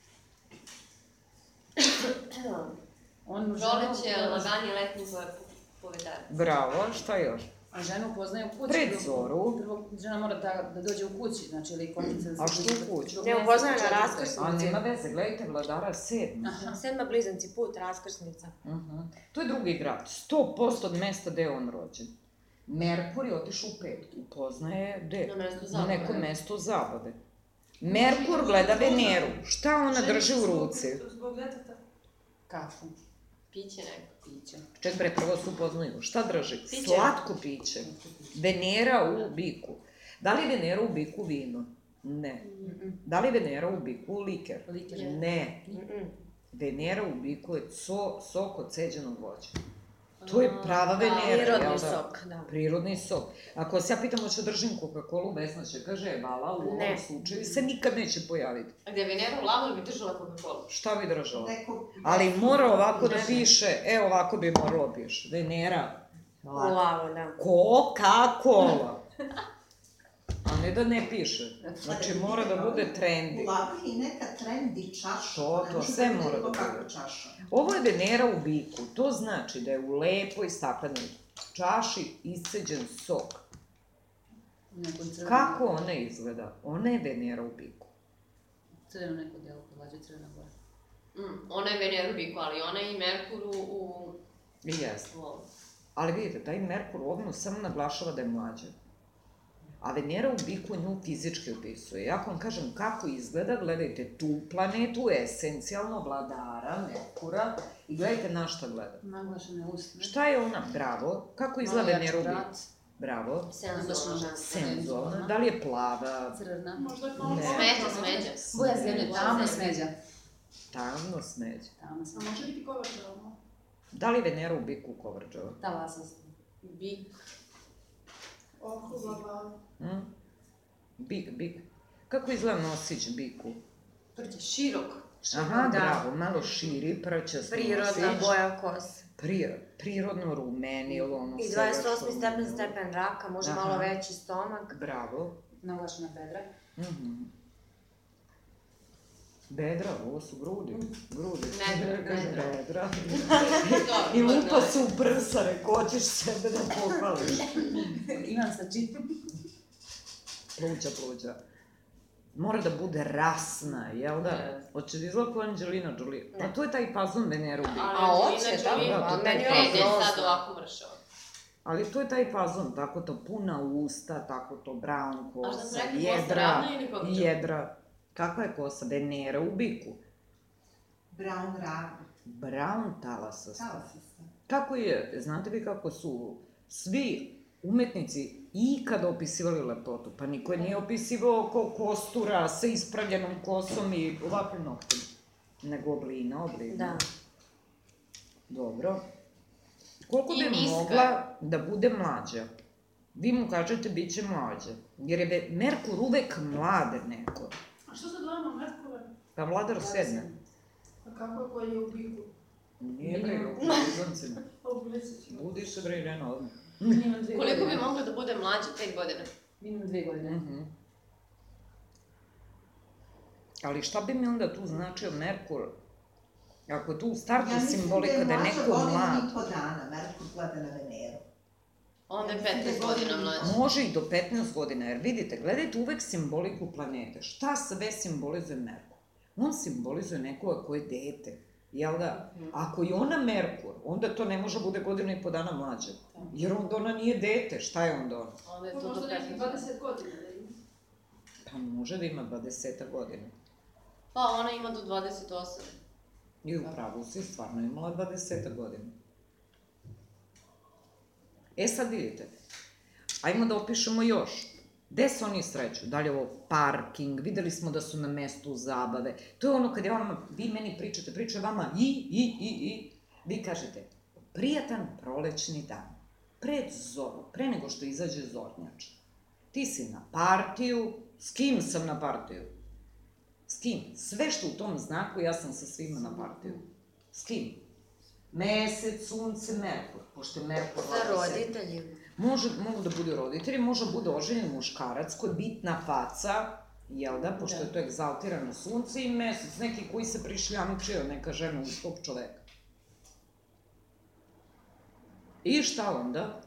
Proleće, lagani, letnji povedarac. Bravo, šta još? A ženu poznaje u kući. Pred zoru. Prvo žena mora da dođe u kući, znači ili konjice da se... A što u kući? Ne, upoznaje na raskrsnici. A nema veze, gledajte, vladara 7. 7. blizanci, put, raskrsnica. To je drugi grad, 100% od mesta gde je on rođen. Merkur je otišao u 5. Upoznaje gde? Na mestu zabave. Na neko mesto zabave. Merkur gleda Veneru. Šta ona drži u ruci? Zbog deteta. Kafu. Piće neko. Piće. Ček bre, prvo se upoznaju. Šta drži? Piće. Slatko piće. Venera u biku. Da li je Venera u biku vino? Ne. Da li je Venera u biku liker? Liker. Ne. Venera u biku je sok od ceđenog voća. To je prava Venera, Prirodni jel da? sok, da. Prirodni sok. Ako vas ja pitam hoće držim Coca-Cola, Vesna će kaže, vala, u ovom slučaju se nikad neće pojaviti. A gde je Venera u lavu ili bi držala Coca-Cola? Šta bi držala? Ali mora ovako da piše, ovako bi moralo piše. Venera. Lavo, da. Coca-Cola. A ne da ne piše. Znači mora da bude trendi. U lavi i neka trendi čaša. To sve mora da bude. Ovo je Venera u biku. To znači da je u lepoj staklenoj čaši isceđen sok. Kako ona izgleda? Ona je Venera u biku. Crveno neko delo, podlađe crvena boja. Ona je Venera u biku, ali ona je i Merkur u... Jeste. Ali vidite, taj Merkur u ovnu samo naglašava da je mlađa. A Venera u biku nju fizički opisuje. Ja vam kažem kako izgleda, gledajte tu planetu, esencijalno vladara, Merkura, i gledajte na šta gleda. Naglašene usne. Šta je ona? Bravo. Kako izgleda Venera u biku? Bravo. Senzorno. Senzorna. Da li je plava? Crna. Možda je malo Ne. Smeđa. Boja zemlje, tamno smeđa. Tamno smeđe. Tamno A smeđa. može biti kovačevo. Da li je Venera u biku Kovrđava? Talasasta. Bik. Okrugla glava. Bik. Kako izgleda nosić biku? Širok. Aha, bravo, malo širi, prćast Prirodna boja kose. Prirodno rumenilo, ono I seljačko 28. stepen raka, može malo veći stomak. Bravo. Naglašena bedra. Bedra, ovo su grudi. Nedra. Bedra. Dobro, I lupa se u prsa, reko, hoćeš sebe da pohvališ. Imam sa čipom. Pluća. Mora da bude rasna, jel da? Hoće da izgleda kao Angelina Jolie. Pa to je taj fazon Venera u biku. A oće, da, meni je Ide grozno. sad ovako mršava. Ali to je taj fazon, tako to puna usta, tako to brown A šta smo kosa, rekli, kosa ravna ili kovrđava? jedra. Kakva je kosa? Venera u biku. Brown ravno. Brown talasasta. Talasasta. Kako je, znate vi kako su svi umetnici ikada opisivali lepotu? Pa niko je nije opisivao ko kostura sa ispravljenom kosom i ovakvim noktima. Nego oblina. Da. Dobro. Koliko I bi niska. mogla da bude mlađa? Vi mu kažete bit će mlađa. Jer je Merkur uvek mlade neko. A što sa dvama Merkura? Pa vladar sedne. A kako je koji je u biku? Nije bre, u blizancima. U blicu. Budi se bre, Irena, odmah. Minimum 2 godine. Koliko bi mogla da bude mlađa? 5 godina. Minimum 2 godine. Ali šta bi mi onda tu značio Merkur? Ako je tu u startu Ja mislim simbolika da je mlađa neko godinu mlad. i po dana, Merkur gleda na Veneru. Onda je 15 godina mlađa. Može i do 15 godina, jer vidite, gledajte uvek simboliku planete. Šta sve simbolizuje Merkur? On simbolizuje nekoga ko je dete. Jel da? Ako je ona Merkur, onda to ne može bude godinu i po dana mlađa. Jer onda ona nije dete, šta je onda ona? Onda je to do Možda nekih 15. 20 godina da ima. Pa može da ima 20 godina. Pa ona ima do 28. I upravo si stvarno imala 20 godina. E sad vidite, ajmo da opišemo još. Gde se oni sreću? Da li je ovo parking? Videli smo da su na mestu zabave. To je ono kad je vama, vi meni pričate vama i. Vi kažete, prijatan prolećni dan. Pred zoru, pre nego što izađe zornjač. Ti si na partiju, s kim sam na partiju? S kim? Sve što u tom znaku, ja sam sa svima na partiju. S kim? Mesec, sunce, Merkur. Pošto je Merkur... Sa roditeljima. Mogu da budu roditelji, može da bude oženjen muškarac koji je bitna faca, jel da, pošto je to egzaltirano sunce i mesec, neki koji se prišljamčio, neka žena uz tog čoveka. I šta onda?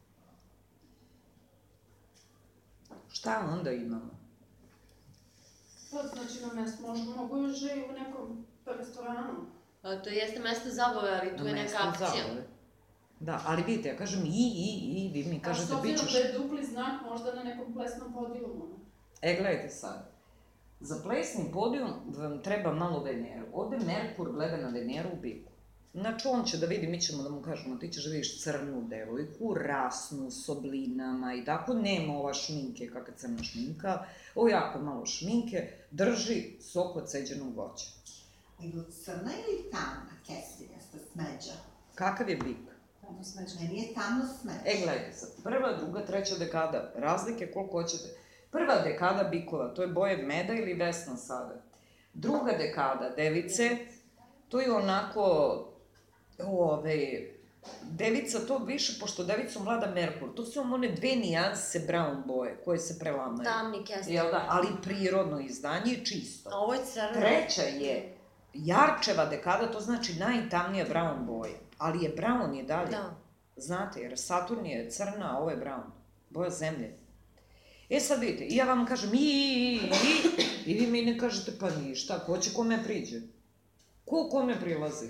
Šta onda imamo? To znači na mesto, možda mogu još živi u nekom restoranu. To jeste mesto zabave, ali tu je neka akcija. Da, ali vidite, ja kažem i, vi mi kažete bit ćeš... A s obzirom da je dupli znak, možda na nekom plesnom podijumu. Gledajte sad. Za plesni podijum vam treba malo Veneru. Ovde Merkur gleda na Veneru u biku. Znači, on će da vidi, mi ćemo da mu kažemo, ti ćeš da vidiš crnu devojku, rasnu, s oblinama i tako, nema ova šminke, kakva crna šminka, ovo jako malo šminke, drži sok od ceđenog voća. Nego crna ili tamna, kestinjasta, smeđa? Kakav je bik? Tamno smeđa. Meni je tamno smeđa. Gledajte sad, prva, druga, treća dekada, razlike koliko hoćete. Prva dekada bikova, to je boje meda ili vesna sada. Druga dekada device, to je onako, devica to više, pošto devicu vlada Merkur, to su one dve nijanse brown boje koje se prelamaju. Tamni kestin. Jel da? Ali prirodno izdanje je čisto. A ovo je crno. Treća je jarčeva dekada, to znači najtamnija brown boja. Ali je brown i dalje. Da. Znate, jer Saturn je crna, a ovo je brown. Boja zemlje. E sad vidite, i ja vam kažem i vi mi ne kažete pa ništa, ko će kome priđe? Ko kome prilazi?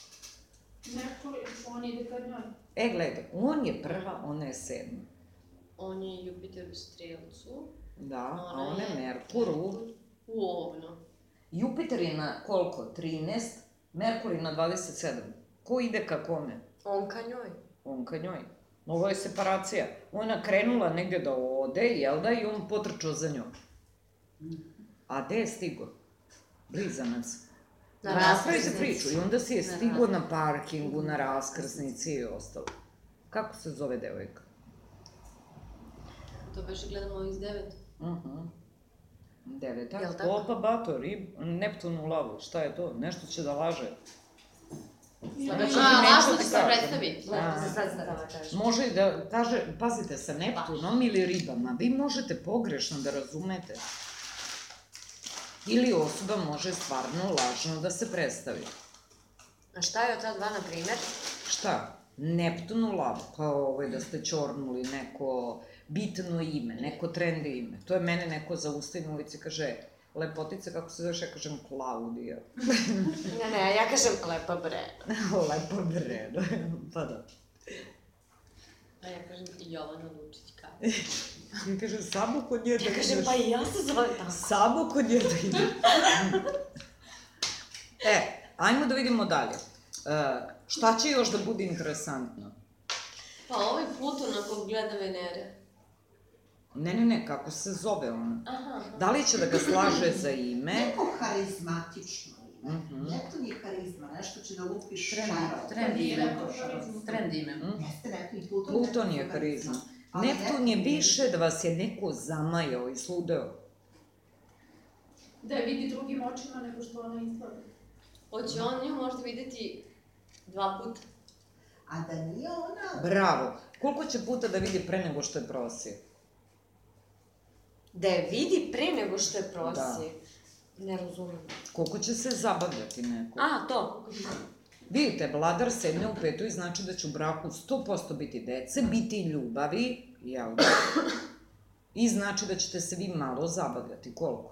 Merkur, on ide kad njoj. Gledajte, on je prva, ona je sedma. On je Jupiter u Strelcu. Da, a on je Merkur u Ovnu. Jupiter je na koliko? 13, Merkur je na 27. Ko ide ka kome? On ka njoj. On ka njoj. Ovo je separacija. Ona krenula negde da ode, jel da, i on potrčao za njom. A gde je stigo? Blizanac. Napravite priču i onda si je stigo na parkingu, na raskrsnici i ostalo. Kako se zove devojka? To beše gledamo iz 9. Deveta. Jel tako? Opa, bato, Neptun u lavu. Šta je to? Nešto će da laže. Lažno će se predstaviti. Može i da kaže, pazite, sa Neptunom ili ribama, vi možete pogrešno da razumete. Ili osoba može stvarno lažno da se predstavi. A šta je od ta dva, na primer? Šta? Neptun u lavu, kao da ste ćornuli neko bitno ime, neko trendi ime. To je mene neko zaustavi na ulici, kaže, lepotice, kako se zoveš, ja kažem Klaudija. Ne, ja kažem lepa bre. Lepa bre, pa da. A ja kažem ti Jovana Lučićka. Ja kažem, samo kod nje da ideš. Ja kažem, pa i ja se zovem tako. Samo kod nje da ideš. Ajmo da vidimo dalje. Šta će još da bude interesantno? Pa ovaj Pluton na kog gleda Venere. Ne, kako se zove ona? Aha. Da li će da ga slaže za ime? Neko harizmatično ime. Neptun je harizma, nešto će da lupiš šarao. Trend ime. Jeste Neptun i Pluton. Pluton je harizma. Neptun je više da vas je neko zamajao i sludeo. Da je vidi drugim očima nego što ona izgleda. Hoće on nju možda videti 2 puta. A da nije ona... Bravo. Koliko će puta da vidi pre nego što je prosije? Da je vidi pre nego što je prosije. Ne razumijem. Koliko će se zabavljati neko? A, to. Vidite, vladar sedne u petoj, znači da će u braku 100% biti dece, biti ljubavi, jel da? I znači da ćete se vi malo zabavljati. Koliko?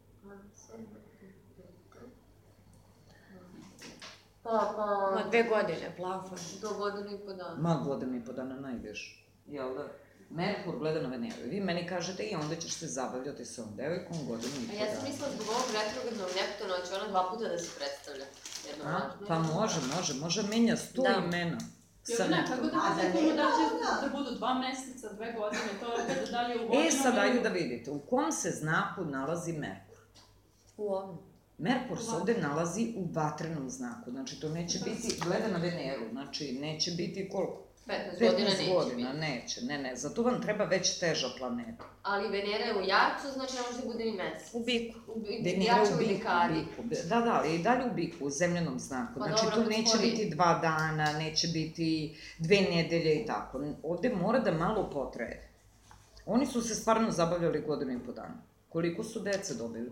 Ma 2 godine, plafon. Do godinu i po dana. Ma, godinu i po dana najviše. Jel da? Merkur gleda na Veneru. Vi meni kažete i onda ćeš se zabavljati sa ovom devojkom godinu i po A dana. ja sam mislila zbog ovog retrogradnog Neptuna, će ona 2 puta da se predstavlja. Pa može, menja 100 imena. Jovana, kako da razlikujemo da će da budu 2 meseca, 2 godine, to je opet da li je u godinu... Sad ajde da vidite, u kom se znaku nalazi Merkur? U ovom. Merkur se ovde nalazi u vatrenom znaku, znači to neće biti, gleda na Veneru, znači neće biti koliko? 15 godina neće, ne, zato vam treba već teža planeta. Ali Venera je u Jarcu, znači ne može da bude ni mesec. U biku. Venera u biku, da, ali i dalje u biku, u zemljenom znaku, znači to neće biti 2 dana, neće biti 2 nedelje i tako, ovde mora da malo potraje. Oni su se stvarno zabavljali godinu i po dana. Koliko su dece dobili?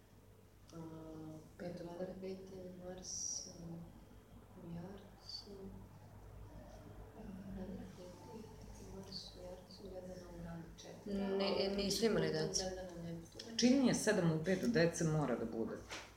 5. vladar, 5. Mars, u Jarcu, Nisu imali dece. Čini je 7 u 5 dece mora da bude.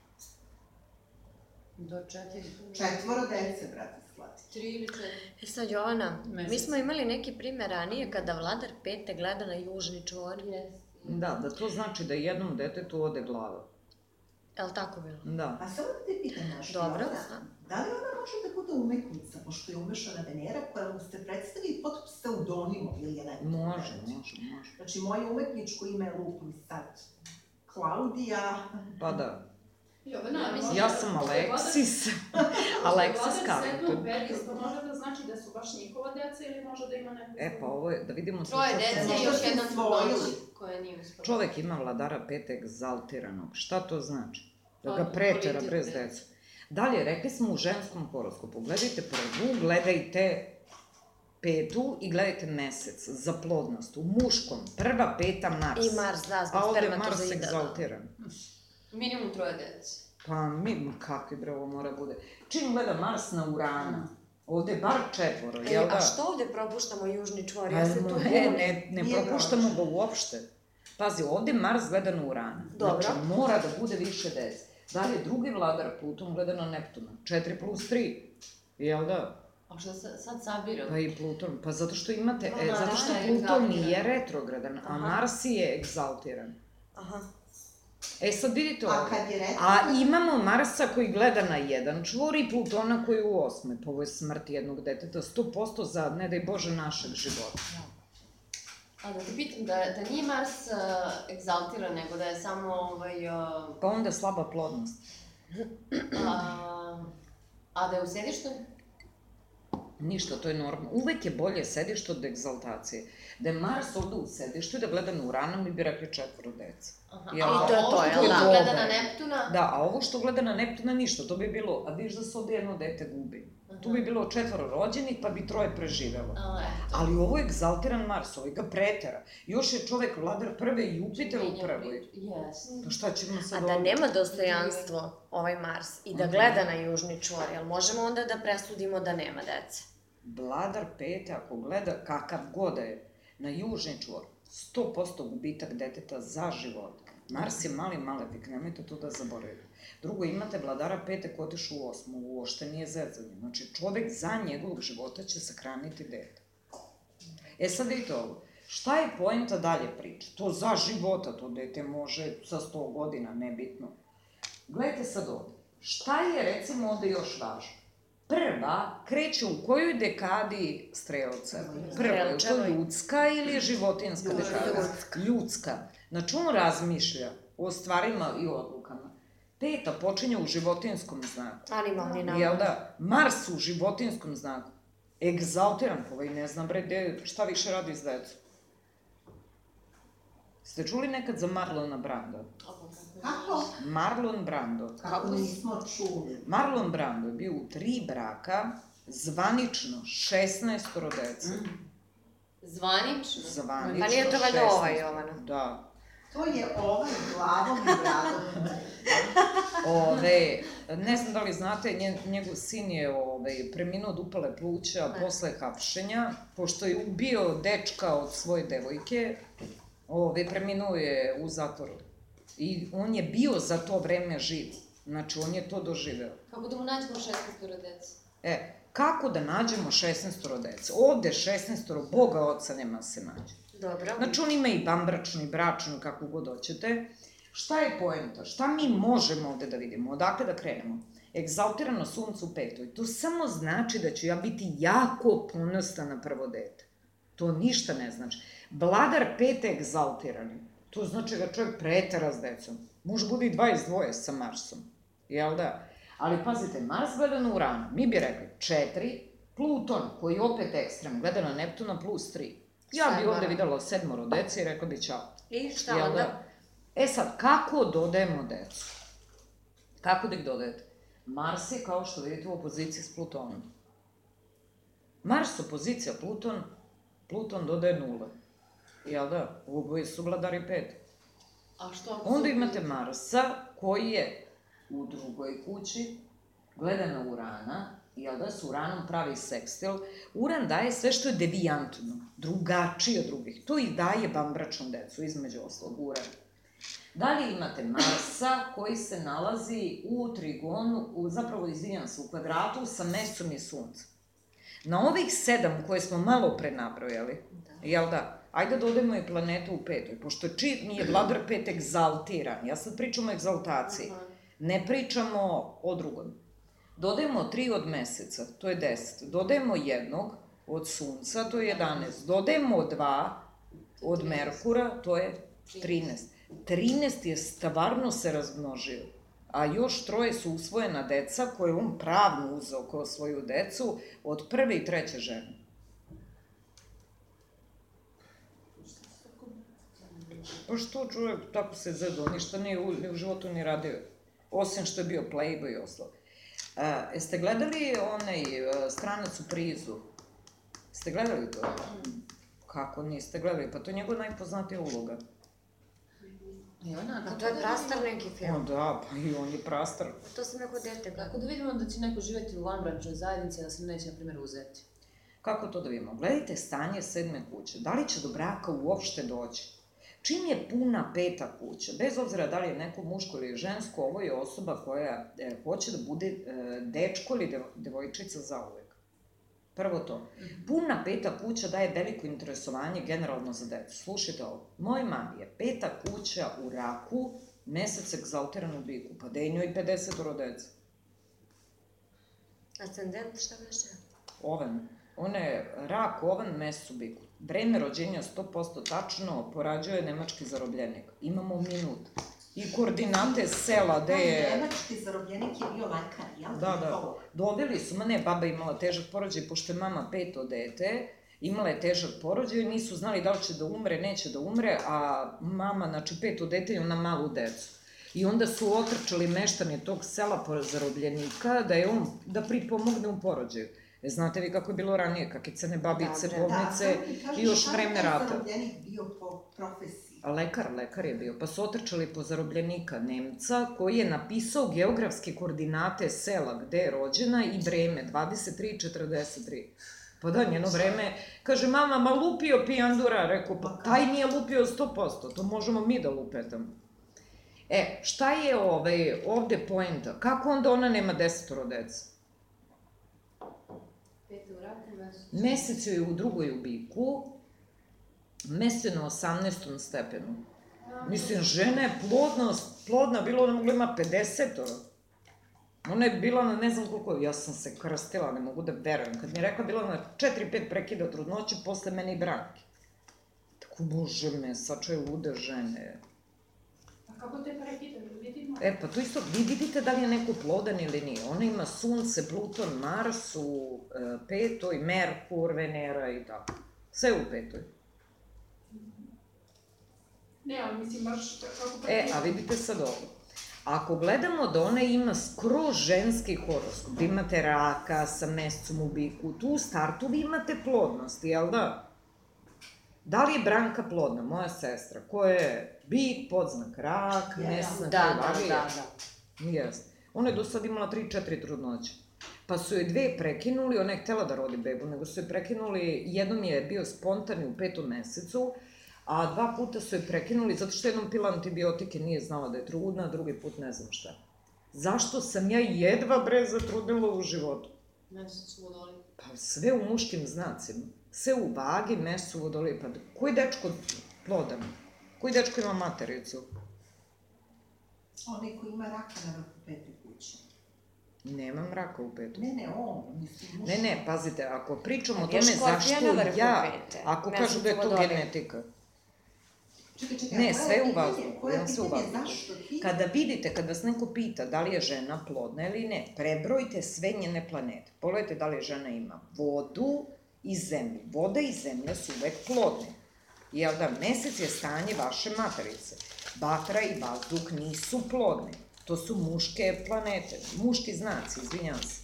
Do 4. 4 dece, brate, sklati. 3 ili 4. Sad, Jovana, mi smo imali neki primer ranije kada vladar pete gleda na južni čvor. Da to znači da jednom detetu ode glava. Je li tako bilo? Da. A samo da te pitam nešto. Dobro. Da li ona može da bude umetnica, pošto je umešana Venera, koja mu se predstavi pod pseudonimom ili je neko? Može. Znači, moje umetničko ime je lupim sad Klaudija. Pa da. Jovana, Ja sam Aleksis. Aleksis Carrington. Vladar sedmom peti, to može da znači da su baš njihova deca ili može da ima neko... Pa ovo je, da vidimo... 3 dece i još jedna trudnoća koja nije uspela. Čovek ima vladara pete egzaltiranog. Šta to znači? Da ga pretera bez dece. Dalje, rekli smo u ženskom horoskopu. Gledajte prvu, gledajte 5. i gledajte mesec za plodnost. U muškom, 1. 5. Mars. I Mars, da, zbog spermatozoida. A ovde je spermatozoida, Mars egzaltiran. Minimum 3 dece. Pa, kakvi bre ovo mora bude. Čim gleda Mars na Urana, ovde je bar 4, jel da? A što ovde propuštamo južni čvor? Ne propuštamo ga uopšte. Pazi, ovde Mars gleda na Urana. Dobro. Znači, mora da bude više dece. Dalje, drugi vladar Pluton gleda na Neptuna. 4 plus 3. Jel da? A što sad sabira? Pa i Pluton, pa zato što imate, Aha, zato što da, Pluton egzaltiran. nije retrogradan, a Aha. Mars je egzaltiran. Aha. Sad vidite A ovo. kad je A retrogradan, imamo Marsa koji gleda na jedan čvor i Plutona koji je u 8. Pa ovo je smrt jednog deteta, 100% za, ne daj Bože, našeg života. A da te pitam, da nije Mars egzaltiran, nego da je samo Pa onda slaba plodnost. a da je u sedištu? Ništa, to je normalno. Uvek je bolje sedište od egzaltacije. Da je Mars ovde u sedištu i da gleda na Urana, mi bi rekli 4 deca. Aha. Jel A da? ovo jel što da? gleda na Neptuna? Da, a ovo što gleda na Neptuna ništa, to bi bilo, a viš da se ovde jedno dete gubi. Tu bi bilo 4 rođenih, pa bi 3 preživelo. Eto. Ali ovo je egzaltiran Mars, ovaj ga pretera. Još je čovek vladar prve i Jupiter u prvoj. Jes. Pa šta ćemo A sad da ovde? nema dostojanstvo ovaj Mars i da gleda na južni čvor, jel možemo onda da presudimo da nema dece? Vladar pete, ako gleda kakav god da je na južni čvor, 100% gubitak deteta za život. Mars je mali malefik, nemojte to da zaboravite. Drugo, imate vladara pete ko otišu u 8. Uošte nije zezanje. Znači, čovek za njegovog života će sahraniti dete. Sad vidite ovo. Šta je poenta dalje priče? To za života, to dete može sa 100 godina, nebitno. Gledajte sad ovde. Šta je, recimo, ovde još važno? Prva kreće u kojoj dekadi strelca? Prva, je to Strelčevoj. ljudska ili životinska dekada? Ljudska. Znači, on razmišlja o stvarima i odlukama. Peta počinje u životinskom znaku. Animalni nagon. Jel da? Mars u životinskom znaku. Egzaltiran, ovaj ne znam bre, šta više radi s decom. Ste čuli nekad za Marlona Brando? kako? Marlon Brando. Kako nismo čuli. Marlon Brando je bio u 3 braka, zvanično 16 dece. Zvanično? Zvanično Pa nije to valjda 16. ovaj, Jovana? Da. To je ovaj glavom i bradom. Ne znam da li znate, njegov sin je preminuo od upale pluća posle hapšenja, pošto je ubio dečka od svoje devojke, preminuo je u zatvoru. I on je bio za to vreme živ. Znači, on je to doživeo. Kako da mu nađemo 16 dece? Kako da nađemo 16 dece? Ovde 16 Boga Oca nema da se nađe. Dobro. Znači, on ima i vanbračnu i bračnu, kako god hoćete. Šta je poenta? Šta mi možemo ovde da vidimo? Odakle da krenemo? Egzaltirano sunce u 5. To samo znači da ću ja biti jako ponosna na prvo dete. To ništa ne znači. Vladar 5 egzaltirani. To znači da čovjek pretera s decom. Može bude i 22 sa Marsom. Jel da? Ali pazite, Mars gleda na Urana. Mi bi rekli 4, Pluton, koji je opet ekstrem, gleda na Neptuna plus 3. Ja bi ovde videla 7 dece i rekla bi ćao. I šta onda? Sad, kako dodajemo decu? Kako da ih dodajete? Mars je, kao što vidite, u opoziciji s Plutonom. Mars opozicija Pluton, Pluton dodaje 0. Jel da? Oboje su vladari 5. A što? Onda imate Marsa, koji je u 2. kući, gleda na Urana, jel da, s Uranom pravi sekstil. Uran daje sve što je devijantno, drugačije od drugih. To i daje vanbračnu decu, između oslog Uran. Dalje imate Marsa, koji se nalazi u trigonu, u kvadratu sa Mesom i Suncem. Na ovih 7 koje smo malo pre nabrojali, jel da, ajde da dodajemo i planetu u 5. Pošto nije vladar 5 egzaltiran, ja sad pričam o egzaltaciji, ne pričamo o drugom. Dodajemo 3 od Meseca, to je 10. Dodajemo 1 od Sunca, to je 11. Dodajemo 2 od Merkura, to je 13. 13 je stvarno se razmnožio, a još 3 su usvojena deca koje on pravno uzeo kao svoju decu od 1. i 3. žene. Pa što čovjek tako se zedo, ništa nije u životu ni radio, osim što je bio playboy i ostalo. Jeste gledali onaj Stranac u prizu? Ste gledali to? Kako niste gledali? Pa to je njegova najpoznatija uloga. A to je prastar neki film. Da, pa i on je prastar. To sam neko dete gledala. Kako da vidimo da će neko živeti u vanbračnoj zajednici, da se neće, na primjer, uzeti? Kako to da vidimo? Gledajte stanje 7. kuće. Da li će do braka uopšte doći? Čim je puna 5. kuća, bez obzira da li je neko muško ili žensko, ovo je osoba koja hoće da bude dečko ili devojčica zauvek. Prvo to. Puna peta kuća daje veliko interesovanje generalno za decu. Slušajte ovo, moj mami je peta kuća u raku, mesec egzaltiran u biku, pa da je njoj 50 dece. Ascendent, šta beše? Oven. Ona je rak, oven, mesec u biku. Vreme rođenja 100% tačno, porađuje nemački zarobljenik. Imamo minut. I koordinate sela gde je... Nemački zarobljenik je bio lekar, jel? Da. Dobili su, baba imala težak porođaj, pošto je mama 5. dete, imala je težak porođaj, nisu znali da li će da umre, neće da umre, a mama, znači 5. dete i ona malu decu. I onda su otrčali meštani tog sela zarobljenika da pripomogne u porođaju. Znate vi kako je bilo ranije, kakicene babice, bolnice i još vreme rata. Šta je zarobljenik bio po profesiji? Lekar je bio, pa su otrčali po zarobljenika Nemca, koji je napisao geografske koordinate sela gde je rođena i vreme, 23:43. Pa da, njeno vreme, kaže, mama, lupio pijandura, rekao, pa taj nije lupio 100%, to možemo mi da lupetamo. Šta je ovde poenta? Kako onda ona nema 10 dece? Mesec je u drugoj u biku, mesec je na 18. stepenu. Mislim, žena je plodna, bilo ona mogla ima 50. Ona je bila na ne znam koliko, ja sam se krstila, ne mogu da verujem. Kad mi je rekla, bila na 4-5 prekida trudnoće, posle mene i Branke. Tako, bože me, sačuje lude žene. A kako te prekida, vidimo? Pa to isto, vi vidite da li je neko plodan ili nije. Ona ima Sunce, Pluton, Mars u 5. Merkur, Venera i tako. Sve u 5. Ne, ali mislim baš kako prekida. A vidite sad ovo. Ako gledamo da ona ima skroz ženski horoskop, da imate raka sa mesecom u biku, tu u startu vi imate plodnost, jel da? Da li je Branka plodna, moja sestra, koja je bik, podznak rak, mesec na kraju vagije? Jeste. Ona je do sad imala 3-4 trudnoće. Pa su joj 2 prekinuli, ona je htela da rodi bebu, nego su joj prekinuli, jednom je bio spontani u 5. mesecu, a 2 puta su joj prekinuli, zato što jednom pila antibiotike, nije znala da je trudna, a drugi put ne znam šta. Zašto sam ja jedva zatrudnila u životu? Mesec u Vodoliju. Pa sve u muškim znacima. Sve u vagi, mesec u Vodoliju. Pa koji dečko plodan? Koji dečko ima matericu? Onaj koji ima raka na vrhu 5. kuće. Nemam raka u 5. Ne, on, mislim... Ne, pazite, ako pričamo o tome zašto ja, ako kažu da je to genetika. Ne, sve u vazduhu, sve u vazduhu. Kada vidite, kada vas neko pita da li je žena plodna ili ne, prebrojite sve njene planete. Pogledajte da li žena ima vodu i zemlju. Voda i zemlja su uvek plodne. Jel da, mesec je stanje vaše materice. Vatra i vazduh nisu plodne. To su muške planete, muški znaci, izvinjam se.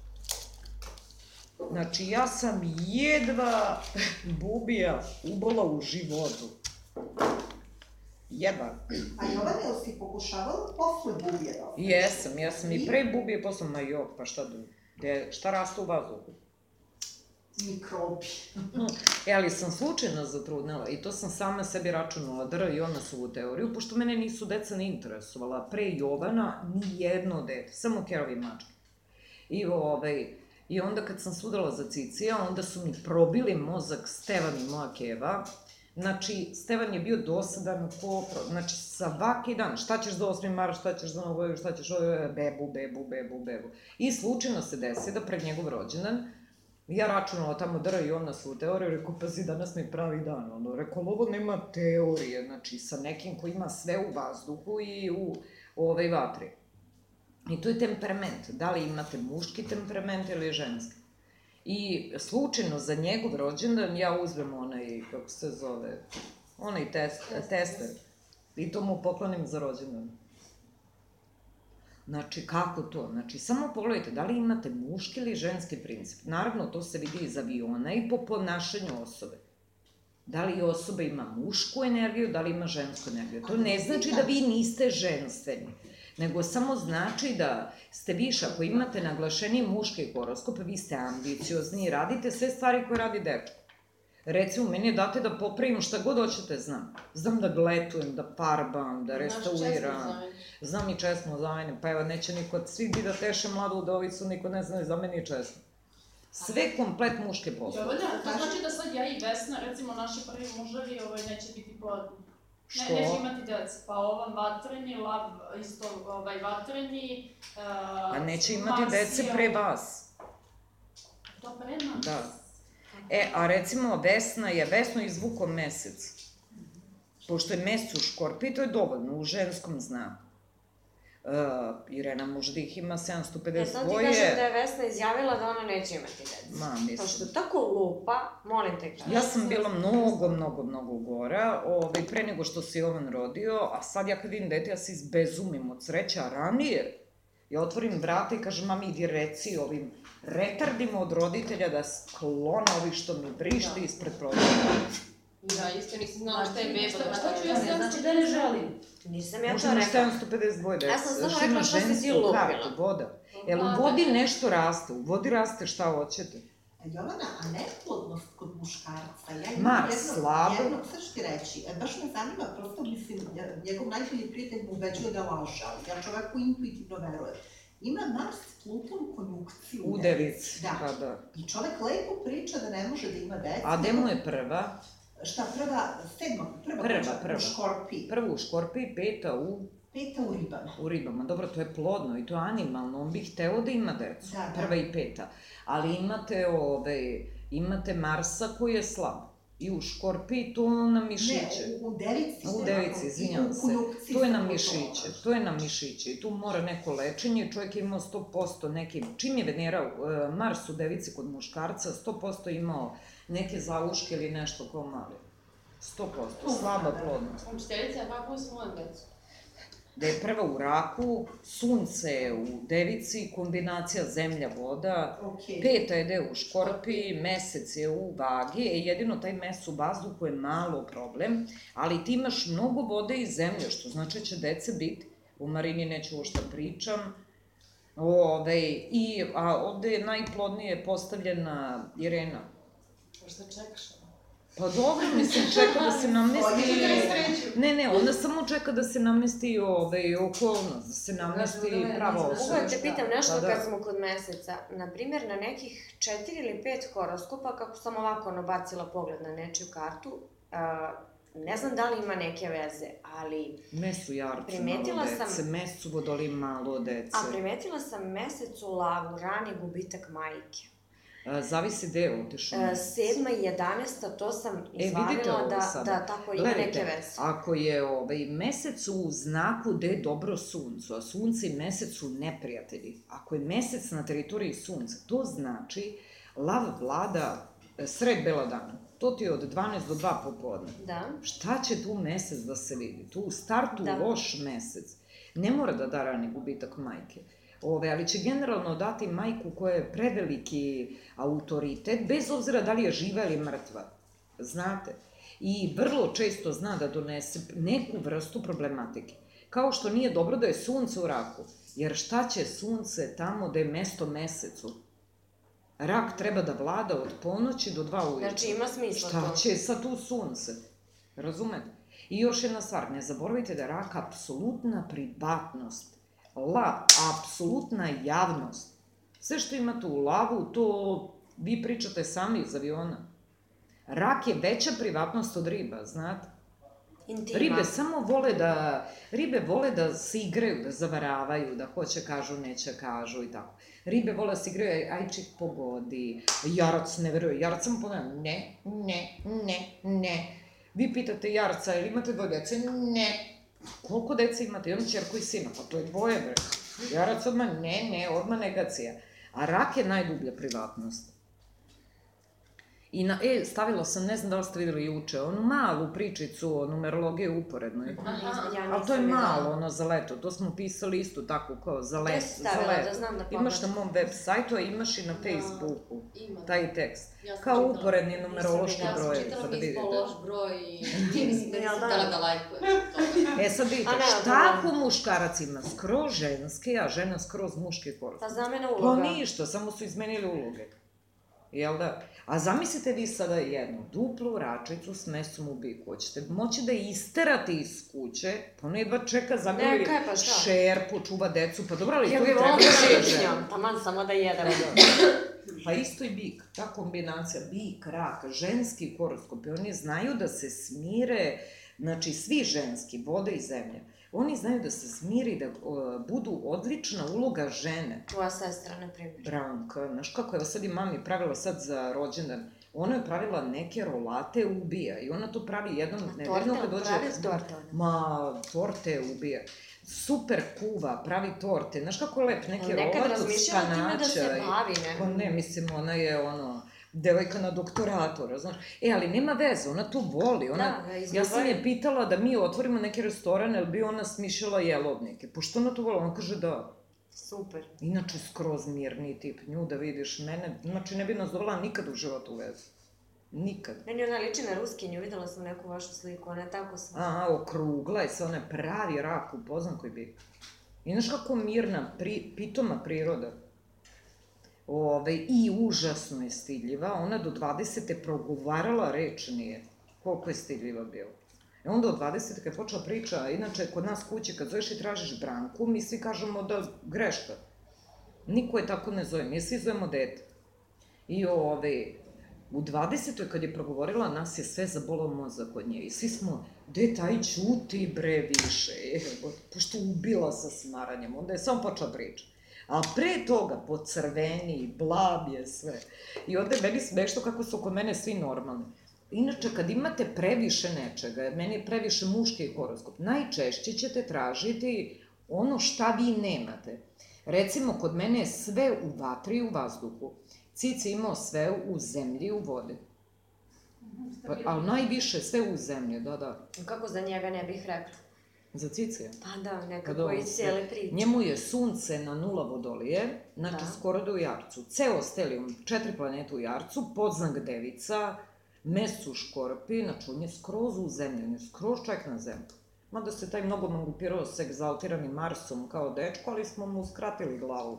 Znači, ja sam jedva bubija ubola u životu. Jedva. A Jovane, jel si pokušavala posle bubije da ostaje? Jesam i pre bubije, posle, pa šta raste u vazduhu? Mikrobi. Ali sam slučajno zatrudnela i to sam sama sebi računala, i ona su u teoriju, pošto mene nisu deca ne interesovala. Pre Jovana ni jedno dete, samo kerovi mačke. I onda kad sam sudala za Cicija, onda su mi probili mozak Stevan i moja keva. Znači, Stevan je bio dosadan, znači, svaki dan, šta ćeš za 8. mart, šta ćeš za Novoju, šta ćeš bebu. I slučajno se desi da pred njegov rođendan, ja računala tamo i ona su u teoriju, rekao, pazi, danas mi je pravi dan, rekao, ovo nema teorije, znači, sa nekim ko ima sve u vazduhu i u vatri. I to je temperament, da li imate muški temperament ili ženski. I slučajno za njegov rođendan ja uzmem onaj, kako se zove, onaj tester i to mu poklonim za rođendan. Znači, kako to? Znači, samo pogledajte, da li imate muški ili ženski princip. Naravno, to se vidi iz aviona i po ponašanju osobe. Da li osoba ima mušku energiju, da li ima žensku energiju. To ne znači da vi niste ženstveni, nego samo znači da ste više, ako imate naglašeni muški horoskop, vi ste ambiciozni i radite sve stvari koje radi dečko. Recimo, meni je date da popravim šta god hoćete znam. Znam da gletujem, da farbam, da restauriram. Znam i česmo zamenim, pa evo, neće niko, svi bi da teše mladu udovicu, niko ne zna da zameni česmo. Sve komplet muške poslove. Jovana, to znači da sad ja i Vesna, recimo naši prvi muževi, neće biti plodni. Što? Neće imati djece, pa ovan vatreni, Lav isto vatreni, A neće imati dece pre vas. To pre nas? Da. A recimo Vesnu izvuko mesec. Pošto je mesec u Škorpiji, to je dovoljno, u ženskom znaku. Irena može da ih ima 752. Sad ti kažem da je Vesna izjavila da ona neće imati dece. Ma, mislim. Pošto tako lupa, molim te kažem. Ja sam bila mnogo gora, pre nego što se Jovan rodio, a sad ja kad vidim dete, ja se izbezumim od sreća, a ranije ja otvorim vrata i kažem, mami, idi reci ovim retardima od roditelja da sklone ovih što mi vrište ispred prozora. Da, isto nisam znala šta je beba. Šta ću ja 700 želim? Nisam ja to Možda imaš rekla. 752 dece. Ja sam samo rekla šta si ti lupila. Voda. Jel u vodi nešto raste? U vodi raste šta hoćete? Jovana, a neplodnost kod muškarca, ja Mars, slabo. jednog, sad ću ti reći, baš me zanima, prosto mislim, njegov najbolji prijatelj mu ubeđuje da laže, ali ja čoveku intuitivno verujem. Ima Mars Pluton konjunkciju U devici. Da. I čovek lepo priča da ne može da ima dece. A gde mu je prva? Šta, prva u Škorpiji. Prva u Škorpiji, peta u Ribama. U Ribama, dobro, to je plodno i to je animalno, on bi hteo da ima decu, prva i peta. Ali imate Marsa koji je slab. I u Škorpiji to na mišiće. Ne, u Devici. U Devici, izvinjam se. To je na mišiće. I tu mora neko lečenje. Čovjek je imao 100% neki... Čim je Venera, Mars u Devici kod muškarca, 100% imao neke zauške ili nešto kao mali. 100%, slaba plodnost. Učiteljica, kako je svojem decu? Da je prva u Raku, Sunce je u Devici, kombinacija zemlja-voda, peta je da je u Škorpiji, mesec je u Vagi, jedino taj mesec u vazduhu je malo problem, ali ti imaš mnogo vode i zemlje, što znači će dece biti, u Marini neću uopšte pričam, a ovde je najplodnije postavljena Irena. Šta čekaš? Pa dobro, mislim, čeka da se namesti... Ne, ona samo čeka da se namesti okolnost, da se namesti prava osoba. Mogu da te pitam nešto kad smo kod meseca. Naprimjer, na nekih 4 ili 5 horoskopa, kako sam ovako nabacila pogled na nečiju kartu, ne znam da li ima neke veze, ali... Mesu jarcu malo dece, mesu vodoli malo dece. A primetila sam mesec u Lavu, rani gubitak majke. Zavisi gde je otišao. 7. i 11. to sam izvalila da tako ima neke veze. Ako je mesec u znaku gde je dobro suncu, a sunce i mesec su neprijatelji, ako je mesec na teritoriji sunca, to znači Lav vlada sred bela dana. To ti je od 12 do 2 popodne. Da. Šta će tu mesec da se vidi? Tu u startu loš mesec. Ne mora da da rani gubitak majke. Ali će generalno dati majku koja je preveliki autoritet, bez obzira da li je živa ili mrtva. Znate? I vrlo često zna da donese neku vrstu problematike. Kao što nije dobro da je sunce u Raku, jer šta će sunce tamo da je mesto mesecu? Rak treba da vlada od ponoći do 2 ujutru. Znači ima smisla to. Šta će sad tu sunce? Razumete? I još jedna stvar, ne zaboravite da je rak apsolutna privatnost. Apsolutna javnost. Sve što imate u Lavu, to vi pričate sami iz aviona. Rak je veća privatnost od riba, znate? Intima. Ribe vole da se igraju, da zavaravaju, da hoće kažu, neće kažu i tako. Ribe vole da se igraju, ajčik pogodi, jarac ne veruje, jarac samo pogledam, ne. Vi pitate jarca, ili imate 2 dece? Ne. Koliko dece imate? Imam ćerku i sina, pa to je 2, bre. Jarac odmah odmah negacija. A rak je najdublja privatnost. I stavila sam, ne znam da li ste videli juče, onu malu pričicu o numerologiji uporednoj. Ali to je malo, za leto. To smo pisali isto tako kao za leto. Imaš na mom web sajtu, a imaš i na Facebooku taj tekst. Kao uporedni numerološki broj. Ja sam čitala mi ispao loš broj i mislim da nisam htjela da lajkujem. Sad vidite, šta ako muškarac ima skroz ženske, a žena skroz muške horoskop? Pa zamena uloga. Pa ništa, samo su izmenili uloge. Jel da? A zamislite vi sada jednu duplu račicu s mesom u biku. Hoćete moći da je isterate iz kuće, pa ona jedva čeka, zagrli šerpu, čuva decu, pa dobro, ali to je treba da žešnjam, taman samo da jedem. Pa isto i bik, ta kombinacija, bik, rak, ženski horoskopi, oni znaju da se smire, znači svi ženski, voda i zemlja, oni znaju da se smiri i da budu odlična uloga žene. Tvoja sestra, na primjer. Branka, znaš kako, evo sad i mami pravila sad za rođendan, ona je pravila neke rolate ubija i ona to pravi jednom nedeljno kad dođe... Pravi torte ona. Ma, torte ubija. Super kuva, pravi torte, znaš kako je lep, neki rolat od Nekad razmišljala time da se bavi, ne? Pa ne, mislim, ona je devojka na doktoratu, znaš. Ali nema veze, ona to voli. Ja sam je pitala da mi otvorimo neki restoran, jer bi ona smišljala jelovnike. Pošto ona to voli? Ona kaže da. Super. Inače, skroz mirni tip, nju da vidiš mene, znači ne bi nas dovela nikad u životu u vezu. Nikad. Meni ona liči na Ruskinju, videla sam neku vašu sliku, ona je tako sva. Okrugla je se, ona je pravi rak, upoznam koji bi. I znaš kako mirna, pitoma priroda. I užasno je stidljiva, ona do 20. progovarala reč nije. Koliko je stidljiva bila. Onda od 20. kad je počela priča, inače kod nas kuće kad zoveš i tražiš Branku, mi svi kažemo da greška. Niko je tako ne zove, mi svi zovemo dete. I u 20. kad je progovorila, nas je sve zabolao mozak od nje. I svi smo, taj ćuti bre više, pošto ubila sa smaranjem. Onda je samo počela priča. A pre toga, po crveni, blab je sve. I onda je meni smešno kako su oko mene svi normalni. Inače, kad imate previše nečega, meni je previše muški horoskop, najčešće ćete tražiti ono šta vi nemate. Recimo, kod mene je sve u vatri i u vazduhu. Cici imao sve u zemlji i u vodi. Ali najviše sve u zemlji, da. Kako za njega ne bih rekla? Za Cicija? Pa da, nekako iz cijele priče. Njemu je sunce na 0 vodolije, znači skoro da u Jarcu. Ceo stelijum, 4 planete u Jarcu, podznak Devica, mesec u Škorpi, znači on je skroz u zemlji, on je skroz čovjek na zemlji. Mada se taj mnogo mangupirao s egzaltiranim Marsom kao dečko, ali smo mu skratili glavu.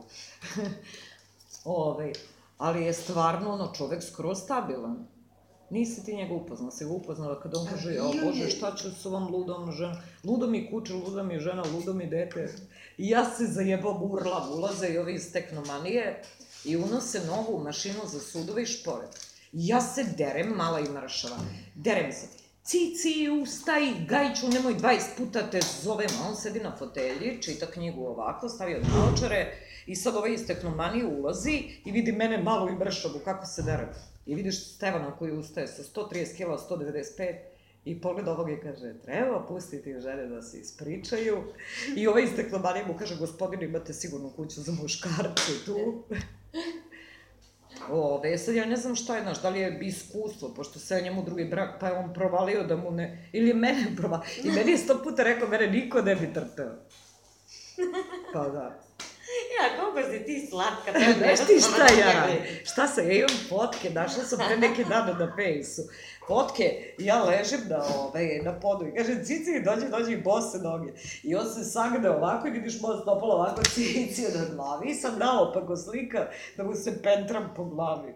Ali je stvarno čovek skroz stabilan. Nisi ti njega upoznala, si ga upoznala kada on kaže, o Bože, šta ću s ovom ludom ženom, ludo mi kuće, ludo mi žena, ludo mi dete. I ja se zajebam, urlam, ulaze i ovi iz teknomanije i unose novu mašinu za sudove i šporet. I ja se derem, mala i mršava, derem se. Cici, ustaj, Gajiću, nemoj 20 puta te zovem. On sedi na fotelji, čita knjigu ovako, stavio naočare i sad ovaj iz teknomanije ulazi i vidi mene malu i mršavu, kako se derem. I vidiš Stevana koji ustaje sa 130 kila, 195 i pogleda ovoga i kaže, treba pustiti žene da se ispričaju. I ovaj iz teknomanije mu kaže, gospodine, imate sigurno kuću za muškarce tu. Sad ja ne znam šta je, znaš, da li je iskustvo, pošto se njemu drugi brak, pa je on provalio da mu ne, ili je mene provalio, i meni je 100 puta rekao, mene niko ne bi trpeo. Pa da. Ja, koliko si ti slatka. Znaš ti šta ja radim? Šta sam, ja imam fotke, našla sam pre neki dan na Fejsu. Fotke, ja ležim na podu i kažem, Cici, dođi i bose noge. I on se sagne ovako i vidiš moja stopala ovako Cici na glavi i sam naopako slika da mu se pentram po glavi.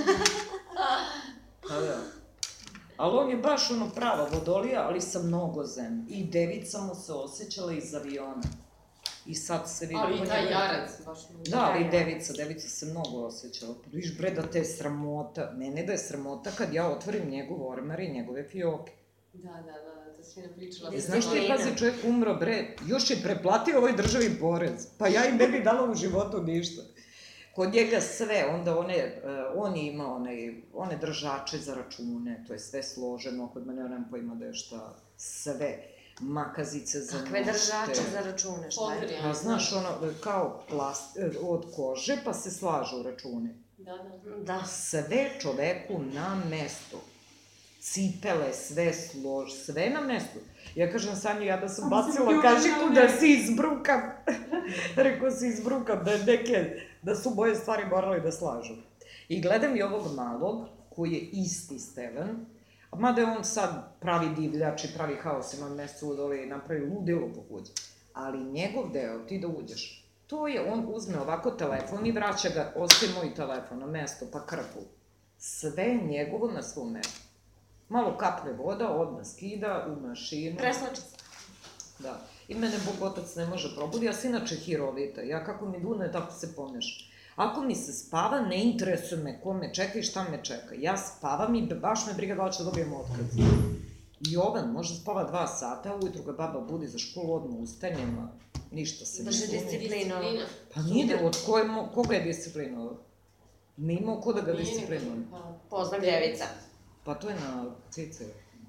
Ali on je baš prava vodolija, ali sa mnogo zemlje. I devica mu se osjećala iz aviona. I sad se vidi... Ali i taj jarac baš... Da, ali devica se mnogo osjećala. Viš bre da te je sramota, mene da je sramota kad ja otvorim njegov ormar i njegove fioke. Da, to si mi napričala. Znaš ti, pazi, čovjek umro bre, još je preplatio ovoj državi porez, pa ja im ne bi dala u životu ništa. Kod njega sve, onda on je imao one držače za račune, to je sve složeno, kod mene nemam pojma da je šta, sve. Makazice za nošte. Kakve držače za račune, šta je? Pa znaš, kao od kože pa se slažu račune. Da. Sve čoveku na mestu. Cipele, sve na mestu. Ja kažem Sanju, ja da sam bacila kašiku da se izbrukam. Rekao se izbrukam, da su moje stvari morali da slažu. I gledam i ovog malog, koji je isti Stevan, mada je on sad pravi divljač i pravi haos, ima mesec udoli i napravi ludilo po kući. Ali njegov deo, ti da uđeš, to je, on uzme ovako telefon i vraća ga, ostaje moj telefon na mesto, pa krpu. Sve je njegovo na svom mestu. Malo kapne voda, odmah skida u mašinu. Preslači se. Da. I mene Bog Otac ne može probudi, ja sam inače hirovita. Ja kako mi dune, tako se pomeša. Ako mi se spava, ne interesuje me ko me čeka i šta me čeka. Ja spavam i baš me briga da li ću da dobijem otkaz. Jovan može da spava 2 sata, ujutru ga baba budi za školu, odmah ustanjema, ništa se ne Drži buni. disciplinu. Pa nije, od koga je disciplinovao? Nije imao ko da ga disciplinovao. Poznam djevica. Pa to je na cice.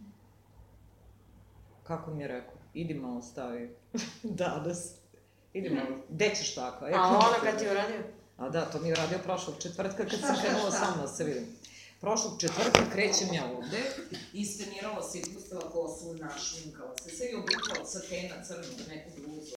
Kako mi je rekao? Idi malo stavi. Danas. Idi malo. Gde ćeš tako? A ona kad ti je uradio? A da, to mi je uradio prošlog četvrtka kad sam krenula sama da se vidim. Prošlog četvrtka krećem ja ovde, ispenirala se i pustila kosu, našminkala se, sve je obukla od satena crnog neku bluzu,